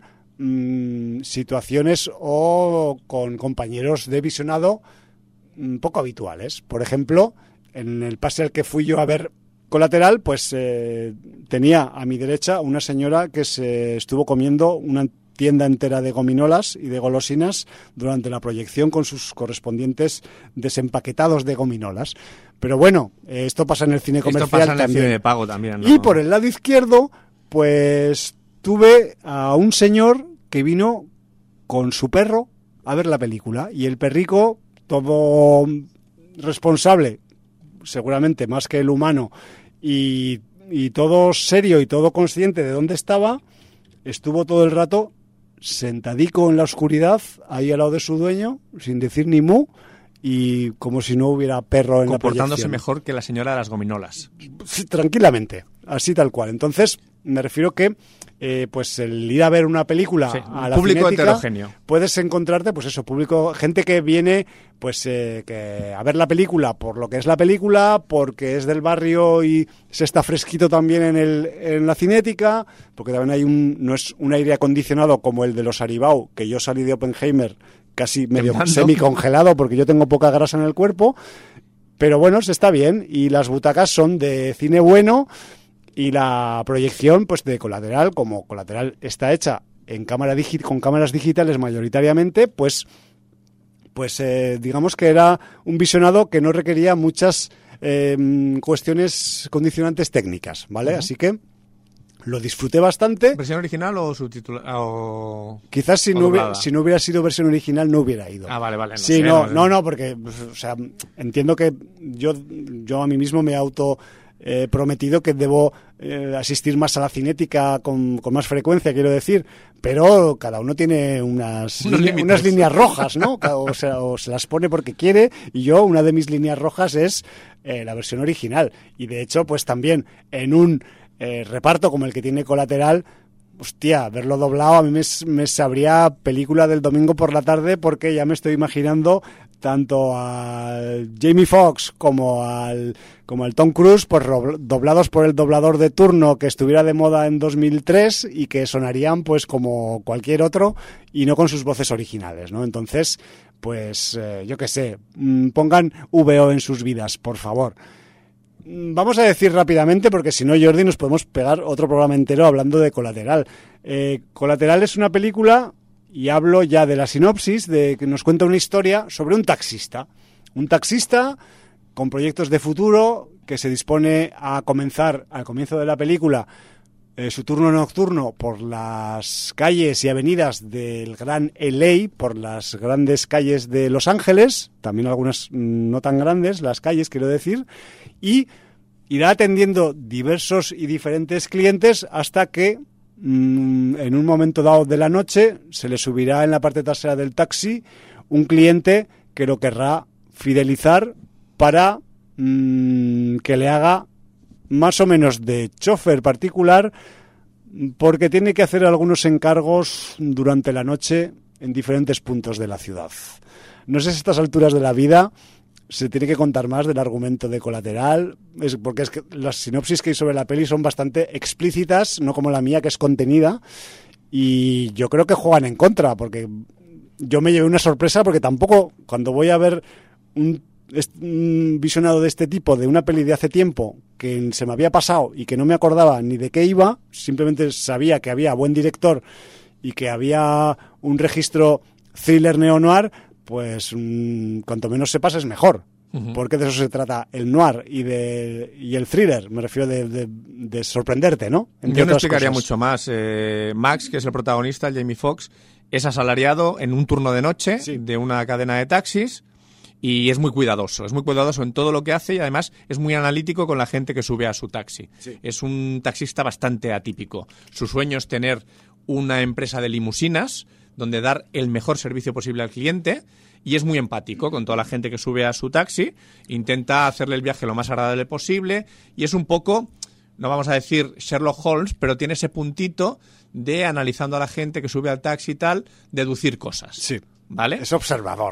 situaciones o con compañeros de visionado poco habituales. Por ejemplo, en el pase al que fui yo a ver Colateral, pues tenía a mi derecha una señora que se estuvo comiendo una tienda entera de gominolas y de golosinas durante la proyección, con sus correspondientes desempaquetados de gominolas. Pero bueno, esto pasa en el cine comercial. Esto pasa en también. El cine de pago también, ¿no? Y por el lado izquierdo, pues tuve a un señor que vino con su perro a ver la película, y el perrico, todo responsable, seguramente más que el humano, y todo serio y todo consciente de dónde estaba, estuvo todo el rato sentadico en la oscuridad, ahí al lado de su dueño, sin decir ni mu, y como si no hubiera perro en la proyección. Comportándose mejor que la señora de las gominolas. Sí, tranquilamente, así tal cual. Entonces, me refiero que pues el ir a ver una película a la público Cinética, heterogéneo, puedes encontrarte, pues eso, público, gente que viene pues que a ver la película por lo que es la película, porque es del barrio y se está fresquito también en la Cinética, porque también no es un aire acondicionado como el de los Aribau, que yo salí de Oppenheimer casi medio semicongelado porque yo tengo poca grasa en el cuerpo, pero bueno, se está bien, y las butacas son de cine bueno. Y la proyección, pues de Colateral, como Colateral está hecha en con cámaras digitales mayoritariamente, pues digamos que era un visionado que no requería muchas cuestiones condicionantes técnicas, ¿vale? Uh-huh. Así que lo disfruté bastante. ¿Versión original o subtitulada? Quizás si no hubiera sido versión original no hubiera ido. Ah, vale. No, porque o sea, entiendo que yo a mí mismo me he prometido que debo asistir más a la cinética con más frecuencia, quiero decir, pero cada uno tiene unas líneas rojas, ¿no? O se las pone porque quiere, y yo, una de mis líneas rojas es la versión original, y de hecho pues también en un reparto como el que tiene Colateral, hostia, verlo doblado a mí me sabría película del domingo por la tarde, porque ya me estoy imaginando tanto al Jamie Foxx como al Tom Cruise, pues doblados por el doblador de turno que estuviera de moda en 2003 y que sonarían pues como cualquier otro y no con sus voces originales, ¿no? Entonces, pues yo qué sé, pongan VO en sus vidas, por favor. Vamos a decir rápidamente, porque si no, Jordi, nos podemos pegar otro programa entero hablando de Colateral. Colateral es una película, y hablo ya de la sinopsis, de que nos cuenta una historia sobre un taxista. Un taxista con proyectos de futuro que se dispone a comenzar, al comienzo de la película, su turno nocturno por las calles y avenidas del gran LA, por las grandes calles de Los Ángeles, también algunas no tan grandes, las calles, quiero decir, y irá atendiendo diversos y diferentes clientes hasta que en un momento dado de la noche se le subirá en la parte trasera del taxi un cliente que lo querrá fidelizar para que le haga más o menos de chofer particular, porque tiene que hacer algunos encargos durante la noche en diferentes puntos de la ciudad. No sé si a estas alturas de la vida se tiene que contar más del argumento de Colateral, porque es que las sinopsis que hay sobre la peli son bastante explícitas, no como la mía, que es contenida, y yo creo que juegan en contra, porque yo me llevé una sorpresa, porque tampoco, cuando voy a ver un visionado de este tipo, de una peli de hace tiempo, que se me había pasado y que no me acordaba ni de qué iba, simplemente sabía que había buen director y que había un registro thriller neo-noir, pues cuanto menos sepas es mejor, porque de eso se trata el noir y el thriller, me refiero de sorprenderte, ¿no? Yo no explicaría mucho más. Max, que es el protagonista, el Jamie Foxx, es asalariado en un turno de noche de una cadena de taxis y es muy cuidadoso en todo lo que hace, y además es muy analítico con la gente que sube a su taxi. Sí. Es un taxista bastante atípico. Su sueño es tener una empresa de limusinas donde dar el mejor servicio posible al cliente, y es muy empático con toda la gente que sube a su taxi, intenta hacerle el viaje lo más agradable posible, y es un poco, no vamos a decir Sherlock Holmes, pero tiene ese puntito de, analizando a la gente que sube al taxi y tal, deducir cosas. Sí. ¿Vale? Es observador.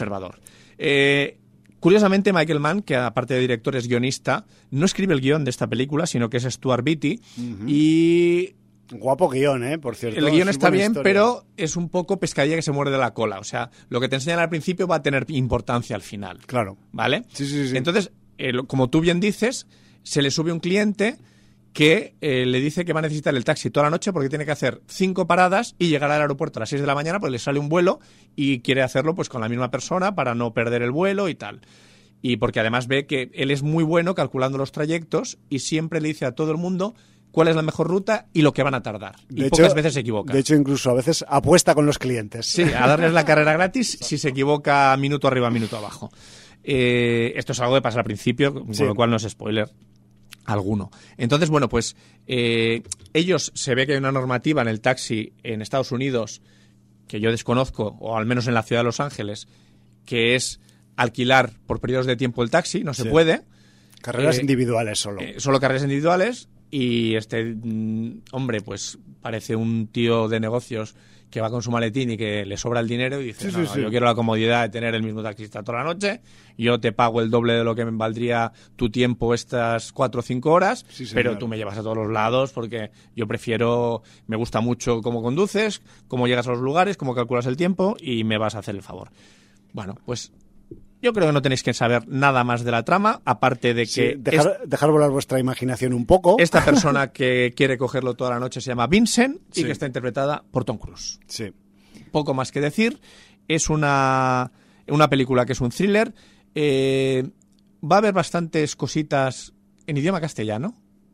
Curiosamente, Michael Mann, que aparte de director es guionista, no escribe el guión de esta película, sino que es Stuart Beattie, y... Guapo guión, por cierto. El guión está bien, pero es un poco pescadilla que se muerde la cola. O sea, lo que te enseñan al principio va a tener importancia al final. Claro. ¿Vale? Sí. Entonces, como tú bien dices, se le sube un cliente que le dice que va a necesitar el taxi toda la noche porque tiene que hacer 5 paradas y llegar al aeropuerto a las 6 de la mañana, pues le sale un vuelo y quiere hacerlo pues con la misma persona para no perder el vuelo y tal. Y porque además ve que él es muy bueno calculando los trayectos y siempre le dice a todo el mundo cuál es la mejor ruta y lo que van a tardar. Y pocas veces se equivoca. De hecho, incluso a veces apuesta con los clientes. Sí, a darles la carrera gratis si se equivoca minuto arriba, minuto abajo. Esto es algo que pasa al principio, con lo cual no es spoiler alguno. Entonces, bueno, pues ellos, se ve que hay una normativa en el taxi en Estados Unidos que yo desconozco, o al menos en la ciudad de Los Ángeles, que es alquilar por periodos de tiempo el taxi, no se puede. Carreras individuales solo. Solo carreras individuales. Y este hombre, pues parece un tío de negocios que va con su maletín y que le sobra el dinero y dice, yo quiero la comodidad de tener el mismo taxista toda la noche, yo te pago el doble de lo que me valdría tu tiempo estas 4 o 5 horas, pero tú me llevas a todos los lados porque yo prefiero, me gusta mucho cómo conduces, cómo llegas a los lugares, cómo calculas el tiempo y me vas a hacer el favor. Bueno, pues... yo creo que no tenéis que saber nada más de la trama, aparte de que... dejar volar vuestra imaginación un poco. Esta persona que quiere cogerlo toda la noche se llama Vincent y que está interpretada por Tom Cruise. Sí. Poco más que decir. Es una película que es un thriller. Va a haber bastantes cositas en idioma castellano.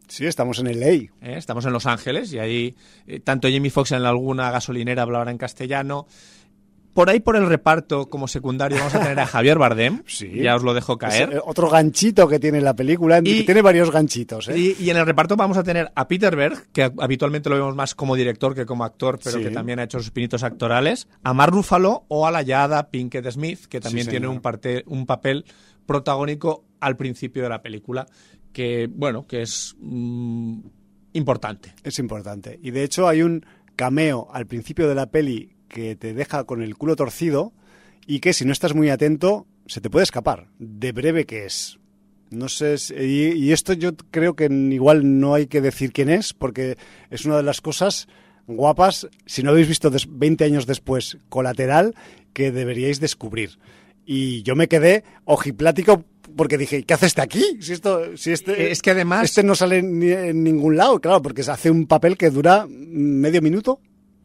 Sí, estamos en LA. Estamos en Los Ángeles y ahí tanto Jamie Foxx en alguna gasolinera hablará en castellano. Por ahí, por el reparto, como secundario, vamos a tener a Javier Bardem. Sí. Ya os lo dejo caer. Es otro ganchito que tiene la película, que tiene varios ganchitos. Y en el reparto vamos a tener a Peter Berg, que habitualmente lo vemos más como director que como actor, pero que también ha hecho sus pinitos actorales. A Mark Ruffalo o a la ya hada Pinkett Smith, que también tiene un papel protagónico al principio de la película, que, bueno, que es importante. Es importante. Y de hecho hay un cameo al principio de la peli que te deja con el culo torcido y que si no estás muy atento se te puede escapar, de breve que es. No sé, y esto yo creo que igual no hay que decir quién es, porque es una de las cosas guapas, si no habéis visto 20 años después Colateral, que deberíais descubrir. Y yo me quedé ojiplático porque dije, ¿qué hace este aquí? Es que además... Este no sale en ningún lado, claro, porque se hace un papel que dura medio minuto.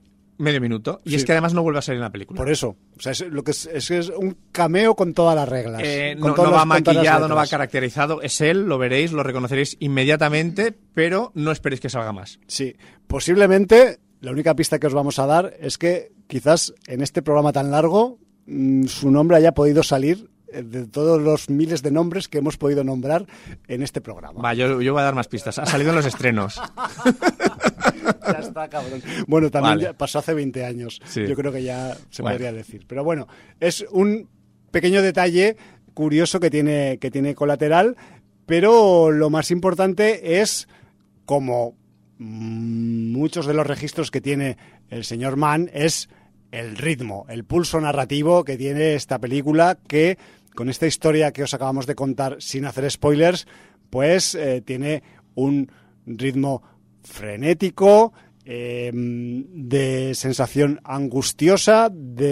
Y es que además no vuelve a salir en la película. Por eso, o sea, es un cameo con todas las reglas. No va maquillado, no va caracterizado, es él, lo veréis, lo reconoceréis inmediatamente, pero no esperéis que salga más. Sí, posiblemente la única pista que os vamos a dar es que quizás en este programa tan largo su nombre haya podido salir de todos los miles de nombres que hemos podido nombrar en este programa. Va, yo voy a dar más pistas. Ha salido en los estrenos. Ya está, cabrón. Bueno, también ya pasó hace 20 años. Sí. Yo creo que ya se podría decir. Pero bueno, es un pequeño detalle curioso que tiene Colateral, pero lo más importante es, como muchos de los registros que tiene el señor Mann, es el ritmo, el pulso narrativo que tiene esta película, que con esta historia que os acabamos de contar sin hacer spoilers, pues tiene un ritmo frenético, de sensación angustiosa,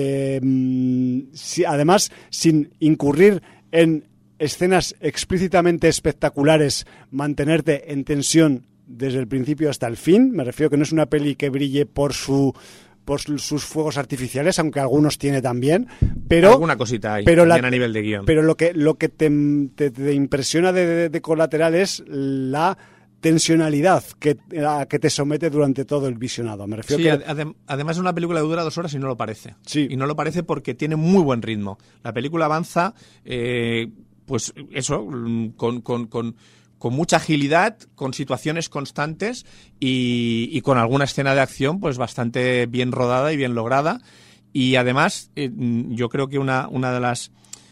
además sin incurrir en escenas explícitamente espectaculares, mantenerte en tensión desde el principio hasta el fin. Me refiero que no es una peli que brille por sus fuegos artificiales, aunque algunos tiene también, pero alguna cosita hay, pero también a nivel de guión. Pero lo que te impresiona de Colateral es la tensionalidad que te somete durante todo el visionado. Me refiero además es una película que dura 2 horas y no lo parece. Sí. Y no lo parece porque tiene muy buen ritmo. La película avanza, pues eso, con mucha agilidad, con situaciones constantes y con alguna escena de acción pues bastante bien rodada y bien lograda. Y además, yo creo que una de las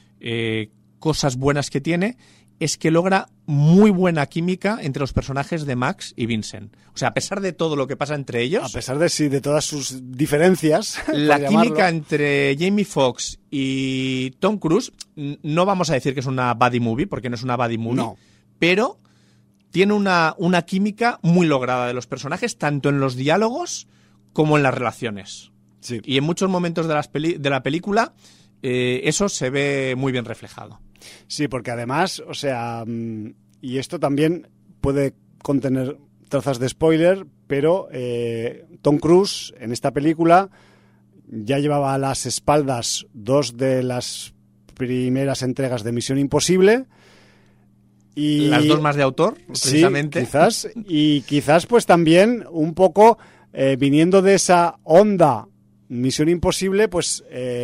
cosas buenas que tiene es que logra muy buena química entre los personajes de Max y Vincent. O sea, a pesar de todo lo que pasa entre ellos... A pesar de todas sus diferencias... La química entre Jamie Foxx y Tom Cruise, no vamos a decir que es una buddy movie, porque no es una buddy movie, no, pero tiene una química muy lograda de los personajes, tanto en los diálogos como en las relaciones. Sí. Y en muchos momentos de la película eso se ve muy bien reflejado. Sí, porque además, o sea, y esto también puede contener trazas de spoiler, pero Tom Cruise en esta película ya llevaba a las espaldas 2 de las primeras entregas de Misión Imposible. Y las 2 más de autor, precisamente. Sí, quizás pues también un poco viniendo de esa onda Misión Imposible, pues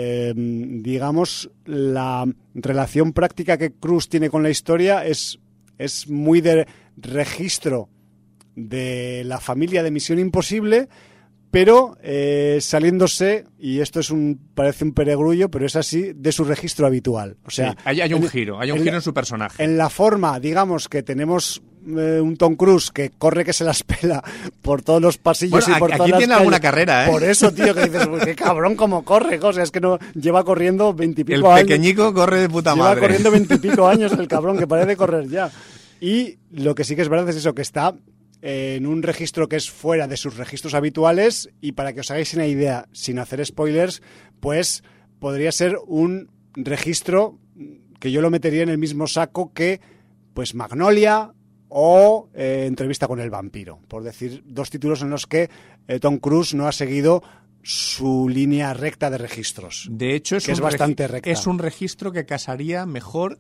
digamos la relación práctica que Cruise tiene con la historia es muy de registro de la familia de Misión Imposible, pero saliéndose, y esto parece un peregrullo, pero es así, de su registro habitual. O sea, sí, hay un giro en su personaje. En la forma, digamos, que tenemos un Tom Cruise que corre que se las pela por todos los pasillos y por todas las calles. Aquí tiene alguna carrera, ¿eh? Por eso, tío, que dices, qué cabrón cómo corre, o sea, es que no lleva corriendo 20 y pico años. El pequeñico corre de puta madre. Lleva corriendo 20 y pico años el cabrón, que parece correr ya. Y lo que sí que es verdad es eso, que está en un registro que es fuera de sus registros habituales, y para que os hagáis una idea, sin hacer spoilers, pues podría ser un registro que yo lo metería en el mismo saco que pues Magnolia o Entrevista con el vampiro, por decir 2 títulos en los que Tom Cruise no ha seguido su línea recta de registros. De hecho, es bastante recta. Es un registro que casaría mejor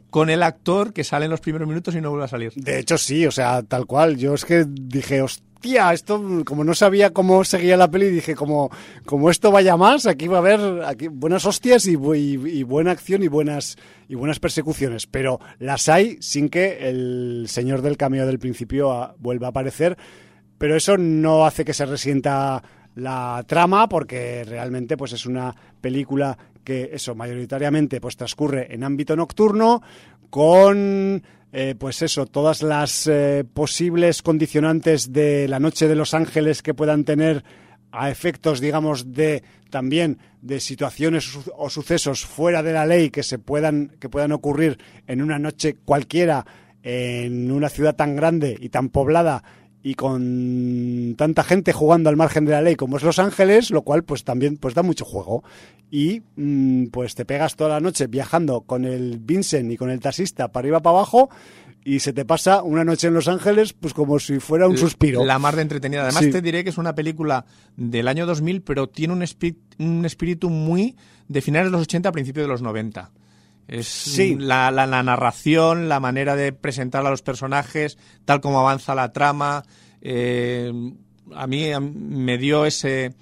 con el actor que sale en los primeros minutos y no vuelve a salir. De hecho, sí, o sea, tal cual. Yo es que dije, hostia, esto, como no sabía cómo seguía la peli, dije, como esto vaya más, aquí va a haber buenas hostias y buena acción y buenas persecuciones. Pero las hay sin que el señor del cameo del principio vuelva a aparecer. Pero eso no hace que se resienta la trama, porque realmente pues es una película que eso mayoritariamente pues transcurre en ámbito nocturno, con pues eso, todas las posibles condicionantes de la noche de Los Ángeles que puedan tener a efectos, digamos, también de situaciones o sucesos fuera de la ley que puedan ocurrir en una noche cualquiera en una ciudad tan grande y tan poblada y con tanta gente jugando al margen de la ley como es Los Ángeles, lo cual pues también pues da mucho juego. Y pues te pegas toda la noche viajando con el Vincent y con el taxista para arriba para abajo y se te pasa una noche en Los Ángeles pues como si fuera un suspiro. La mar de entretenida. Además sí. Te diré que es una película del año 2000, pero tiene un espíritu muy de finales de los 80 a principios de los 90. Es sí. la narración, la manera de presentar a los personajes, tal como avanza la trama. A mí me dio ese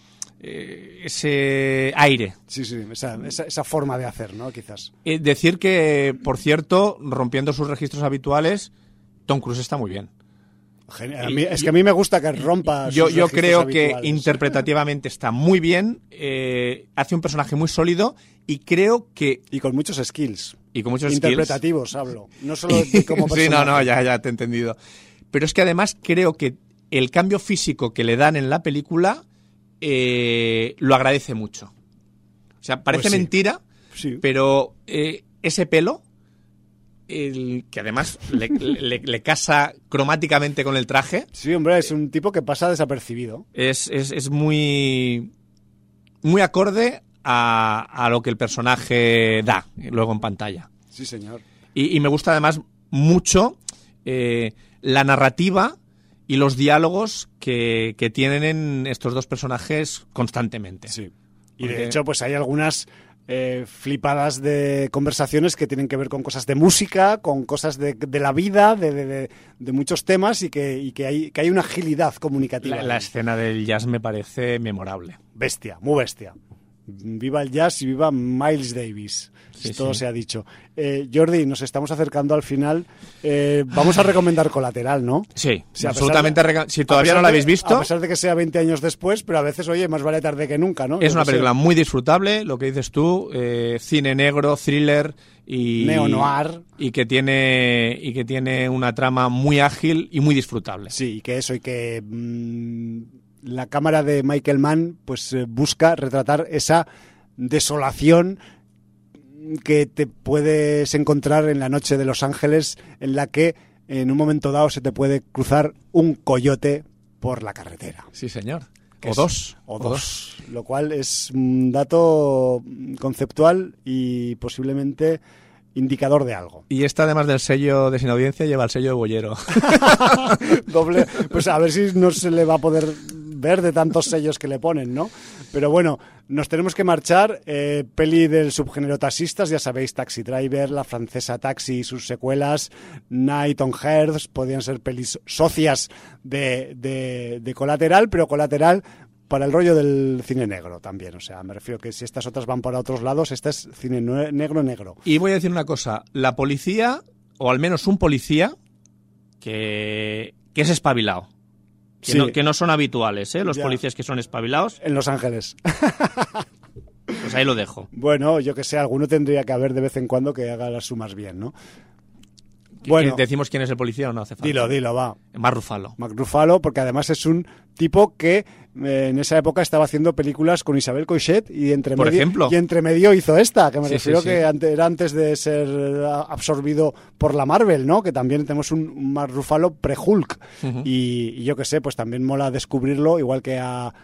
aire. Sí, esa forma de hacer, ¿no? Quizás. Decir que, por cierto, rompiendo sus registros habituales, Tom Cruise está muy bien. Es que a mí me gusta que rompa yo creo habituales. Que interpretativamente está muy bien, hace un personaje muy sólido y creo que... Y con muchos skills. Y con muchos interpretativos, skills. Hablo. No solo como personaje. Sí, ya te he entendido. Pero es que además creo que el cambio físico que le dan en la película lo agradece mucho. O sea, parece pues sí. Mentira, sí. Pero ese pelo... que además le casa cromáticamente con el traje. Sí, hombre, es un tipo que pasa desapercibido. Es muy acorde a lo que el personaje da luego en pantalla. Sí, señor. Y me gusta además mucho la narrativa y los diálogos que tienen estos dos personajes constantemente. Sí. Y de hecho, pues hay algunas... flipadas de conversaciones que tienen que ver con cosas de música, con cosas de la vida, de muchos temas y que hay una agilidad comunicativa. La escena del jazz me parece memorable. Bestia, muy bestia. Viva el jazz y viva Miles Davis. Sí, todo se ha dicho. Jordi, nos estamos acercando al final. Vamos a recomendar Colateral, ¿no? Sí, absolutamente. Si todavía no la habéis visto... A pesar de que sea 20 años después, pero a veces, oye, más vale tarde que nunca, ¿no? Es una película muy disfrutable, lo que dices tú, cine negro, thriller y... neo-noir. Y que tiene una trama muy ágil y muy disfrutable. Sí, y que la cámara de Michael Mann pues busca retratar esa desolación que te puedes encontrar en la noche de Los Ángeles, en la que en un momento dado se te puede cruzar un coyote por la carretera. Sí, señor. O dos. Lo cual es un dato conceptual y posiblemente indicador de algo. Y esta, además del sello de Sin Audiencia, lleva el sello de Boyero. Doble. Pues a ver si no se le va a poder ver de tantos sellos que le ponen, ¿no? Pero bueno, nos tenemos que marchar. Peli del subgénero taxistas, ya sabéis, Taxi Driver, La francesa Taxi y sus secuelas, Night on Earth, podrían ser pelis socias de Colateral, pero Colateral para el rollo del cine negro también. O sea, me refiero que si estas otras van para otros lados, este es cine negro. Y voy a decir una cosa, la policía, o al menos un policía, que es espabilado. Que no son habituales, los policías que son espabilados. En Los Ángeles. Pues ahí lo dejo. Bueno, yo que sé, alguno tendría que haber de vez en cuando que haga las sumas bien, ¿no? Bueno, ¿decimos quién es el policía o no hace falta? Dilo, va. Mark Ruffalo. Mark Ruffalo, porque además es un tipo que en esa época estaba haciendo películas con Isabel Coixet y entre medio hizo esta, que me refiero que era antes de ser absorbido por la Marvel, ¿no? Que también tenemos un Mark Ruffalo pre-Hulk. Uh-huh. Y yo que sé, pues también mola descubrirlo, igual que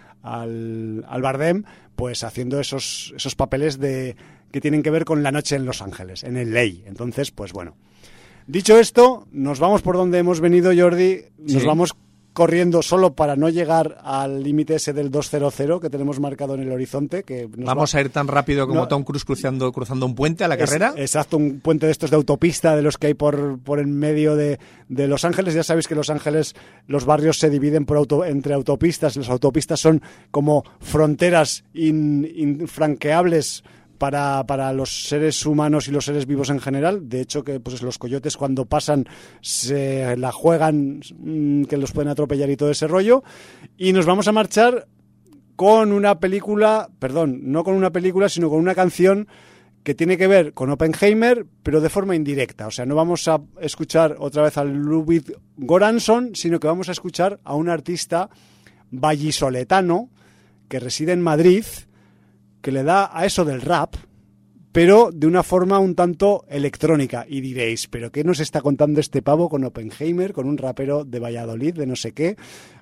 al Bardem, pues haciendo esos papeles que tienen que ver con la noche en Los Ángeles, en el Ley. Entonces, pues bueno. Dicho esto, nos vamos por donde hemos venido, Jordi. Nos vamos corriendo solo para no llegar al límite ese del 2:00 que tenemos marcado en el horizonte. Que vamos a ir tan rápido como Tom Cruise cruzando un puente a la carrera. Exacto, un puente de estos de autopista, de los que hay por en medio de Los Ángeles. Ya sabéis que Los Ángeles, los barrios se dividen entre autopistas. Las autopistas son como fronteras infranqueables para los seres humanos y los seres vivos en general. De hecho, que pues los coyotes cuando pasan se la juegan, que los pueden atropellar y todo ese rollo. Y nos vamos a marchar con una película, no con una película, sino con una canción que tiene que ver con Oppenheimer, pero de forma indirecta. O sea, no vamos a escuchar otra vez a Ludwig Göransson, sino que vamos a escuchar a un artista vallisoletano que reside en Madrid, que le da a eso del rap, pero de una forma un tanto electrónica. Y diréis, ¿pero qué nos está contando este pavo con Oppenheimer, con un rapero de Valladolid, de no sé qué?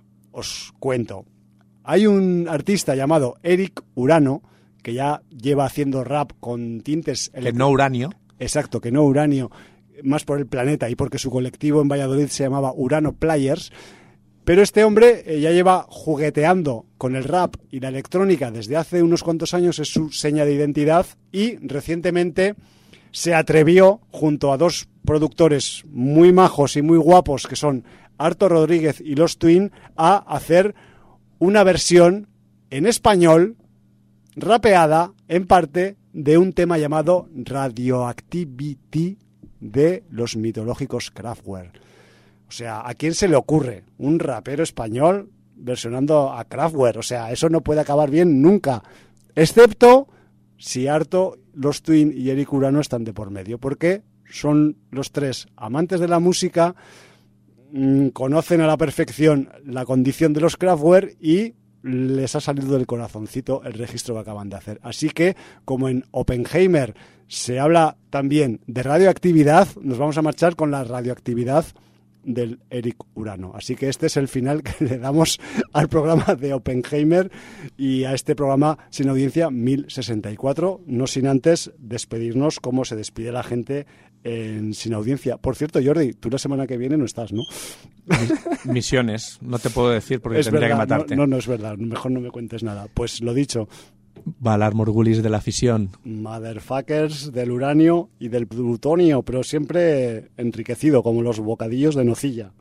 Os cuento. Hay un artista llamado Eric Urano, que ya lleva haciendo rap con tintes... Que no uranio. Exacto, que no uranio, más por el planeta y porque su colectivo en Valladolid se llamaba Urano Players. Pero este hombre ya lleva jugueteando con el rap y la electrónica desde hace unos cuantos años, es su seña de identidad, y recientemente se atrevió, junto a dos productores muy majos y muy guapos, que son Arto Rodríguez y Los Twin, a hacer una versión en español, rapeada en parte, de un tema llamado Radioactivity de los mitológicos Kraftwerk. O sea, ¿a quién se le ocurre un rapero español versionando a Kraftwerk? O sea, eso no puede acabar bien nunca, excepto si Arto, Los Twin y Eric Urano están de por medio, porque son los tres amantes de la música, conocen a la perfección la condición de los Kraftwerk y les ha salido del corazoncito el registro que acaban de hacer. Así que, como en Oppenheimer se habla también de radioactividad, nos vamos a marchar con la radioactividad del Eric Urano. Así que este es el final que le damos al programa de Oppenheimer y a este programa Sin Audiencia 1064, no sin antes despedirnos como se despide la gente en Sin Audiencia. Por cierto, Jordi, tú la semana que viene no estás, ¿no? Misiones, no te puedo decir porque es tendría verdad, que matarte. No es verdad, mejor no me cuentes nada. Pues lo dicho, Valar Morgulis de la fisión. Motherfuckers del uranio y del plutonio, pero siempre enriquecido, como los bocadillos de nocilla.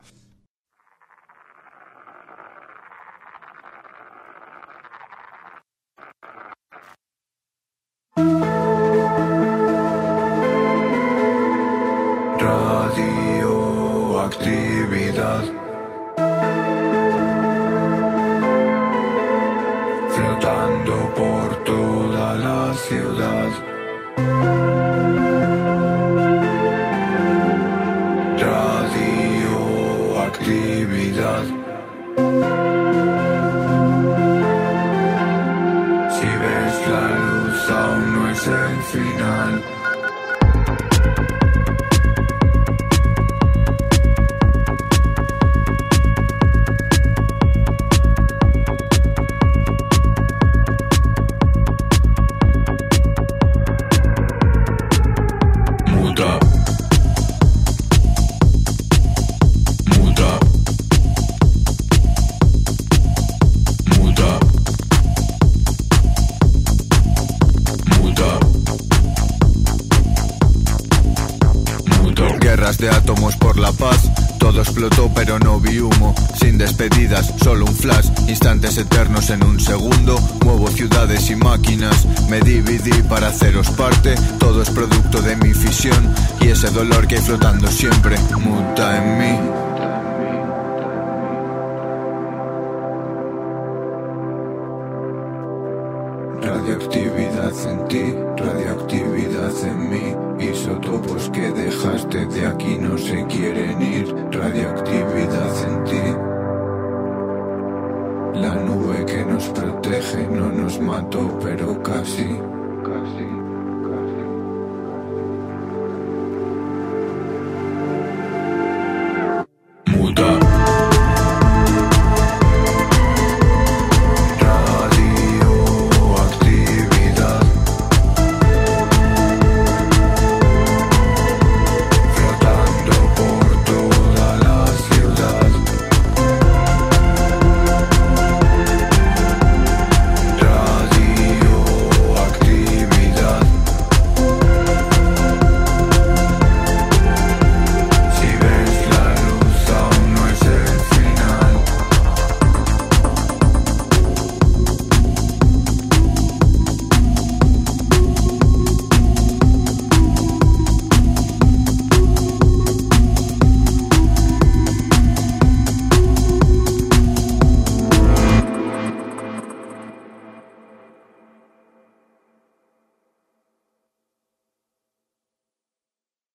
Radioactividad. Flotando por toda la ciudad. Radioactividad. Si ves la luz, aún no es el final. De átomos por la paz, todo explotó pero no vi humo, sin despedidas, solo un flash, instantes eternos en un segundo, muevo ciudades y máquinas, me dividí para haceros parte, todo es producto de mi fisión, y ese dolor que hay flotando siempre, muta en mí. Radioactividad en ti, radioactividad en mí. Isótopos que dejaste de aquí no se quieren ir. Radioactividad en ti. La nube que nos protege no nos mató, pero casi.